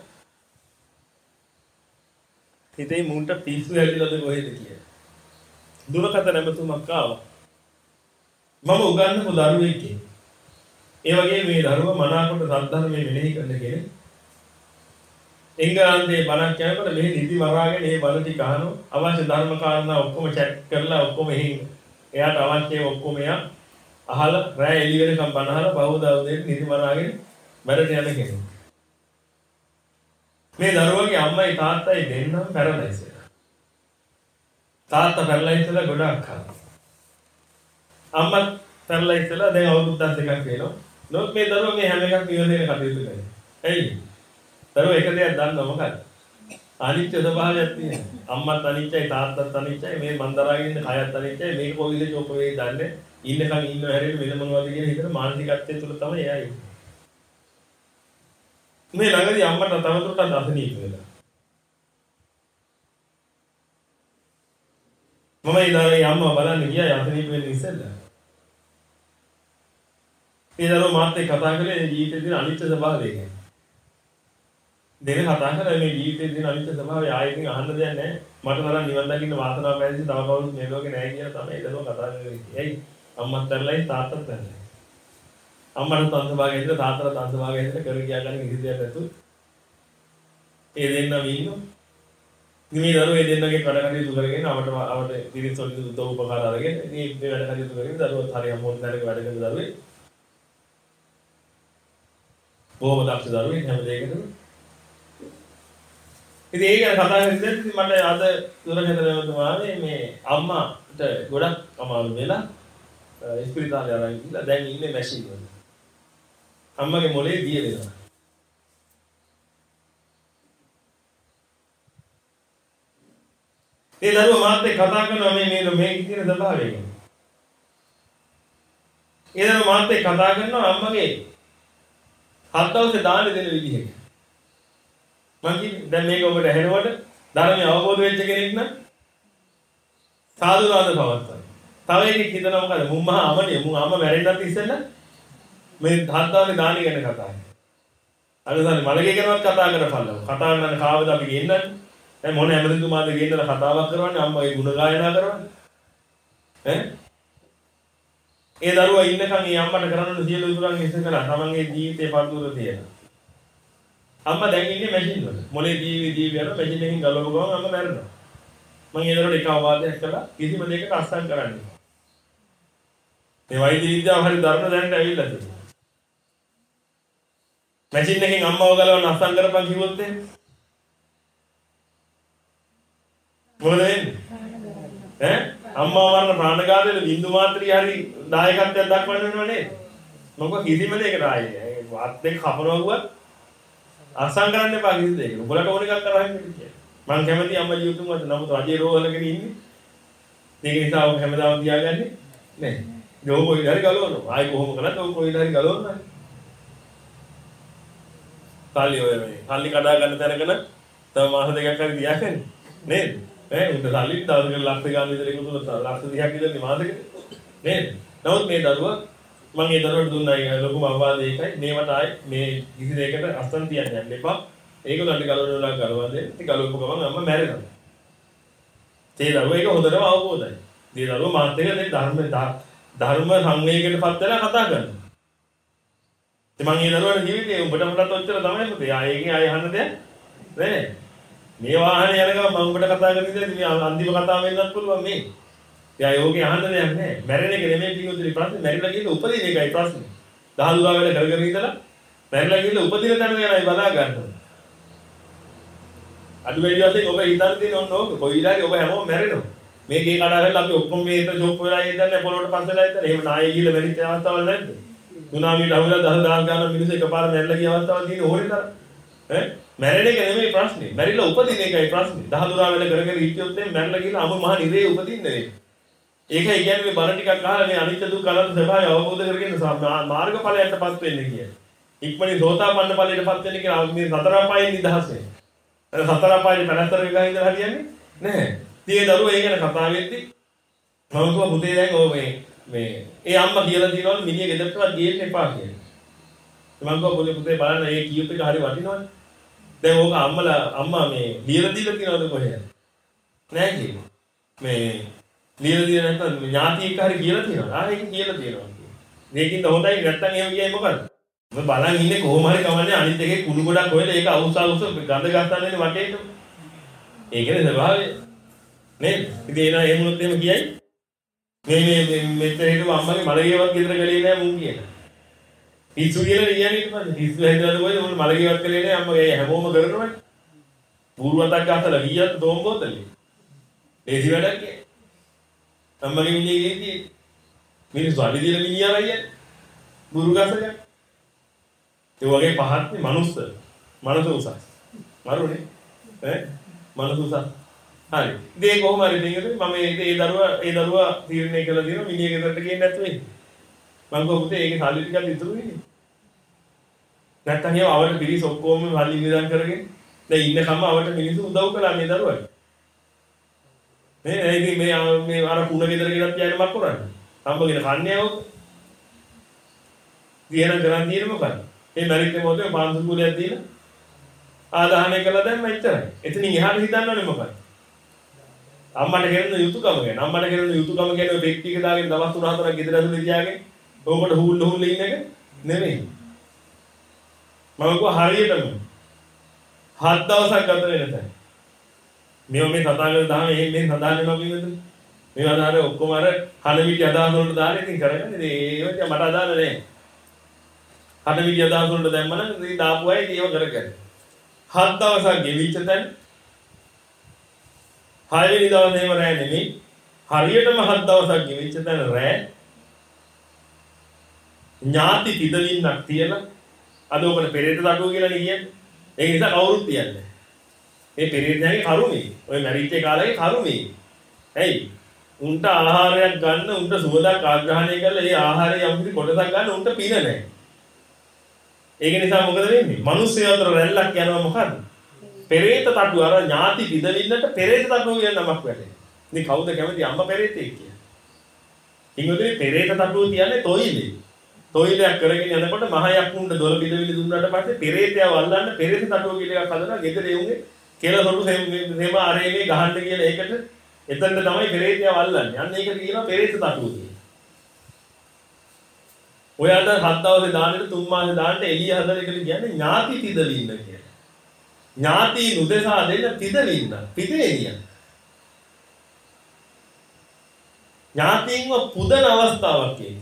හිතේ මුන්ට පිස්සු ඇවිල්ලාද කොහෙද කියලා. දුරකථන එමුතුමක් ආවා. මම උගන්වපු දරුවෙක්. ඒ වගේ මේ දරුවා මනාකොට සාධාරණීය මෙනෙහි කරන කෙනෙක්. එංගලන්තේ බණක් කියනකොට මෙහි නිදි මරාගෙන මේ බණ ටික අහනවා. අවශ්‍ය ධර්ම කාරණා ඔක්කොම චැට් කරලා ඔක්කොම එහෙන් එයාට අවශ්‍ය ඔක්කොම එයා අහලා රෑ එළි වෙනකම් බණ අහලා බහුදා උදේට නිදි මරාගෙන වැඩට යන කෙනෙක්. මේ දරුවගේ අම්මයි තාත්තයි දෙන්නම පැරලයිස් වෙලා. තාත්තා පැරලයිස් වෙලා ගොඩක් කාලෙ. අම්මා පැරලයිස් වෙලා දැන් අවුරුදු දෙකක් වෙනවා. නෝත් මේ දරුවා මේ හැම එකක් නිවැරදිව කටයුතු කරනවා. එයි දරුවා එක දෙයක් දන්නවා මොකක්ද? අනිත්‍ය ස්වභාවයක් තියෙනවා. අම්මත් අනිත්‍යයි තාත්තත් අනිත්‍යයි මේ මන්දරාගෙන ඉන්න කයත් අනිත්‍යයි මේක කොහොමද චෝප වෙයි දන්නේ ඉන්නකම් ඉන්න හැරෙන්න වෙන මොනවද කියන හිතන මානසිකත්වය තුළ තමයි එයා ඉන්නේ. මේ ළඟදී අම්මට තවදුරටත් අසනීප වෙලා. මම ඊළඟට අම්මා බලන්න ගියා අසනීප වෙන්න ඉස්සෙල්ලා. ඒ දරුවා මාත් එක්ක කතා කළේ ජීවිතේ තියෙන අනිත්‍ය ස්වභාවය ගැන. දෙන කතා කරලා මේ ජීවිතේ තියෙන අනිත්‍ය ස්වභාවය ආයෙකින් අහන්න දෙයක් නැහැ. මට තරම් නිවන් දකින්න වාසනාවක් ලැබෙච්ච තව කවුරුත් මේ ලෝකේ නැහැ කියලා තමයි ඒකම කතා කරන්නේ. ඇයි? අම්මත් තරලයි තාත්තත් තරලයි. අම්මට තන්සභාගය ඇතුළේ තාත්තට තන්සභාගය ඇතුළේ කර ගියා ගන්න කිසි දෙයක් නැතු. ඒ දෙන්නම ඉන්නවා. මේ දරුවෝ ඒ දෙන්නගේ කඩ කඩේතු කරගෙන අපට අපට පිරිත් සොල්ලි උදව් උපකාර අරගෙන මේ මේ වැඩ කටයුතු කරගෙන දරුවෝත් හරිය අම්මෝත් නැරක වැඩ කරන දරුවේ. බොහොම දක්ෂ දරුවෙක් හැම දෙයකටම. ඉතින් ඒක කතා කරද්දී මට අද දුරකථනවලදී මේ අම්මාට ගොඩක් අමාරු වෙලා ඉස්පිරිතාලේ අරන් ගිහලා දැන් ඉන්නේ මැෂින් වල. අම්මගේ මොලේ දිය වෙනවා. ඒ දරුවා මාත් එක්ක කතා කරනවා මේ මේ මේ කියන ස්වභාවය ගැන. ඒ දරුවා මාත් එක්ක කතා කරනවා අම්මගේ හත් දවසේ දාන දෙන විදිහට. මම කියන්නේ දැන් මේක ඔබට ඇහෙනකොට ධර්මය අවබෝධ වෙච්ච කෙනෙක් නම් සාදුනාද පවත්තන. තව එකෙක් හිතනවා මොකද මුන් මහා අමනිය මුන් අම්ම මැරෙන්නත් ඉස්සෙල්ලා මේ හත් දවසේ දානි ගැන කතා කරනවා. අනිවාර්යයෙන් මලගේ ගැනවත් කතා කරපළව. කතා කරන කාවද අපි ගෙන්නන්නේ? දැන් මොන ඇමරිතුමාද ගෙන්නලා කතාවක් කරවන්නේ අම්මගේ ගුණ ගායනා කරවන්නේ? ඈ ඒ දරුවා ඉන්නකන් ඒ අම්මට කරන්න සියලු උතුරන් ඉස්සර කළා. තමන්ගේ ජීවිතේ පරිදුර තියෙනවා. අම්මා දැන් ඉන්නේ මැෂින් වල. මොලේ ජීවි ජීවි යන මැෂින් එකකින් ගලවපු ගමන් අම්මා මැරෙනවා. මම ඒ දරුවට එක අවවාදයක් කළා කිසිම දෙයකට අස්සම් කරන්නේ. මේ වෛද්‍ය විද්‍යාව හරි ධර්ම දැනට ඇවිල්ලා තියෙනවා. මැෂින් එකකින් අම්මව ගලවන්න අස්සම් කරපන් කිව්වොත් එහෙම. මොකද වෙන්නේ? ඈ අම්මා වරන ප්‍රාණඝාතයේ බින්දු මාත්‍රිය හරි දායකත්වයක් දක්වන්න වෙනව නේද? මොකද කිසිම දෙයකට ආයේ වත් දෙක කපනවුවත් අසං කරන්න එපා කිසි දෙයක. උඹලට ඕන එකක් කරහින්න කියලා. මම කැමති අම්මා ජීවිතුමට නමුත් රජේ රෝහලගෙන ඉන්නේ. ඒක නිසා ඔබ හැමදාම තියාගන්නේ නැහැ. ඒක කොයි හරි ගලවනවා. ආයි කොහොම කරත් ඔබ කොයි හරි ගලවනවා. සල්ලි ඔය මේ. සල්ලි කඩා ගන්න තැනකන තව මාස දෙකක් හරි තියාගන්නේ. නේද? ඈ උන්ට සල්ලි දවසකට ලක්ෂ ගාන විතර එකතු කරලා ලක්ෂ තිහක් විතර මාසෙකට. නේද? නමුත් මේ දරුවා මම ඒ දරුවට දුන්නා ලොකුම අවවාදය ඒකයි. මේවට ආයේ මේ කිසි දෙයකට අස්තන් තියන්න යන්න එපා. ඒගොල්ලන්ට ගලවනවා ගලවා දෙන්න. ඉතින් ගලවපු ගමන් අම්මා මැරෙනවා. ඒ දරුවා ඒක හොඳටම අවබෝධයි. ඒ දරුවා මාත් එක්ක දැන් ධර්ම ධර්ම සංවේගයකටපත් වෙලා කතා කරනවා. ඉතින් මම ඒ දරුවාට ජීවිතේ උඹට උඹට ඔච්චර තමයි පුතේ. ආයෙකින් ආයෙ අහන්න දෙයක් නෑ. මේ වාහනේ යනකම් මම උඹට කතා කරන ඉතින් මේ අන්තිම කතාව වෙන්නත් පුළුවන් මේ. එයා යෝගේ අහන්න දෙයක් නෑ. මැරෙන එක නෙමෙයි පිටුදුරි ප්‍රශ්නේ. මැරිලා ගිහින් උපදින එකයි ප්‍රශ්නේ. දහදුරා වෙල කර කර ඉඳලා මැරිලා ගිහින් උපදින තැන ගැනයි බලා ගන්නවා. අඩු වැඩි වශයෙන් ඔබ හිතන්න තියෙන ඕන ඕක. කොයි විලාරේ ඔබ හැමෝම මැරෙනවා. මේ ගේ කඩාවැල්ල අපි ඔක්කොම මේ හිත ජොප් වෙලා ඉඳන්නේ පොළොවට පස්සලා ඉඳලා. එහෙම නායේ ගිහින් මැරිච්ච අවස්ථාවල් නැද්ද? සුනාමියට අහුවලා දහස් දහස් ගානක් මිනිස්සු එකපාර මැරිලා ගිය අවස්ථාවල් තියෙන ඕනේ තරම්. ඈ මැරෙන එක නෙමෙයි ප්‍රශ්නේ. මැරිලා උපදින එකයි ප්‍රශ්නේ. දහදුරා වෙල කර කර හිටියොත් එන්නේ මැරිලා ගිහින් අම මහ නිරේ උපදින්නේ නෙමෙයි. ඒකයි කියන්නේ මේ බණ ටිකක් අහලා මේ අනිත්‍ය දුක්ඛ අනාත්ම ස්වභාවය අවබෝධ කරගෙන මාර්ගඵලයටපත් වෙන්න කියන්නේ. ඉක්මනින් සෝතාපන්න ඵලයටපත් වෙන්න කියන මේ සතර අපායෙන් නිදහස් වෙන්න. අර සතර අපායේ පැනතර එකයි ඉඳලා හරියන්නේ නැහැ. ඉතින් ඒ දරුවෝ ඒ ගැන කතා වෙද්දි මම කිව්වා පුතේ දැන් ඔය මේ මේ ඒ අම්මා කියලා දිනවලු මිනිහ ගෙදරටවත් ගියෙන්න එපා කියලා. මම කිව්වා පොඩි පුතේ බලන්න මේ කියුත් එක හරි වටිනවනේ. දැන් ඕක අම්මලා අම්මා මේ ලියලා දීලා තියනවද කොහෙද? නැහැ කිව්වා. මේ ලියලා දීලා නැත්නම් ඥාති එක හරි කියලා තියනවා. ආ ඒක කියලා තියනවා. මේකින්ද හොඳයි නැත්නම් එහෙම කියයි මොකද? ඔබ බලන් ඉන්නේ කොහොම හරි කවන්නේ අනිත් එකේ කුණු ගොඩක් හොයලා ඒක අවුස් අවුස් ගඳ ගස්සන්නේ වටේට. ඒකනේ ස්වභාවය. නේද? ඉතින් එනවා එහෙම වුණොත් එහෙම කියයි. මේ මේ මෙතන හිටපු අම්මගේ මලගියවත් ගෙදර ගලේ නෑ මුන් කියන. පිස්සු කියලා කියන්නේ ඊට පස්සේ පිස්සු හැදලා කොහෙද මොන මලගියවත් ගලේ නෑ අම්මගේ හැමෝම කරනවනේ. පුරුවතක් ගහලා ගියත් දෝම් බෝතලේ. ඒසි වැඩක් නෑ. අම්මගේ මිනිහේ ගියේ මිනිස්සු අඩි දීලා මිනිහා රයියන්නේ. බුරු ගසගෙන. ඒ වගේ පහත්නේ මනුස්ස. මනස උසස්. මරුනේ. ඈ මනස උසස්. හරි. ඉතින් කොහොම හරි දෙන්නේ මම ඒ දරුවා ඒ දරුවා තීරණය කළා දිනවා මිනිහ ගෙදරට ගියේ නැතු වෙන්නේ. මම ගෝ පුතේ ඒකේ සල්ලි ටිකක් ඉතුරු වෙන්නේ. නැත්තම් ඒව අවුවට පිරිස ඔක්කොම සල්ලි වියදම් කරගෙන දැන් ඉන්න කම අවුවට මිනිස්සු උදව් කළා මේ දරුවාට. මේ ඉතින් මේ මේ අර කුණ ගෙදර ගෙනත් යන්නේ මක් කරන්නේ. අම්බගෙන කන්නේ આવොත්. දිහන කරන් තියෙන මොකක්ද? මේ මැරිච්ච මොහොතේ පාන්සු කුලයක් දීලා ආදාහනය කළා දැන් මෙච්චරයි. එතනින් එහාට හිතන්නවනේ මොකක්ද? අම්මට ගෙරන යුතුයකම ගැන. අම්මට ගෙරන යුතුයකම ගැන ඔය බෙක් ටික දාගෙන දවස් තුන හතරක් ගෙදර ඇතුලේ තියාගෙන ඕකට හූල් හූල් ඉන්න එක නෙමෙයි. මම කිව්වා හරියටම හත් දවසක් ගත වෙන තැන. මේව මේ සතාංගල දහම එහෙන් මෙහෙන් සඳහන් වෙනවා කියනද? මේවා දාර ඔක්කොම අර කණවිටි අදහස් වලට දාලා ඉතින් කරගන්න. ඉතින් ඒවට මට අදාළ නැහැ. කණවිටි අදහස් වලට දැම්ම නම් ඉතින් දාපු අය ඒව කරගන්න. හත් දවසක් ගෙවිච්ච තැන හයවෙනි දවසේම රෑ නෙමෙයි හරියටම හත් දවසක් ගෙවිච්ච තැන රෑ ඥාති පිටවින්නක් තියලා අද ඔකට පෙරේත දඩුව කියලා කියන්නේ. ඒක නිසා කවුරුත් කියන්නේ. මේ පෙරේතයාගේ කරුමේ. ඔය මැරිච්ච කාලේ කරුමේ. ඇයි? උන්ට ආහාරයක් ගන්න උන්ට සුවඳක් ආග්‍රහණය කරලා ඒ ආහාරය යම් කිසි කොටසක් ගන්න උන්ට පින නැහැ. ඒක නිසා මොකද වෙන්නේ? මිනිස්සු අතර රැල්ලක් යනවා මොකද්ද? පෙරේත තටුව අර ඥාති පිටවින්නට පෙරේත තටුව කියන නමක් වැටේ. ඉතින් කවුද කැමති අම්මා පෙරේතෙක් කියලා? ඉංග්‍රීසි පෙරේත තටුව කියන්නේ තොইলේ. තොইলයක් කරගෙන යනකොට මහයක් උණ්ඩ දොළ පිටවිලි දුන්නාට පස්සේ පෙරේතයව අල්ලන්න පෙරේත තටුව කියලා එකක් හදනවා. ගෙදර එවුනේ කියලා සොටු සේම ආරේගේ ගහන්න කියලා ඒකට එතනද තමයි පෙරේතයව අල්ලන්නේ. අන්න ඒකට කියනවා පෙරේත තටුව කියලා. ඔයාට හත් දවසේ දානෙට තුන් මාසේ දාන්නට එළිය හදලා කියලා කියන්නේ ඥාති පිටවින්න කියලා. ඥාති උදෙසා දෙන්න පිටවින්න පිටේනිය. ඥාතින්ව පුදන අවස්ථාවක් කියන්නේ.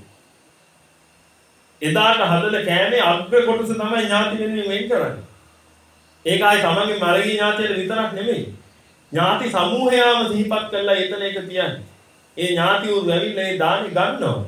එදාට හදලා කෑමේ අග්‍ර කොටස තමයි ඥාති වෙනුවෙන් වෙන් කරන්නේ. ඒක ආයි තමන්ගේ මරගී ඥාතියට විතරක් නෙමෙයි. ඥාති සමූහයාම සිහිපත් කරලා එතන එක තියන්නේ. ඒ ඥාති උරු ඇවිල්ලා ඒ දානි ගන්නවා.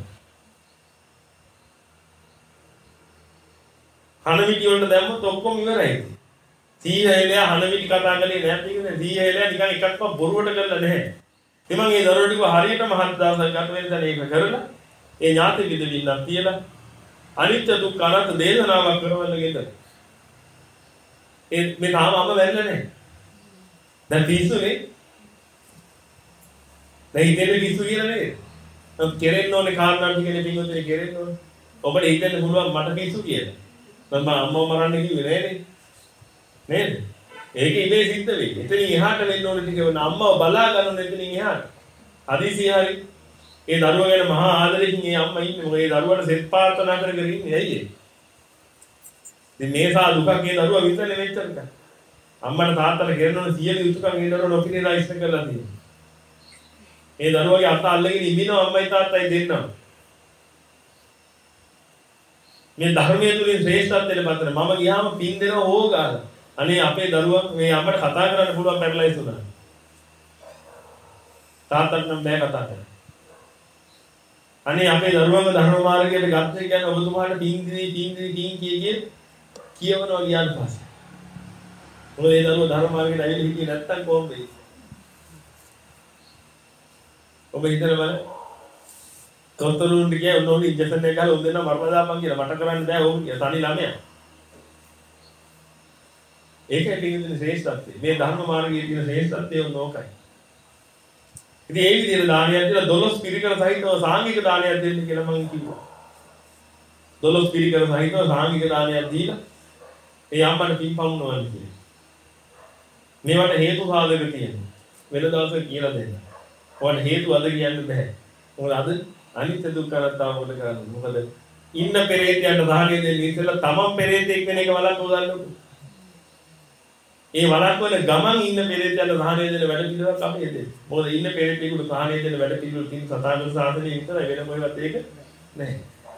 හනවිටි වලට දැම්මොත් ඔක්කොම ඉවරයි. සීහේලයා හනවිටි කතා කරන්නේ නැහැ කියන්නේ සීහේලයා නිකන් එකක්වත් බොරුවට කරලා නැහැ. ඉතින් මම ඒ දරුවෝ ටික හරියටම හත් දවසක් ගත වෙන දැන ඒක කරලා ඒ ඥාති විදිහින්නම් තියලා අනිත්‍ය දුක්ඛ අනාත්ම දේශනාවක් කරවන්න ගෙදර. ඒ මේ තාම අම්ම වැරලා නැහැ. දැන් පිස්සුනේ. දැන් ඉතින් පිස්සු කියලා නේද? නම් කෙරෙන්න ඕනේ කාරණා ටිකනේ පින්වතුනි කෙරෙන්න ඕනේ. ඔබට හිතෙන්න පුළුවන් මට පිස්සු කියලා. මම අම්මව මරන්න කිව්වේ නෑනේ. නේද? ඒක ඉබේ සිද්ධ වෙයි. එතනින් එහාට වෙන්න ඕනේ ටික වෙන අම්මව බලා ගන්න එතනින් එහාට. හදිසිය හරි ඒ දරුවා ගැන මහා ආදරෙකින් ඒ අම්මා ඉන්නේ. මොකද ඒ දරුවාට සෙත් ප්‍රාර්ථනා කරගෙන ඉන්නේ. ඇයි ඒ? ඉතින් මේසා දුකක් ඒ දරුවා විඳන්නේ මෙච්චරක. අම්මට තාත්තට ගෙරනොන සියලු යුතුයකම් ඒ දරුවා නොපිනේලා ඉස්ස කරලා තියෙනවා. ඒ දරුවාගේ අත අල්ලගෙන ඉන්නවා අම්මයි තාත්තයි දෙන්නා. මේ ධර්මයේ තුලින් ශ්‍රේෂ්ඨත්වයට පතන මම ගියාම පින් දෙනවා ඕගාන. අනේ අපේ දරුවා මේ අම්මට කතා කරන්න පුළුවන් පැරලයිස් වුණා. තාත්තට නම් බෑ කතා කරන්න. අනේ අපේ දරුවන්ව ධර්ම මාර්ගයට ගත්තේ කියන්නේ ඔබතුමාට පින් දිවි පින් දිවි පින් කිය කිය කියවනවා කියන පස්සේ. මොකද ඒ දරුවෝ ධර්ම මාර්ගයට ඇවිල්ලා හිටියේ නැත්තම් කොහොමද වෙන්නේ? ඔබ හිතන බලන්න. තොතරුන් දිගේ උනෝනි ඉන්ජෙක්ෂන් එක ගහලා උන් දෙනා මරණ දාපන් කියලා මට කරන්න බෑ ඕක කියලා තනි ළමයා. ඒකයි පිළිගන්න ශ්‍රේෂ්ඨත්වය. මේ ධර්ම මාර්ගයේ තියෙන ශ්‍රේෂ්ඨත්වය උනෝකයි. ඉතින් ඒ විදිහට දානයක් දීලා දොළොස් පිරිකර සහිතව සාංගික දානයක් දෙන්න කියලා මම කිව්වා. දොළොස් පිරිකර සහිතව සාංගික දානයක් දීලා ඒ අම්මට පින්පමුණවන්න කියලා. මේවට හේතු සාධක තියෙනවා. වෙන දවසක කියලා දෙන්න. ඔයාලට හේතු අද කියන්න බෑ. මොකද අද අනිත්‍ය දුක්ඛ අනාත්ම මොකද කරන්නේ? මොකද ඉන්න පෙරේතයන්ට දාහණය දෙන්න ඉස්සෙල්ලා තමන් පෙරේතෙක් වෙන එක වලක් උගන්වන්නකො. ඒ වලක් වල ගමන් ඉන්න පෙරේතයන්ට දාහණය දෙන්න වැඩ පිළිවෙලක් අපි දෙන්නේ. මොකද ඉන්න පෙරේතෙකුට දාහණය දෙන්න වැඩ පිළිවෙල තියෙන සතාගත සාසනයේ විතරයි වෙන මොකවත් ඒක නැහැ.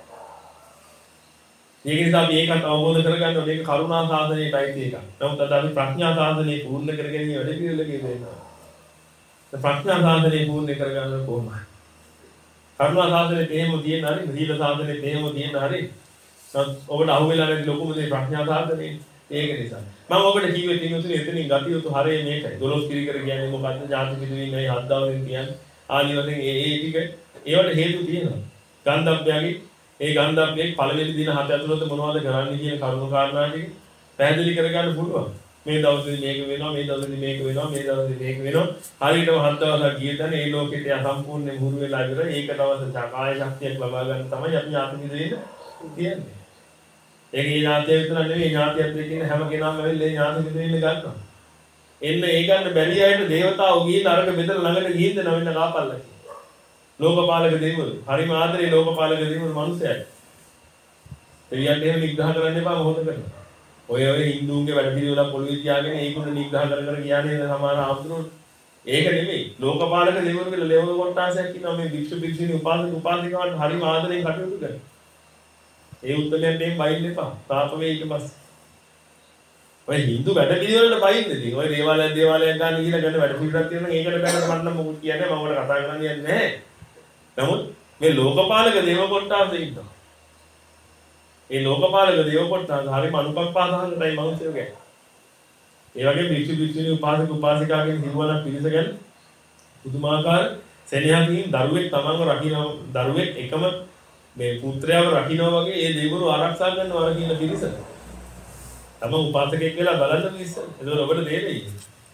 ඒක නිසා අපි ඒකත් අවබෝධ කරගන්න ඕනේ. මේක කරුණා සාසනයේටයි තියෙක. නමුත් අද අපි ප්‍රඥා සාසනයේ පූර්ණ කරගැනීම වැඩ පිළිවෙලක ඉඳලා. ප්‍රඥා සාසනයේ පූර්ණ කරගන්න කොහොමද? කරුණා සාසනයේ තේම තියෙන හරි, සීල සාසනයේ තේම තියෙන හරි. ඔබට අහුවෙලා නැති ලොකුම දේ ප්‍රඥා සාසනයේ. ඒක නිසා. මම ඔබට කිව්වේ තිනුතුනේ එතනින් ගතිය යුතු හරය මේකයි. දොළොස් පිරිකර කියන්නේ මොකද්ද? ජාති පිළිවින් මේ හත් දවසෙන් කියන්නේ. ආදි වශයෙන් ඒ ඒ ටික ඒවට හේතු තියෙනවා. ගන්ධබ්බයාගේ ඒ ගන්ධබ්බයේ පළවෙනි දින හත ඇතුළත මොනවද කරන්න කියන කරුණු කාරණා ටික පැහැදිලි කරගන්න පුළුවන්. මේ දවසේ මේක වෙනවා, මේ දවසේ මේක වෙනවා, මේ දවසේ මේක වෙනවා. හරියටම හත් දවසක් ගිය තැන ඒ ලෝකෙට සම්පූර්ණයෙන් හුරු වෙලා ඉවර. ඒක දවස කාය ශක්තියක් ලබා ගන්න තමයි අපි ඥාති දෙන්න කියන්නේ. ඒක ඒ ඥාතිය විතර නෙවෙයි ඥාතියත් එක්ක හැම කෙනාම වෙන්නේ ඒ ඥාති දෙන්න ගන්නවා. එන්න ඒ ගන්න බැරි අයට දේවතාවෝ ගිහින් අරක බෙදලා ළඟට ගිහින් දෙන වෙන්න කාපල්ලා කියනවා. ලෝකපාලක දෙවිවරු. හරිම ආදරේ ලෝකපාලක දෙවිවරු මිනිස්සුන්ට. දෙවියන්ට එහෙම නිග්‍රහ කරන්න එපා මොහොත කරනවා. ඔය ඔය හින්දුන්ගේ වැඩ පිළිවෙලක් පොළොවේ තියාගෙන ඒකුණ නිග්‍රහ කර කර කියන්නේ සමාන ආම්තුරුන්. ඒක නෙමෙයි. ලෝකපාලක දෙවිවරු කියලා ලෙවල කොටාසයක් කියනවා මේ වික්ෂු වික්ෂුනි උපාසක උපාසිකාවන්ට හරිම ආදරෙන් කටයුතු කරනවා. ඒ උත්තරයෙන් දෙන්න බයින්න එපා. තාප වේ ඊට පස්සේ. ඔය හින්දු වැඩ පිළිවෙලට බයින්නේ ඉතින්. ඔය දේවාලයක් දේවාලයක් ගන්න කියලා ගන්න වැඩ පිළිවෙලක් තියෙනවා. ඒකට බැලුවා මම නම් මොකුත් කියන්නේ මම ඔයාලට කතා කරන්න යන්නේ නැහැ. නමුත් මේ ලෝකපාලක දේව කොටාසේ ඉන්නවා. ඒ ලෝකපාලක දේව කොටාස හරිම අනුකම්පාසහගතයි මනුස්සයෝ ගැන. ඒ වගේ වික්ෂු වික්ෂුනි උපාසක උපාසිකාගෙන් හිරුවන පිළිස ගැන පුදුමාකාර සෙනෙහකින් දරුවෙක් තමන්ව රකින්න දරුවෙක් එකම මේ පුත්‍රයාව රකින්නවා වගේ ඒ දෙවිවරු ආරක්ෂා කරනවා අර කියන පිරිස. තම උපාසකෙක් වෙලා බලන්න මිනිස්සු. ඒක ඔබට තේරෙයි.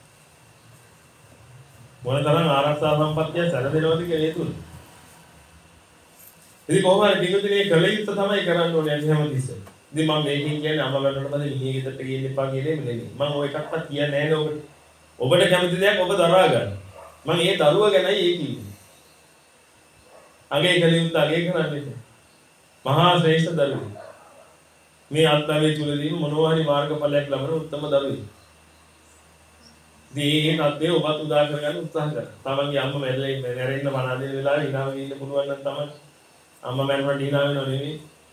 මොන තරම් ආරක්ෂා සම්පත්තිය සැලදෙනවද කියලා ඒ තුල. ඉතින් කොහොමද දිනුදිනේ කලියුත් තමයි කරන්න ඕනේ හැමතිස්සෙම. ඉතින් මම මේකෙන් කියන්නේ අම්මා වැඩනට පස්සේ මිනිහ ගෙදරට ගිහින් එපා කියලා නෙමෙයි. මම ඔය එකක්වත් කියන්නේ නැහැ නේ ඔබට. ඔබට කැමති දෙයක් ඔබ දරා ගන්න. මම ඒ දරුවා ගැනයි ඒ කියන්නේ. අගේ කලියුත් අගේ කරන්නේ. මහා ශ්‍රේෂ්ඨ දරුවෙක්. මේ ආත්මයේ තුලදී මොනවා හරි මාර්ගඵලයක් ලබන උත්තම දරුවෙක්. මේ නැද්දේ ඔබත් උදා කරගන්න උත්සාහ කරා. තමන්ගේ අම්මා මැරෙන්න මැරෙන්න මනාදේ වෙලාවෙ hinaව ඉන්න පුළුවන් නම් තමයි අම්මා මැරුණාට hina වෙනව නෙවෙයි.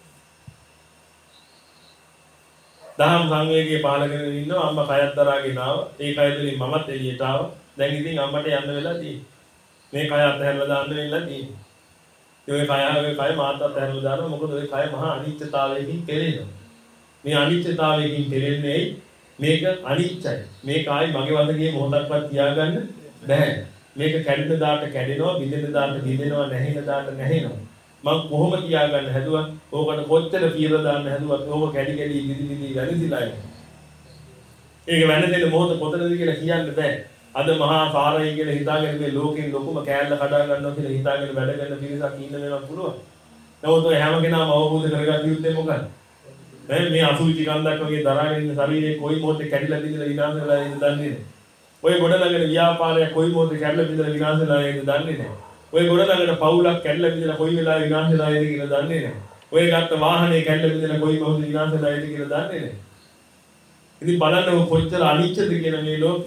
දහම් සංවේගයේ පාලකගෙන ඉන්නවා අම්මා කයත් දරාගෙන ආවා. ඒ කය තුලින් මමත් එළියට ආවා. දැන් ඉතින් අම්මට යන්න වෙලා තියෙන්නේ. මේ කය අතහැරලා දාන්න වෙලා තියෙන්නේ. ඒ කය කය මාතත් ඇරලා දානවා මොකද ඒ කය මහා අනිත්‍යතාවයකින් පෙළෙනවා. මේ අනිත්‍යතාවයකින් පෙළෙන්නේ මේක අනිත්‍යයි. මේ කායි මගේ වදගේ මොහොතක්වත් තියාගන්න බෑ. මේක කැඩෙන දාට කැඩෙනවා, බිඳෙන දාට බිඳෙනවා, නැහෙන දාට නැහෙනවා. මම කොහොම තියාගන්න හැදුවත්, ඕකට කොච්චර පියලා දාන්න හැදුවත් ඕක කැඩි කැඩි විදි විදි වැරදිලා යනවා. ඒක වෙනදෙන මොහොත කොතනද කියලා කියන්න බෑ. අද මහා සාරයි කියලා හිතාගෙන මේ ලෝකෙන් ලොකුම කෑල්ල කඩා ගන්නවා කියලා හිතාගෙන වැඩ කරන පිරිසක් ඉන්න වෙනවා පුළුවන්. නමුත් ඔය හැම කෙනාම අවබෝධ කරගන්න යුත්තේ මොකක්ද? මේ මේ අසුචි කන්දක් වගේ දරාගෙන ඉන්න ශරීරයේ කොයි මොහොතේ කැඩිලා බිඳලා විනාශ වෙලා ඉඳ දන්නේ නැහැ. ඔය ගොඩනගන ව්‍යාපාරයක් කොයි මොහොතේ කැඩිලා බිඳලා විනාශ වෙලා ඉඳ දන්නේ නැහැ. ඔය ගොඩනගන පවුලක් කැඩිලා බිඳලා කොයි වෙලාවෙ විනාශ වෙලා ඉඳ කියලා දන්නේ නැහැ. ඔය ගත්ත වාහනේ කැඩිලා බිඳලා කොයි මොහොතේ විනාශ වෙලා ඉඳ කියලා දන්නේ නැහැ. ඉතින් බලන්න කොච්චර අනිච්චද කියන මේ ලෝකෙ.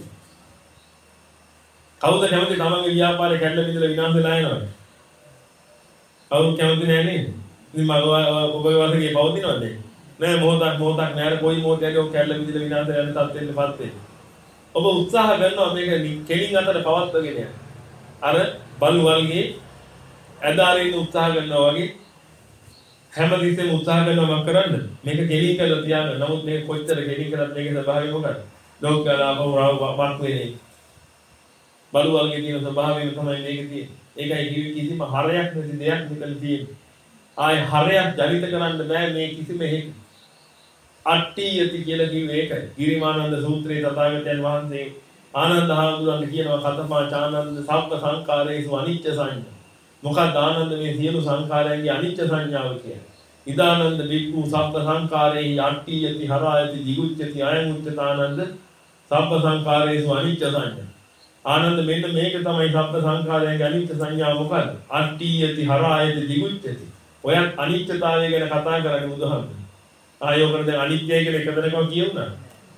කවුද කැමති තමන්ගේ ව්‍යාපාරේ කැඩලා බිඳලා විනාශ වෙලා යනවද? කවුරු කැමති නැහැ නේද? ඉතින් මම ඔබ වගේ පවතිනවද? නෑ මොහොතක් මොහොතක් නෑර කොයි මොහොතයක ඔය කැඩලා බිඳලා විනාශ වෙන තත්ත්වෙන්නපත් වෙන්නේ. ඔබ උත්සාහ කරනවා මේක කෙලින් අතර පවත්වගෙන යන්න. අර බලු වල්ගේ ඇදාරින්න උත්සාහ කරනවා වගේ හැමතිස්සෙම උත්සාහ කරනවා මම කරන්න. මේක කෙලින් කරලා තියාගන්න. නමුත් මේක කොච්චර කෙලින් කරත් මේකේ ස්වභාවය මොකක්ද? ලෝකලා වක් වෙන්නේ. බලු වල්ගේ තියෙන ස්වභාවය තමයි මේකේ තියෙන්නේ. ඒකයි කිවි කිසිම හරයක් නැති දෙයක් මෙතන තියෙන්නේ. ආයේ හරයක් ජනිත කරන්න බෑ මේ කිසිම හේතු. අට්ඨියති කියලා කිව්වේ ඒකයි. ගිරිමානන්ද සූත්‍රයේ තථාගතයන් වහන්සේ ආනන්ද හාමුදුරන්ට කියනවා කතමා චානන්ද සබ්බ සංකාරේසු අනිච්ච සංඥා. මොකක්ද ආනන්ද මේ සියලු සංකාරයන්ගේ අනිච්ච සංඥාව කියන්නේ? ඉදානන්ද බික්ඛු සබ්බ සංකාරේහි අට්ඨියති හරායති දිගුච්ඡති අයං උච්චතානන්ද සබ්බ සංකාරේසු අනිච්ච සංඥා. ආනන්ද මෙන්න මේක තමයි සබ්බ සංකාරයන්ගේ අනිච්ච සංඥාව මොකක්ද? අට්ඨියති හරායති දිගුච්ඡති. ඔයත් අනිත්‍යතාවය ගැන කතා කරන්නේ බුදුහාමුදුරුවෝ. ආයෝකර දැන් අනිත්‍යය කියලා එකදැනකම කියුණා.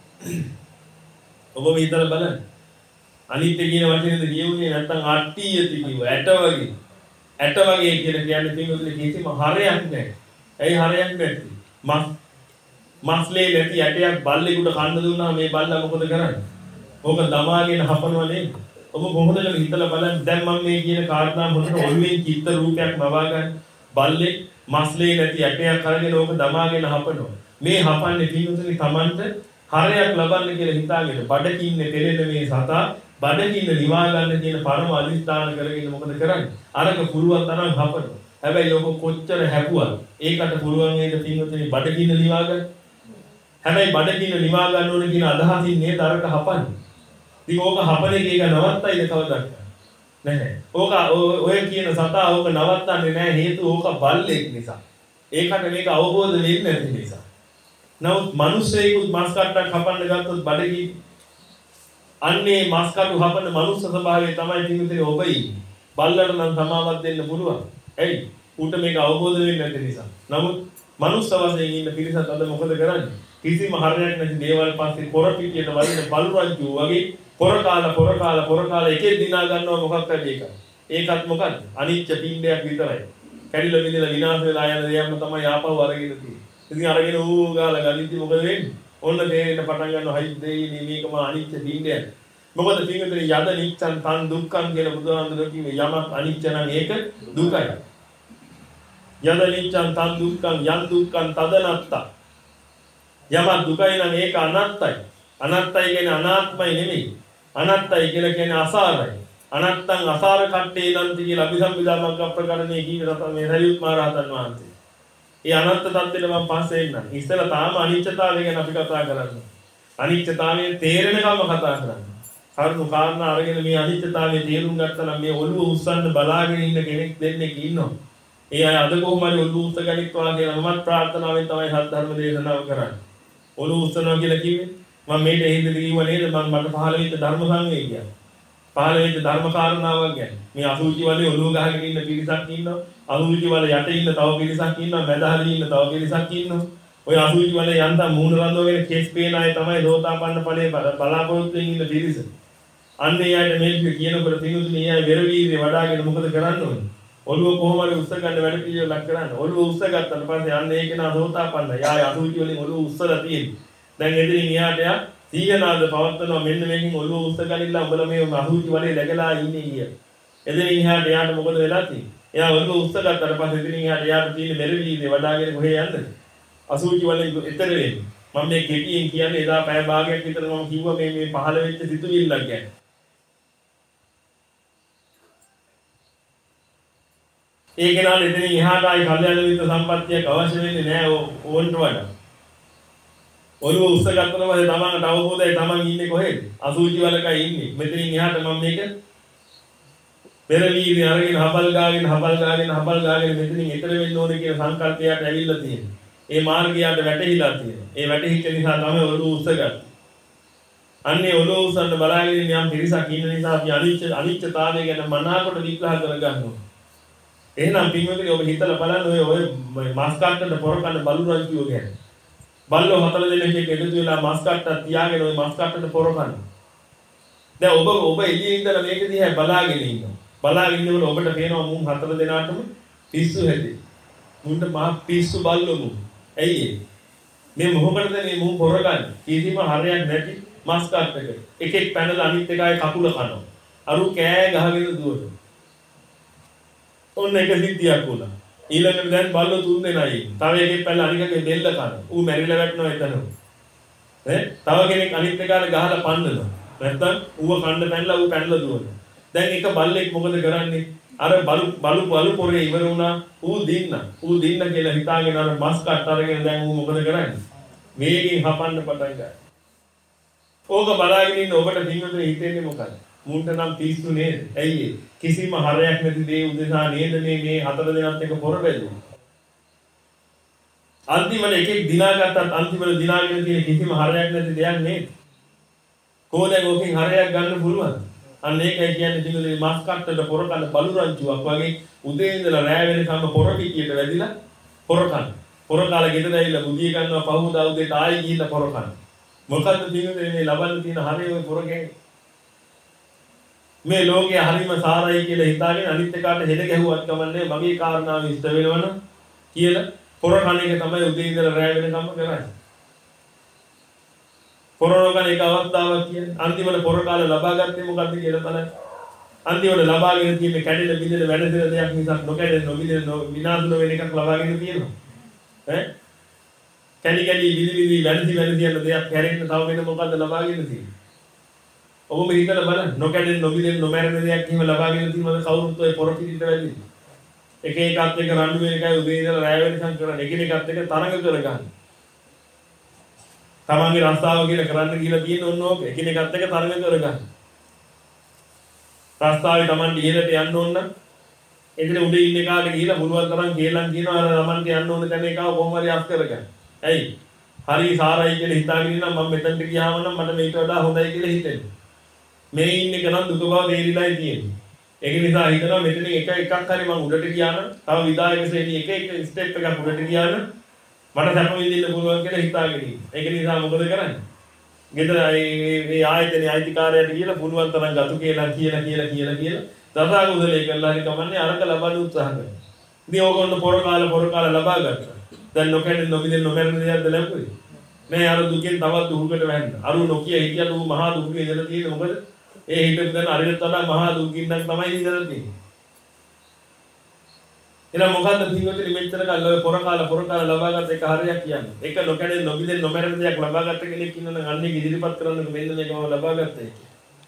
ඔබ මේ හිතලා බලන්න. අනිත්‍ය කියන වචනේද කියුනේ නැත්නම් අට්ඨියති කිව්ව. ඇට වගේ. ඇට වගේ කියලා කියන්නේ පින්වතුනි කිසිම හරයක් නැහැ. ඇයි හරයක් නැත්තේ? මස් මස්ලේ නැති ඇටයක් බල්ලෙකුට කන්න දුන්නා මේ බල්ලා මොකද කරන්නේ? ඕක දමාගෙන හපනවා නේද? ඔබ කොහොමද හිතලා බලන්න. දැන් මම මේ කියන කාරණා මොනට ඔළුවෙන් චිත්ත රූපයක් මවා ගන්න. බල්ලේ මස්ලේ නැති ඇටයක් අරගෙන ඕක දමාගෙන හපනවා. මේ හපන්නේ පින්වතුනි Tamanට හරයක් ලබන්න කියලා හිතාගෙන බඩකින්නේ තෙලෙන මේ සතා බඩකින්න නිවා ගන්න කියන පරම අදිස්ථාන කරගෙන මොකද කරන්නේ? අරක පුරුවන් තරම් හපනවා. හැබැයි ඕක කොච්චර හැපුවා ඒකට පුරුවන් වේද පින්වතුනි බඩකින්න නිවා ගන්න. හැබැයි බඩකින්න නිවා ගන්න ඕන කියන අදහසින් නේද අරක හපන්නේ. ඉතින් ඕක හපන එක ඒක නවත්තයිද කවදාද? නැහැ. ඕක ඔය කියන සතා ඕක නවත්තන්නේ නැහැ හේතුව ඕක බල්ලෙක් නිසා. ඒකට මේක අවබෝධ වෙන්නේ නැති නිසා. නමුත් මිනිස්සෙකුත් මස් කට්ටක් හපන්න ගත්තොත් බඩගිනි. අන්නේ මස් කටු හපන මනුස්ස ස්වභාවය තමයි පිටුතේ ඔබ ඉන්නේ. බල්ලට නම් සමාවක් දෙන්න පුළුවන්. ඇයි? ඌට මේක අවබෝධ වෙන්නේ නැති නිසා. නමුත් මනුස්ස වශයෙන් ඉන්න පිරිසත් අද මොකද කරන්නේ? කිසිම හරයක් නැති දේවල් පස්සේ පොර පිටියට වදින බලු රංචු වගේ පොර කාලා පොර කාලා පොර කාලා එකේ දිනා ගන්නවා මොකක්ද මේක? ඒකත් මොකක්ද? අනිච්ච පින්ඩයක් විතරයි. කැඩිලා බිඳලා විනාශ වෙලා යන දේයක්ම තමයි ආපහු අරගෙන තියෙන්නේ. ඉතින් අරගෙන ඌ ගාලා ගලින්දි මොකද වෙන්නේ? ඔන්න තේරෙන්න පටන් ගන්නවා හයි දෙයිනේ මේකම අනිච්ච පින්ඩයක්. මොකද පින්විතේ යද නිච්ඡන් තන් දුක්ඛන් කියලා බුදුහාමුදුරුවෝ කිව්වේ යමක් අනිච්ච නම් ඒක දුකයි. යද නිච්ඡන් තන් දුක්ඛන් යන් දුක්ඛන් තදනත්තා. යමක් දුකයි නම් ඒක අනත්තයි. අනත්තයි කියන්නේ අනාත්මයි නෙමෙයි. අනත්තයි කියලා කියන්නේ අසාරයි. අනත්තං අසාර කට්ටේ නන්ති කියලා අභිසම්පදාමග්ග ප්‍රකරණයේ කියන රත මේ සරියුත් මහ රහතන් වහන්සේ. ඒ අනත්ත தත්ත්වෙට මම පස්සේ එන්නම්. ඉස්සෙල්ලා තාම අනිත්‍යතාවය ගැන අපි කතා කරන්නේ. අනිත්‍යතාවයේ තේරෙනකම කතා කරන්නේ. කරුණු කාරණා අරගෙන මේ අනිත්‍යතාවයේ තේරුම් ගත්තා නම් මේ ඔළුව උස්සන්න බලාගෙන ඉන්න කෙනෙක් දෙන්නෙක් ඉන්නවා. ඒ අය අද කොහොම හරි ඔළුව උස්ස ගනිත්වා කියලා මම ප්‍රාර්ථනාවෙන් තමයි සත්‍ය ධර්ම දේශනාව කරන්නේ. ඔළුව උස්සනවා කියලා කිව්වේ මම මේක හේතුද කිව්ව නේද මම මට පහළ වෙච්ච ධර්ම සංවේගය. පහළ වෙච්ච ධර්ම කාරණාවක් ගැන. මේ අසුචි වලේ ඔළුව ගහගෙන ඉන්න පිරිසක් ඉන්නවා. අසුචි වල යට ඉන්න තව පිරිසක් ඉන්නවා. මැද හරිය ඉන්න තව පිරිසක් ඉන්නවා. ඔය අසුචි වල යන්තම් මූණ රඳවගෙන කෙස් පේන අය තමයි සෝතාපන්න ඵලයේ බලාපොරොත්තු වෙමින් ඉන්න පිරිස. අන්නේ යාට මේක කියනකොට පිනුතුනේ යාය වෙර වීර්ය වඩාගෙන මොකද කරන්න ඕනේ? ඔළුව කොහොම හරි උස්ස ගන්න වැඩ පිළිවෙලක් කරන්න. ඔළුව උස්ස ගත්තාට පස්සේ අන්න ඒක නා සෝතාපන්න. යාය අසුචි වලින් ඔළුව උස්සලා තියෙන්නේ. දැන් එදිරින් එයාට යා සීගනාද පවත්වනවා මෙන්න මේකෙන් ඔළුව උස්ස ගනිලා උඹලා මේ අසුචි වලේ läගලා ඉන්නේ කිය. එදිරින් එහාට එයාට මොකද වෙලා තියෙන්නේ? එයා ඔළුව උස්ස ගත්තාට පස්සේ එදිරින් එහාට එයාට තියෙන මෙර වීර්ය වඩාගෙන කොහේ යන්නද? අසුචි වලින් ඈතර වෙන්නේ. මම මේ කෙටියෙන් කියන්නේ එදා පැය භාගයක් විතර මම කිව්වා මේ මේ පහළ වෙච්ච සිතුවිල්ලක් ගැන. ඒ කෙනාට එතනින් එහාට ආයි කල්යාණ මිත්‍ර සම්පත්තියක් අවශ්‍ය වෙන්නේ නැහැ ඕන්ට වඩා. ඔළුව උස්ස ගත්තම පස්සේ තමන්ට අවබෝධයි තමන් ඉන්නේ කොහෙද? අසුචි වලකයි ඉන්නේ. මෙතනින් එහාට මම මේක පෙරවීරි අරගෙන හබල් ගාගෙන හබල් ගාගෙන හබල් ගාගෙන මෙතනින් එතර වෙන්න ඕනේ කියන සංකල්පයට ඇවිල්ලා තියෙනවා. ඒ මාර්ගයට වැටහිලා තියෙනවා. ඒ වැටහිච්ච නිසා තමයි ඔළුව උස්සගන්නේ. අන්නේ ඔළුව උස්සන්න බලාගෙන යම් පිරිසක් ඉන්න නිසා අපි අනිච්ච අනිච්චතාවය ගැන මනාකොට විග්‍රහ කරගන්නවා. එහෙනම් පින්වතුනි ඔබ හිතලා බලන්න ඔය ඔය මාස් කාට්ටට පොර කන්න බලු රජුව ගැන. බල්ලෝ හතර දෙනෙක් එකතු වෙලා මාස් කාට්ටක් තියාගෙන ඔය මාස් කාට්ටට පොර කන්න. දැන් ඔබ ඔබ එළියේ ඉඳලා මේක දිහා බලාගෙන ඉන්නවා. බලාගෙන ඉන්නකොට ඔබට පේනවා මුන් හතර දෙනාටම පිස්සු හැදේ. මුන්ට මහ පිස්සු බල්ලෝ මුන්. ඇයි ඒ? මේ මොහොතද මේ මුන් පොර ගන්න. කිසිම හරයක් නැති මාස් කාට්ටක. එකෙක් පැනලා අනිත් එකයි කකුල කනවා. අරු කෑ ගහගෙන දුවනවා. ඔන්න එක සිද්ධියක් වුණා. ඊළඟට දැන් බල්ලෝ තුන් දෙනා ඉන්නේ. තව එකෙක් පැනලා අනිකගේ දෙල්ල කනවා. ඌ මැරිලා වැටෙනවා එතනම. ඈ තව කෙනෙක් අනිත් එකාට ගහලා පන්නනවා. නැත්තම් ඌව කන්න පැනලා ඌ පැනලා දුවනවා. දැන් එක බල්ලෙක් මොකද කරන්නේ? අර බලු බලු බලු පොරේ ඉවර වුණා. ඌ දින්න. ඌ දින්න කියලා හිතාගෙන අර මස් කට් අරගෙන දැන් ඌ මොකද කරන්නේ? වේගෙන් හපන්න පටන් ගන්නවා. ඕක බලාගෙන ඉන්න ඔබට දින්වතුනේ හිතෙන්නේ මොකක්ද? මුන්ට නම් පිස්සු නේද? ඇයි ඒ? කිසිම හරයක් නැති දේ උදෙසා නේද මේ මේ හතර දෙනාත් එක පොර බැලුවා. අන්තිමට එකෙක් දිනාගත්තත් අන්තිමට දිනාගෙන තියෙන කිසිම හරයක් නැති දෙයක් නේද? කොහොමද ඕකෙන් හරයක් ගන්න පුළුවන්? අන්න ඒකයි කියන්නේ දිනුලේ මස් කට්ටට පොර කන බලු රංචුවක් වගේ උදේ ඉඳලා රැය වෙනකම් පොර පිටියට වැදිලා පොර කන. පොර කාලේ ගෙදර ඇවිල්ලා බුදිය ගන්නවා පහුදා උදේට ආයෙ ගිහිල්ලා පොර කන. මොකද්ද දිනුලේ මේ ලබන්න තියෙන හරය ඔය පොර ගැන? මේ ලෝකයේ හරීම සාරයි කියලා හිතාගෙන අනිත් එකාට හෙද ගැහුවත් කමන්නේ මගේ කාරණාව ඉෂ්ට වෙනවනම් කියලා පොර කන එක තමයි උදේ ඉඳලා රැය වෙනකම් කරන්නේ. පොරෝගන එක අවස්ථාවක් කියන්නේ අන්තිමට පොර කාලේ ලබා ගත්තේ මොකද්ද කියලා බලන්න. අන්තිමට ලබාගෙන තියෙන කැඩෙන බිඳෙන වැඩසෙන දෙයක් නිසා නොකැඩෙන නොබිඳෙන විනාශ නොවන එකක් ලබාගෙන තියෙනවා. ඈ කැඩි කැඩි විදි විදි වැඩසි වැඩසි යන දෙයක් හැරෙන්න තව වෙන මොකද්ද ලබාගෙන තියෙන්නේ? ඔබ හිතලා බලන්න නොකැඩෙන නොබිඳෙන නොමැරෙන දෙයක් එහෙම ලබාගෙන තියෙනවද කවුරුත් ඔය පොර පිටින්ට වැදින්නේ. එක එකත් එක රණ්ඩු වෙන එකයි උදේ ඉඳලා රැය වෙනකම් කරන්නේ. එකිනෙකත් එක තරඟ කරගන්න. තමන්ගේ රස්තාව කියලා කරන්න කියලා තියෙන ඕන ඕක එකිනෙකත් එක තරඟ කරගන්න. රස්තාවේ තමන් ඉහළට යන්න ඕන නම් එතන උඩ ඉන්න කාලේ ගිහිලා පුළුවන් තරම් කියලා කියනවා අර තමන්ට යන්න ඕන තැන එකව කොහොම හරි අස් කරගන්න. ඇයි? හරි සාරයි කියලා හිතාගෙන ඉන්නම් මම මෙතනට ගියාම නම් මට මේකට වඩා හොඳයි කියලා හිතෙනවා. මේ ඉන්න එක නම් දුක බව තේරිලායි තියෙන්නේ. ඒක නිසා හිතනවා මෙතන එක එකක් හරි මම උඩට ගියා නම් තව විදායක ශ්‍රේණිය එක එක ස්ටෙප් එකක් උඩට ගියා නම් මට සැප විඳින්න පුළුවන් කියලා හිතාගෙන ඉන්නේ. ඒක නිසා මොකද කරන්නේ? ගෙදර මේ ආයතනයේ අයිතිකාරයට කියලා පුළුවන් තරම් ගතු කියලා කියලා කියලා කියලා කියලා දසාක උදලේ කළා හරි කමන්නේ අරක ලබන්න උත්සාහ කරනවා. ඉතින් ඕගොල්ලෝ පොර කාලා පොර කාලා ලබා ගත්තා. දැන් නොකැඩෙන නොබිඳෙන නොමැරෙන දෙයක්ද ලැබුවේ? මේ අර දුකෙන් තවත් දුකකට වැහෙන්න. අර නොකිය හිටියද ඌ මහා දුකේ ඉඳලා තියෙන්නේ මොකද? ඒ හිතෙන් දැන් අරිට වඩා මහා දුකින් නම් තමයි ඉඳලා තියෙන්නේ. එහෙනම් මොකද්ද පින්වතුනි මෙච්චර කල් ඔය පොර කාලා පොර කාලා ලබාගත් එක හරියක් කියන්නේ. ඒක නොකඩේ නොබිදෙන් නොමැරෙන දෙයක් ලබාගත්ත කෙනෙක් ඉන්නනම් අන්නේ ඉදිරිපත් කරන්නක මෙන්න මේක මම ලබාගත්තා ඒක.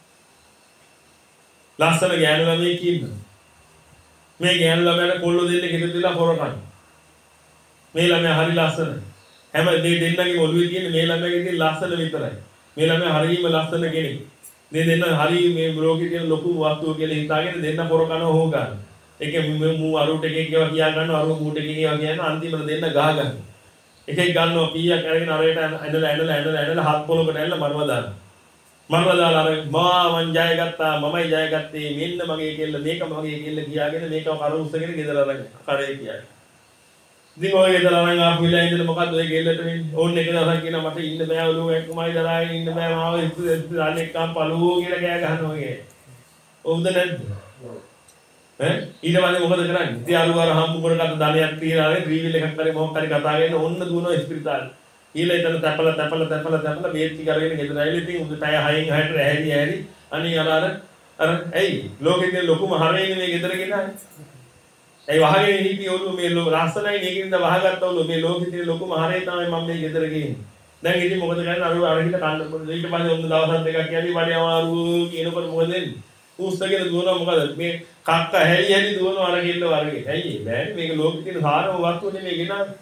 ලස්සන ගෑනු ළමයෙක් ඉන්නවා. මේ ගෑනු ළමයාට කොල්ලෝ දෙන්නෙක් එකතු වෙලා පොර කන. මේ ළමයා හරි ලස්සන. හැම මේ දෙන්නගේ ඔළුවේ තියෙන මේ ළමයාගේ තියෙන ලස්සන විතරයි. මේ ළමයා හරිම ලස්සන කෙනෙක්. මේ දෙන්න හරි මේ ලෝකේ තියෙන ලොකු වස්තුව කියලා හිතාගෙන දෙන්න පොර කන හොව ගන්න. ඒක මූ අරුට එකෙක් ඒවා කියා ගන්නවා අරුව මූට එකෙක් ඒවා කියනවා අන්තිමට දෙන්න ගහ ගන්න. එකෙක් ගන්නවා කීයක් අරගෙන අරයට ඇඳලා ඇඳලා ඇඳලා ඇඳලා හත් පොලකට ඇඳලා මරව දානවා. මරව දාලා අර මා මං ජය ගත්තා මමයි ජය ගත්තේ මෙන්න මගේ කෙල්ල මේක මගේ කෙල්ල කියාගෙන මේක කර උස්සගෙන ගෙදර අරගෙන කරේ කියයි. ඉතින් ඔය ගෙදර අරන් ආපු වෙලාව ඉඳලා මොකද්ද ඔය කෙල්ලට වෙන්නේ? ඕන්න එක දවසක් කියනවා මට ඉන්න බෑ ඔළුව එක්කමයි දරාගෙන ඉන්න බෑ මාව ඉස්සෙල්ලා එක්කම් පළුවෝ කියලා කෑ ගහනවා වගේ. ඔව්ද නැද්ද? ඈ ඊට පස්සේ මොකද කරන්නේ? ඉතින් අරුවාර හම්බු කරගත්ත ධනයක් තියලා ත්‍රිවිල් එකක් කරේ මොකක් හරි කතා කරගෙන ඔන්න දුවනවා ඉස්පිරිතාලේ. ඊළ එතන තැපල තැපල තැපල තැපල බේත් ටික අරගෙන ගෙදර ඇවිල්ලා ඉතින් උදේ පැය හයෙන් හයට ඇහැරි ඇහැරි අනේ අර අර අර ඇයි ලෝකෙදී ලොකුම හරේනේ මේ ගෙදර ගෙනාවේ. ඇයි වහගෙන හිටිය ඔළුව මේ ලස්සනයි මේකින්ද වහගත්ත ඔළුව මේ ලෝකෙදී ලොකුම හරේ තමයි මම මේ ගෙදර ගේන්නේ. දැන් ඉතින් මොකද කරන්නේ අර අර හිට කන්න ඊට පස්සේ ඔන්න දවස් දෙකක් යන්නේ වඩේ අමාරු කියනකොට මොකද වෙන්නේ? උස්සගෙන දුවනවා මොකද මේ කක්ක හැලි හැලි දුවනවා අර ගෙල්ල වර්ගේ. ඇයි බෑනේ මේක ලෝකෙ තියෙන සාරම වස්තුව නෙමෙයි ගෙනාවේ.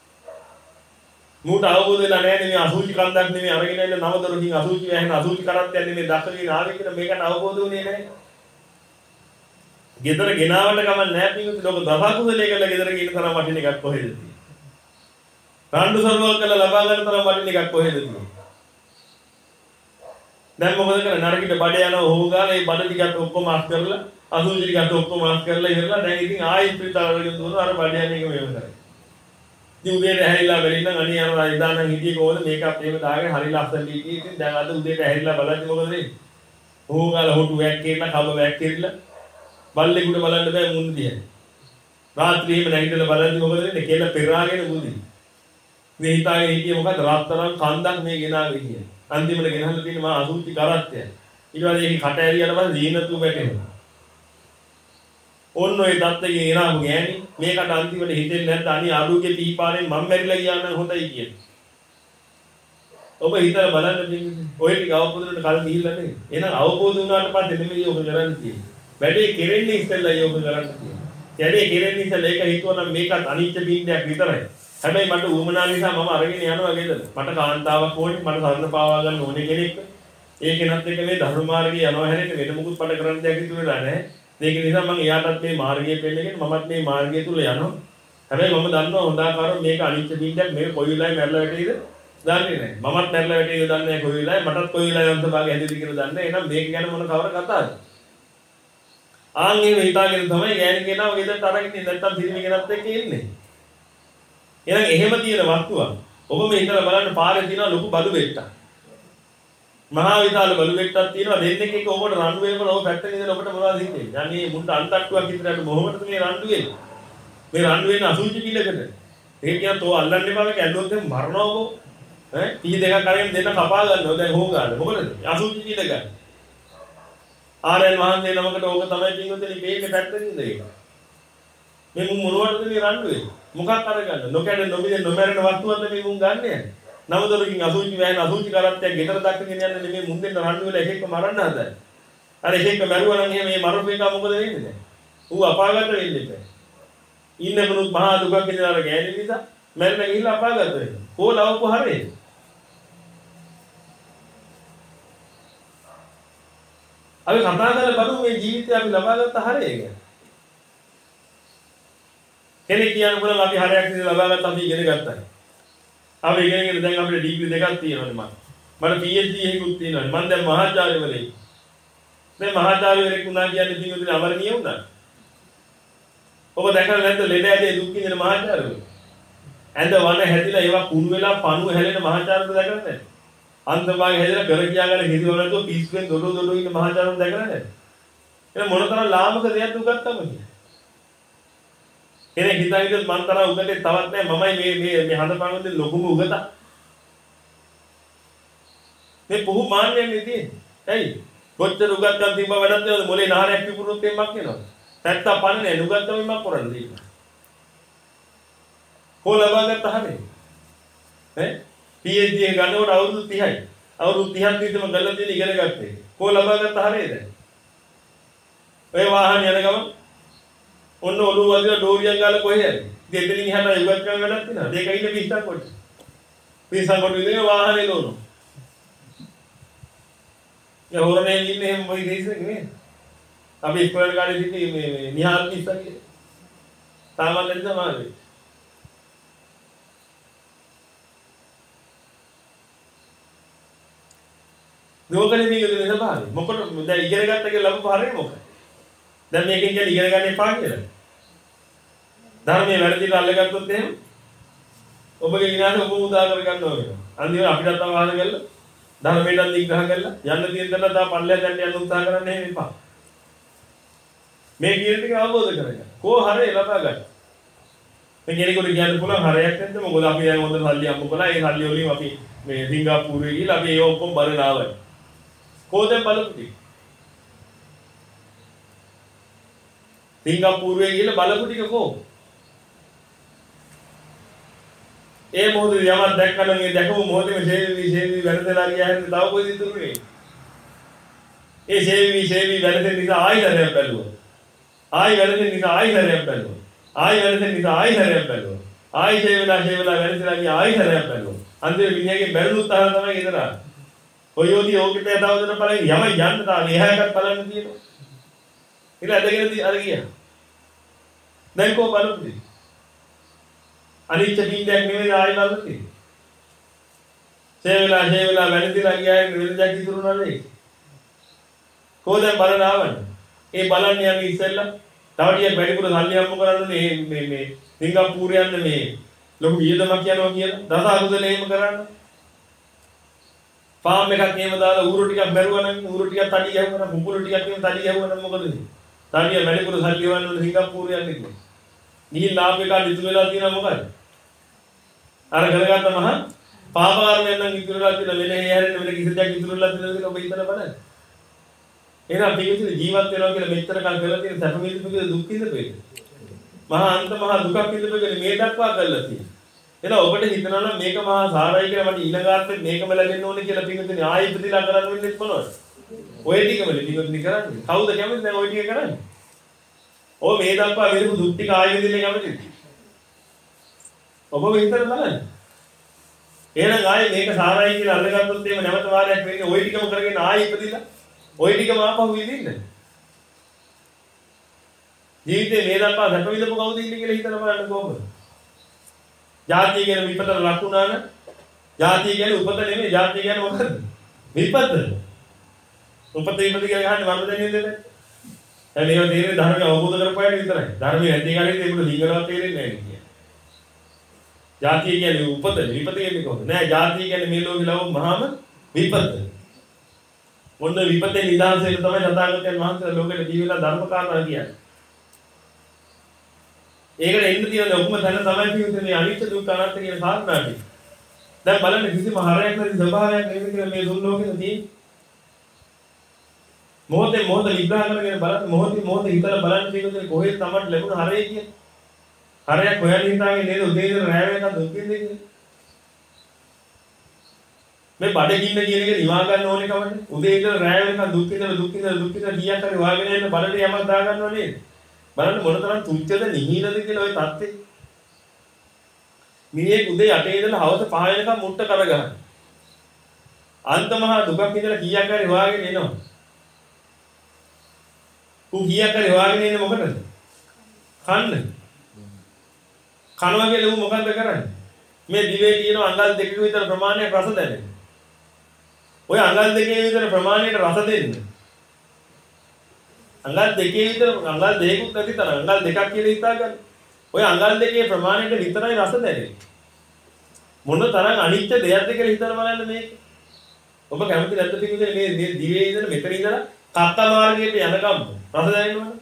මූට අවබෝධ වෙලා නැහැ මේ අසුචි කන්දක් නෙමෙයි අරගෙන ඉන්න නව දොරකින් අසුචි වැහෙන අසුචි කරත් යන්නේ මේ දක්ෂින ආවේ කියලා මේකට අවබෝධ වුණේ නැහැ. ගෙදර ගෙනාවට කමක් නැහැ පිටුත් ලෝක දසකුසලයේ කළ ගෙදර ගින තරම් වටින එකක් කොහෙද තියෙන්නේ? රණ්ඩු සරුවල් කළ ලබා ගන්න තරම් වටින එකක් කොහෙද තියෙන්නේ? දැන් මොකද කරන්නේ? නරකිට බඩ යනවා හොව ගාලා ඒ බඩ ටිකත් ඔක්කොම අස් කරලා අසුචි ටිකත් ඔක්කොම අස් කරලා ඉවරලා දැන් ඉතින් ආයෙත් පිටාරගෙන දුවන අර බඩ යන එක මෙහෙම කරයි. ඉතින් උදේට ඇහැරිලා බැලින්නම් අනේ යනවා ඉදානම් හිටියේ කොහොමද මේකත් එහෙම දාගෙන හරි ලස්සන ඉතින් ඉතින් දැන් අද උදේට ඇහැරිලා බලද්දි මොකද වෙන්නේ? හොව ගාලා හොටු වැක් කෙරලා කබ වැක් කෙරලා බල්ලෙකුට බලන්න බෑ මුන්න දිහා. රාත්‍රියේම නැගිටලා බලද්දි මොකද වෙන්නේ? කෙල පෙරාගෙන මුදි. මේ හිතාගෙන හිටියේ මොකද? රාත්තරන් කන්දක් මේ ගෙනාවේ කියන්නේ. අන්තිමට ගෙනහලා තියෙන මා අසුචි කරත්තය. ඊට පස්සේ ඒක කට ඇරියට පස්සේ දීනතු වැටෙනවා. ඔන්න ඔය දත්තගේ එනාම ගෑණි මේකට අන්තිමට හිතෙන්නේ නැද්ද අනි අඩුවේ පීපාණෙන් මම මැරිලා ගියා නම් හොඳයි කියන්නේ. ඔබ හිතලා බලන්න දෙන්නේ. ඔය ටික අවබෝධ වෙන්න කලින් ගිහිල්ලා නෙවෙයි. එහෙනම් අවබෝධ වුණාට පස්සේ නෙමෙයි ඔබ කරන්න තියෙන්නේ. වැඩේ කෙරෙන්නේ ඉස්සෙල්ලා යෝග කරන්න තියෙන්නේ. වැඩේ කෙරෙන්නේ ඉස්සෙල්ලා ඒක හිතුවනම් මේකත් අනිත්‍ය බින්දයක් විතරයි. හැබැයි මට උවමනා නිසා මම අරගෙන යනවා ගෙදර. මට කාන්තාවක් ඕනේ, මට සරණ පාවා ගන්න ඕනේ කෙනෙක්. ඒ කෙනත් එක්ක මේ ධර්ම මාර්ගයේ යනවා හැරෙන්න වෙන මොකුත් මට කරන්න දෙයක් ඉතුරුලා නැහැ. ඒක නිසා මම එයාටත් මේ මාර්ගයේ පෙන්නගෙන මමත් මේ මාර්ගය තුල යනවා. හැබැයි මම දන්නවා හොඳාකාරව මේක අනිත්‍ය බින්දයක් මේක කොයි වෙලාවෙ මැරලා වැටෙයිද දන්නේ නැහැ. මමත් මැරලා වැටෙයිද දන්නේ නැහැ කොයි වෙලාවෙ මටත් කොයි වෙලාවෙ අන්තභාගය හැදෙයිද කියලා දන්නේ නැහැ. එහෙනම් මේක ගැන මොන කවර කතාවද? ආන්ගේ හිතාගෙන තමයි ගෑණි කෙනා ගෙදරට අරගෙන ඉන්නේ නැත්තම් පිරිමි කෙනත් එක්ක ඉන්නේ. එහෙනම් එහෙම තියෙන වස්තුවක්. ඔබ මේ හිතලා බලන්න පාරේ තියෙන ලොකු බලු බෙට්ටක්. මහා විශාල බලු බෙට්ටක් තියෙනවා දෙන්නෙක් එක්ක ඔබට රණ්ඩු වෙනකොට ඔබ පැත්තකින් ඉඳලා ඔබට මොනවද හිතෙන්නේ? යන්නේ මුන්ට අන්තට්ටුවක් විතරට මොහොමද මේ රණ්ඩු වෙන්නේ? මේ රණ්ඩු වෙන්නේ අසුචි පිළකට. ඒක කියන තෝ අල්ලන්න එපා මේක ඇල්ලුවොත් එම් මරනවා ඔබ. ඈ කී දෙකක් අරගෙන දෙන්න කපා ගන්නවා දැන් හො ගන්න. මොකද? අසුචි පිළ ගන්න. ආරයන් වහන්සේ නමකට ඕක තමයි පින්වතුනි මේකේ පැත්තකින් ඉඳලා ඒක. මේ මුන් මොනවටද මේ රණ්ඩු වෙන්නේ? මොකක් අරගන්න? නොකැඩෙන නොබිදෙන නොමැරෙන වස්තුවක්ද මේ මුන් ගන්නෑ. නවදොරකින් අසුචි වෑන අසුචි කරත්තයක් ගෙදර දක්කගෙන යන්නේ නෙමෙයි මුන් දෙන්න රණ්ඩු වෙලා එක එක මරන්න හදන්නේ. අර එක එක මරුවා නම් එහෙම මේ මරපු එක මොකද වෙන්නේ දැන්? ඌ අපාගත වෙන්නේ නැහැ. ඉන්න කෙනුත් මහා දුකක් ඉඳලා අර ගෑණි නිසා මැරෙලා ගිහිල්ලා අපාගත වෙනවා. කොලවපු හරේ. අපි කතා කරලා බලමු මේ ජීවිතය අපි ලබාගත්ත හරේ ගැන. කෙනෙක් කියන්න පුළුවන් අපි හරයක් විදිහට ලබාගත්ත අපි ඉගෙන ගත්තා. අපි ඉගෙනගෙන දැන් අපිට ඩිග්‍රී දෙකක් තියෙනවානේ මම. මට පී එච් ඩී එකකුත් තියෙනවානේ. මම දැන් මහාචාර්යවරයෙක්. මේ මහාචාර්යවරයෙක් වුණා කියන්නේ පින්වතුනි අමරණීය වුණා. ඔබ දැකලා නැද්ද ලෙඩ ඇදේ දුක් විඳින මහාචාර්යවරු? ඇඳ වන හැදිලා ඒවා කුණු වෙලා පණුව හැලෙන මහාචාර්යවරු දැකලා නැද්ද? අන්තභාගය හැදලා කර කියාගෙන හිරියව නැතුව පිස්සුවෙන් දොඩ දොඩ ඉන්න මහාචාර්යවරු දැකලා නැද්ද? එහෙනම් මොනතරම් ලාමක දෙයක්ද උගත්තම කියන්නේ? කෙනෙක් හිතාගෙන මං තරම් උගතේ තවත් නැහැ මමයි මේ මේ මේ හඳපාගන්නේ ලොකුම උගත. මේ පුහු මාන්නයෙන් තියෙන්නේ. ඇයි? කොච්චර උගත්කම් තිබ්බ වැඩක් නේද මොලේ නහරයක් පිපුරුනොත් එම්මක් වෙනවා. නැත්තම් පන්නේ නුගත්තම එම්මක් කරන්නේ. කො ලබාගත්ත හැමේ. ඈ පී එච් ඩී එක ගන්නකොට අවුරුදු තිහයි. අවුරුදු තිහක් විතරම ගල්ලා තියෙන ඉගෙන ගත්තේ. කො ලබාගත්ත හැමේද? ඔය වාහන යන ගමන් ඔන්න ඔළුව වදිලා ඩෝරියක් ගාලා කොහේ යන්නේ? දෙතනින් එහාට යුගත්කම් වැඩක් තියෙනවා. දෙකයිද විස්සක් කොට. විස්සක් කොට විදිහේ වාහනේ නෝනෝ. ඒ හොරනේ ඉන්නේ එහෙම මොයි දෙයිසක නේ. අපි ඉස්කෝලේ කාලේ ඉන්නේ මේ මේ නිහාල් කිස්සා කියලා. සාමාන්‍යයෙන් තමයි. ලෝකෙදී මේක දෙන්න බෑ. මොකද දැන් ඉගෙන ගත්ත කියලා ලබපු හරිය මොකක්ද? දැන් මේකෙන් කියන්නේ ඉගෙන ගන්න එපා කියලා. ධර්මයේ වැරදිලා අල්ලගත්තොත් එහෙම ඔබගේ විනාශය ඔබ උදා කර ගන්නවා වෙනවා. අන්තිමට අපිටත් අවවාද කළා ධර්මයට නිග්‍රහ කළා යන්න තියෙන දන්න තා පල්ලෙහාට යන්න යන්න උත්සාහ කරන්න එහෙම එපා. මේ කියන ටික අවබෝධ කරගන්න. කෝ හරේ ලබා ගන්න. මේ කෙනෙකුට කියන්න පුළුවන් හරයක් නැද්ද? මොකද අපි දැන් හොඳ සල්ලි අම්බ කළා. ඒ සල්ලි වලින් අපි මේ සිංගප්පූරුවේ ගිහලා අපි ඒ ඔක්කොම බලන ආවයි. කොහෙද බලපුටි? සිංගප්පූරුවේ ගිහලා බලපු ටික කො? ඒ මොහොතේ යමක් දැක්කම මේ දැකපු මොහොතේ ෂේවි ෂේවි වැරදලා ගියා හැරෙන්න තව කොයිද ඉතුරුනේ? ඒ ෂේවි ෂේවි වැරදෙන නිසා ආයි හැරයක් බැලුවා. ආයි වැරදෙන නිසා ආයි හැරයක් බැලුවා. ආයි වැරදෙන නිසා ආයි හැරයක් බැලුවා. ආයි ෂේවිලා ෂේවිලා වැරදලා ගියා ආයි හැරයක් බැලුවා. අන්තිමට මිනිහගේ බැලුත් අහන තමයි ගෙදර ආවේ. ඔයෝදී ඕකේ තවදන බලන්නේ යම යන්න තාම එහා එකක් බලන්න තියෙනවා. ඉතින් ඇදගෙන අර ගියා. දැන් කොහොම බලමුද? අනිච්ච පින්ඩයක් නෙවෙයි ආයෙ බලන්නේ. සේවලා සේවලා වැඩිලා ගියාම වෙලදක් ඉතුරු නැනේ. කොහෙන්ද බලන ආවන්නේ? ඒ බලන්නේ යන්නේ ඉස්සෙල්ලා තව ටිකක් වැඩිපුර සල්ලි හම්බ කරන්න මේ මේ මේ සිංගප්පූරු යන්න මේ ලොකු වියදමක් යනවා කියලා දස අකුසල එහෙම කරන්න. ෆාම් එකක් එහෙම දාලා ඌරු ටිකක් බැරුවා නම් ඌරු ටිකක් තඩි ගැහුවා නම් කුඹුරු ටිකක් එහෙම තඩි ගැහුවා නම් මොකද වෙන්නේ? තඩිය වැඩිපුර සල්ලි ගෙවන්න ඕන සිංගප්පූරු යන්නේ කිව්වා. නිහිල් ලාභ එක ඉතුරු වෙලා තියෙනවා මොකද? අර කරගත්ත මහා පාපාරණයෙන් නම් ඉතුරු වෙලා තියෙන වෙන හැරෙන්න වෙන කිසි දෙයක් ඉතුරු වෙලා තියෙනවද කියලා ඔබ හිතලා බලන්න. එහෙනම් පිළිතුරු ජීවත් වෙනවා කියලා මෙච්චර කල් කරලා තියෙන සැප විඳින්න දුක් විඳපෙන්නේ. මහා අන්ත මහා දුකක් විඳපෙන්නේ මේ දක්වා කරලා තියෙනවා. එහෙනම් ඔබට හිතනවා නම් මේක මහා සාරයි කියලා මට ඊළඟාර්ථෙත් මේකම ලැබෙන්න ඕනේ කියලා පිළිතුරුනේ ආයෙ ඉපදිලා කරන්න වෙන්නේ මොනවද? ඔය ටිකමනේ පිළිතුරුනි කරන්නේ. කවුද කැමති දැන් ඔය ටික කරන්නේ? ඔය මේ දක්වා විඳපු දුක් ටික ආයෙ විඳින්න කැමතිද? ඔබ විතර බලන්න. එහෙනම් ආයෙ මේක සාරයි කියලා අල්ලගත්තොත් එහෙම නැවත වාරයක් වෙන්නේ ওই ටිකම කරගෙන ආයෙ ඉපදිලා ওই ටිකම ආපහු විඳින්න. ජීවිතේ මේ දක්වා සැප විඳපු කවුද ඉන්නේ කියලා හිතලා බලන්න කොහොමද? ජාතිය කියන විපතට ලක් වුණා නම් ජාතිය කියන්නේ උපත නෙමෙයි ජාතිය කියන්නේ මොකද්ද? විපත. උපත විපත කියලා ගහන්නේ මම දැනෙන්නේ නැහැ. දැන් මේවා තේරෙන්නේ ධර්මය අවබෝධ කරපුවාට විතරයි. ධර්මය නැති කාලෙදී ඒකට දීගලවත් තේරෙන්නේ නැහැ කියන්නේ. ජාතිය කියන්නේ උපත විපත කියන්නේ කොහොමද? නෑ ජාතිය කියන්නේ මේ ලෝකේ ලව මහාම විපත. මොන විපතේ නිදාසෙල තමයි සදාගතයන් වහන්සේ ලෝකෙට ජීවිලා ධර්ම කාරණා කියන්නේ. ඒකට එන්න තියෙන ඔක්කොම තැන තමයි කියන්නේ මේ අනිත්‍ය දුක්ඛ අනාත්ම කියන කාරණාටි. දැන් බලන්න කිසිම හරයක් නැති ස්වභාවයක් නෙමෙයි කියලා මේ දුන් ලෝකෙද තියෙන්නේ. මොහොතේ මොහොත විග්‍රහ කරගෙන බලන්න මොහොතේ මොහොත හිතලා බලන්න තියෙන්නේ කොහෙද තමයි ලැබුණ හරය කියන්නේ. හරයක් හොයන්න හිතාගෙන නේද උදේ ඉඳන් රැය වෙනකන් දුක් විඳින්නේ. මේ බඩගින්න කියන එක නිවා ගන්න ඕනේ කවන්නේ. උදේ ඉඳන් රැය වෙනකන් දුක් විඳලා දුක් විඳලා දුක් විඳලා කීයක් හරි වාගෙන යන බඩට යමක් දා ගන්නව නේද? බලන්න මොනතරම් තුච්ඡද නිහිනද කියලා ওই தත්ත්වේ. මිනිහෙක් උදේ අටේ ඉඳලා හවස පහ වෙනකම් මුට්ට කර ගන්න. අන්තමහා දුකක් ඉඳලා කීයක් හරි වාගෙන එනවා. උන් කීයක් හරි වාගෙන එන්නේ මොකටද? කන්න. කනවා කියලා උන් මොකන්ද කරන්නේ? මේ දිවේ තියෙන අඟල් දෙකක විතර ප්‍රමාණයක් රස දැනෙන. ඔය අඟල් දෙකේ විතර ප්‍රමාණයට රස දෙන්න. අඟල් දෙකේ විතර අඟල් දෙකකුත් නැති තරම් අඟල් දෙකක් කියලා හිතා ගන්න. ඔය අඟල් දෙකේ ප්‍රමාණයට විතරයි රස දැනෙන්නේ. මොන තරම් අනිත්‍ය දෙයක්ද කියලා හිතලා බලන්න මේක. ඔබ කැමති නැද්ද පිටුදේ මේ මේ දිවේ ඉඳලා මෙතන ඉඳලා කත්ත මාර්ගයට යනකම් රස දැනෙනවද?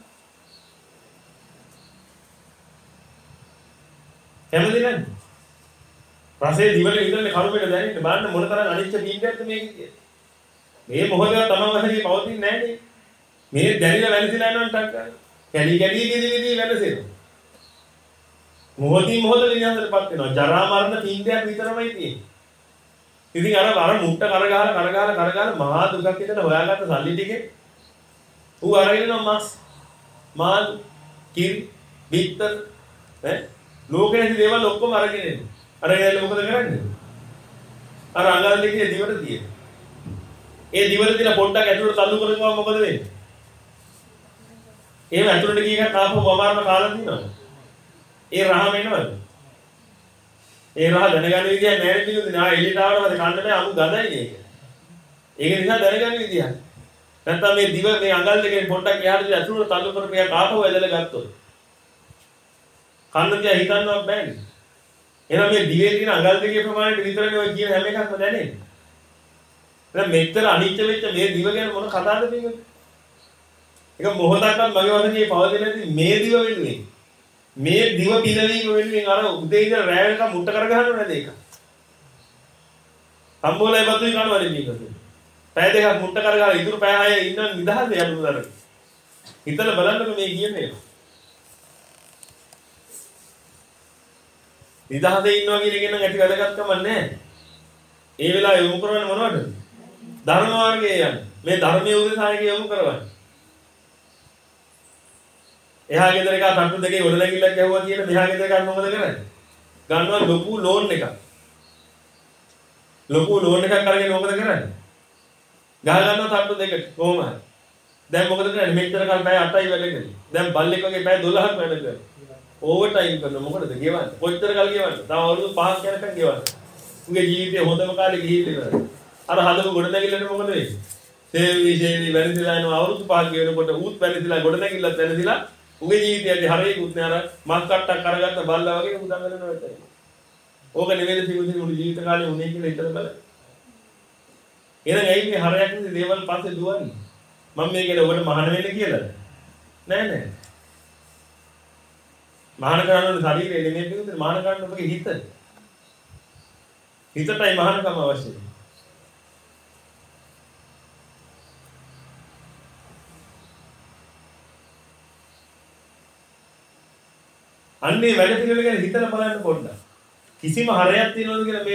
කැමති නැද්ද? රසයේ දිවට විතරනේ කරුමෙට දැනෙන්නේ. බලන්න මොන තරම් අනිත්‍ය පින්ඩයක්ද මේක කියන්නේ. මේ මොහොතේ තමන් වශයෙන් පවතින්නේ නැහැ නේ. මේ දැනිලා වැළසීලා යනවා ටක් ගන්න. කැඩි කැඩි කිදි කිදි වැළසෙනවා. මොහොතින් මොහොත විඤ්ඤාණයටපත් වෙනවා. ජරා මරණ පින්ඩයක් විතරමයි තියෙන්නේ. ඉතින් අර අර මුට්ට කර ගහලා කර ගහලා කර ගහලා මහා දුකක් හිතන හොයාගත්ත සල්ලි ටිකේ ඌ අරගෙන යනවා මස් මාල් කිරි බිත්තර ඈ ලෝකයේ දේවල් ඔක්කොම අරගෙන එනවා. අරගෙන මොකද කරන්නේ? අර අඟල් දෙකේ දිවට තියෙන. ඒ දිවට තියලා පොඩ්ඩක් ඇතුළට තල්ලු කරගුවම මොකද වෙන්නේ? එහෙම ඇතුළට ගිය එකක් ආපහු වමාරන කාලෙ දිනනවා. ඒ රහ වෙනවද? ඒ රහ දැනගන්න විදියක් නැහැ නේද? නා එළියට ආවම කන්න බෑ අමු ගඳයි මේක. ඒක නිසා දැනගන්න විදියක්. නැත්තම් මේ දිව මේ අඟල් දෙකෙන් පොඩ්ඩක් එහාට ගිහලා ඇතුළට තල්ලු කරපු එකක් ආපහු ඇදලා ගත්තොත්. කන්න තියා හිතන්නවත් බෑනේ. එහෙනම් මේ දිවේ තියෙන අඟල් දෙකේ ප්‍රමාණයට විතරනේ ඔය කියන හැම එකක්ම දැනෙන්නේ. එහෙනම් මෙච්චර අනිත්‍ය වෙච්ච මේ දිව ගැන මොන කතාවද මේක? ඒක මොහොතක්වත් මගේ වශයෙන් පවතින නැති මේ දිව වෙනුවෙන්. මේ දිව පිනවීම වෙනුවෙන් අර උදේ ඉඳලා රැය වෙනකම් මුට්ට කර ගන්නව නේද ඒක? සම්බෝලයි බතුයි කනවනේ මේක. පැය දෙකක් මුට්ට කර ගාලා ඉතුරු පැය හය ඉන්න නිදහසේ යනුදර. හිතලා බලන්නකෝ මේ කියන්නේ. නිදහසේ ඉන්නවා කියන එක නම් ඇති වැදගත්කමක් නැහැ. ඒ වෙලාව යොමු කරන්නේ මොනවටද? ධර්ම මාර්ගයේ යන්නේ. මේ ධර්මයේ උදෙසායක යොමු කරවන්නේ. එහා ගෙදර එක තට්ටු දෙකේ ඔඩලැගිල්ලක් ගැහුවා කියන මෙහා ගෙදර එක මොකද කරන්නේ? ගන්නවා ලොකු ලෝන් එකක්. ලොකු ලෝන් එකක් අරගෙන මොකද කරන්නේ? ගහ ගන්නවා තට්ටු දෙකට කොහොම හරි. දැන් මොකද කරන්නේ? මෙච්චර කල් පැය අටයි වැඩ කරේ. දැන් බල්ලෙක් වගේ පැය දොළහක් වැඩ කරනවා. ඕවර් ටයිම් කරනවා. මොකටද ගෙවන්නේ? කොච්චර කල් ගෙවන්නේ? තව අවුරුදු පහක් යනකම් ගෙවන්නේ. උගේ ජීවිතේ හොඳම කාලේ ගිහිල්ලා ඉවරයි. අර හදපු ගොඩනැගිල්ලට මොකද වෙන්නේ? සේවි සේවි වැරදිලා යන අවුරුදු පහක් ගෙවනකොට ඌත් වැරදිලා ගොඩනැගිල්ලත් වැරදිලා උගේ ජීවිතයේ හරියකුත් නෑ අර මස් කට්ටක් කරගත්ත බල්ලා වගේ උදන් වෙනවා වෙතයි. ඕක නෙවෙයි සිවුසින් උඩ ජීවිත කාලේ උනේ කියලා හිතලා බලන්න. එහෙනම් ඇයි මේ හරයක් නෙද දේවල් පස්සේ දුවන්නේ? මම මේ කියන්නේ ඔබට මහාන වෙන්න කියලාද? නෑ නෑ. මහාන කරන්න ඕනේ ශරීරය නෙමෙයි පිටුද මහාන කරන්න ඔබගේ හිත. හිතටයි මහානකම අවශ්‍යයි. අන්නේ වැඩ පිළිවෙල ගැන හිතලා බලන්න පොඩ්ඩක්. කිසිම හරයක් තියනවද කියලා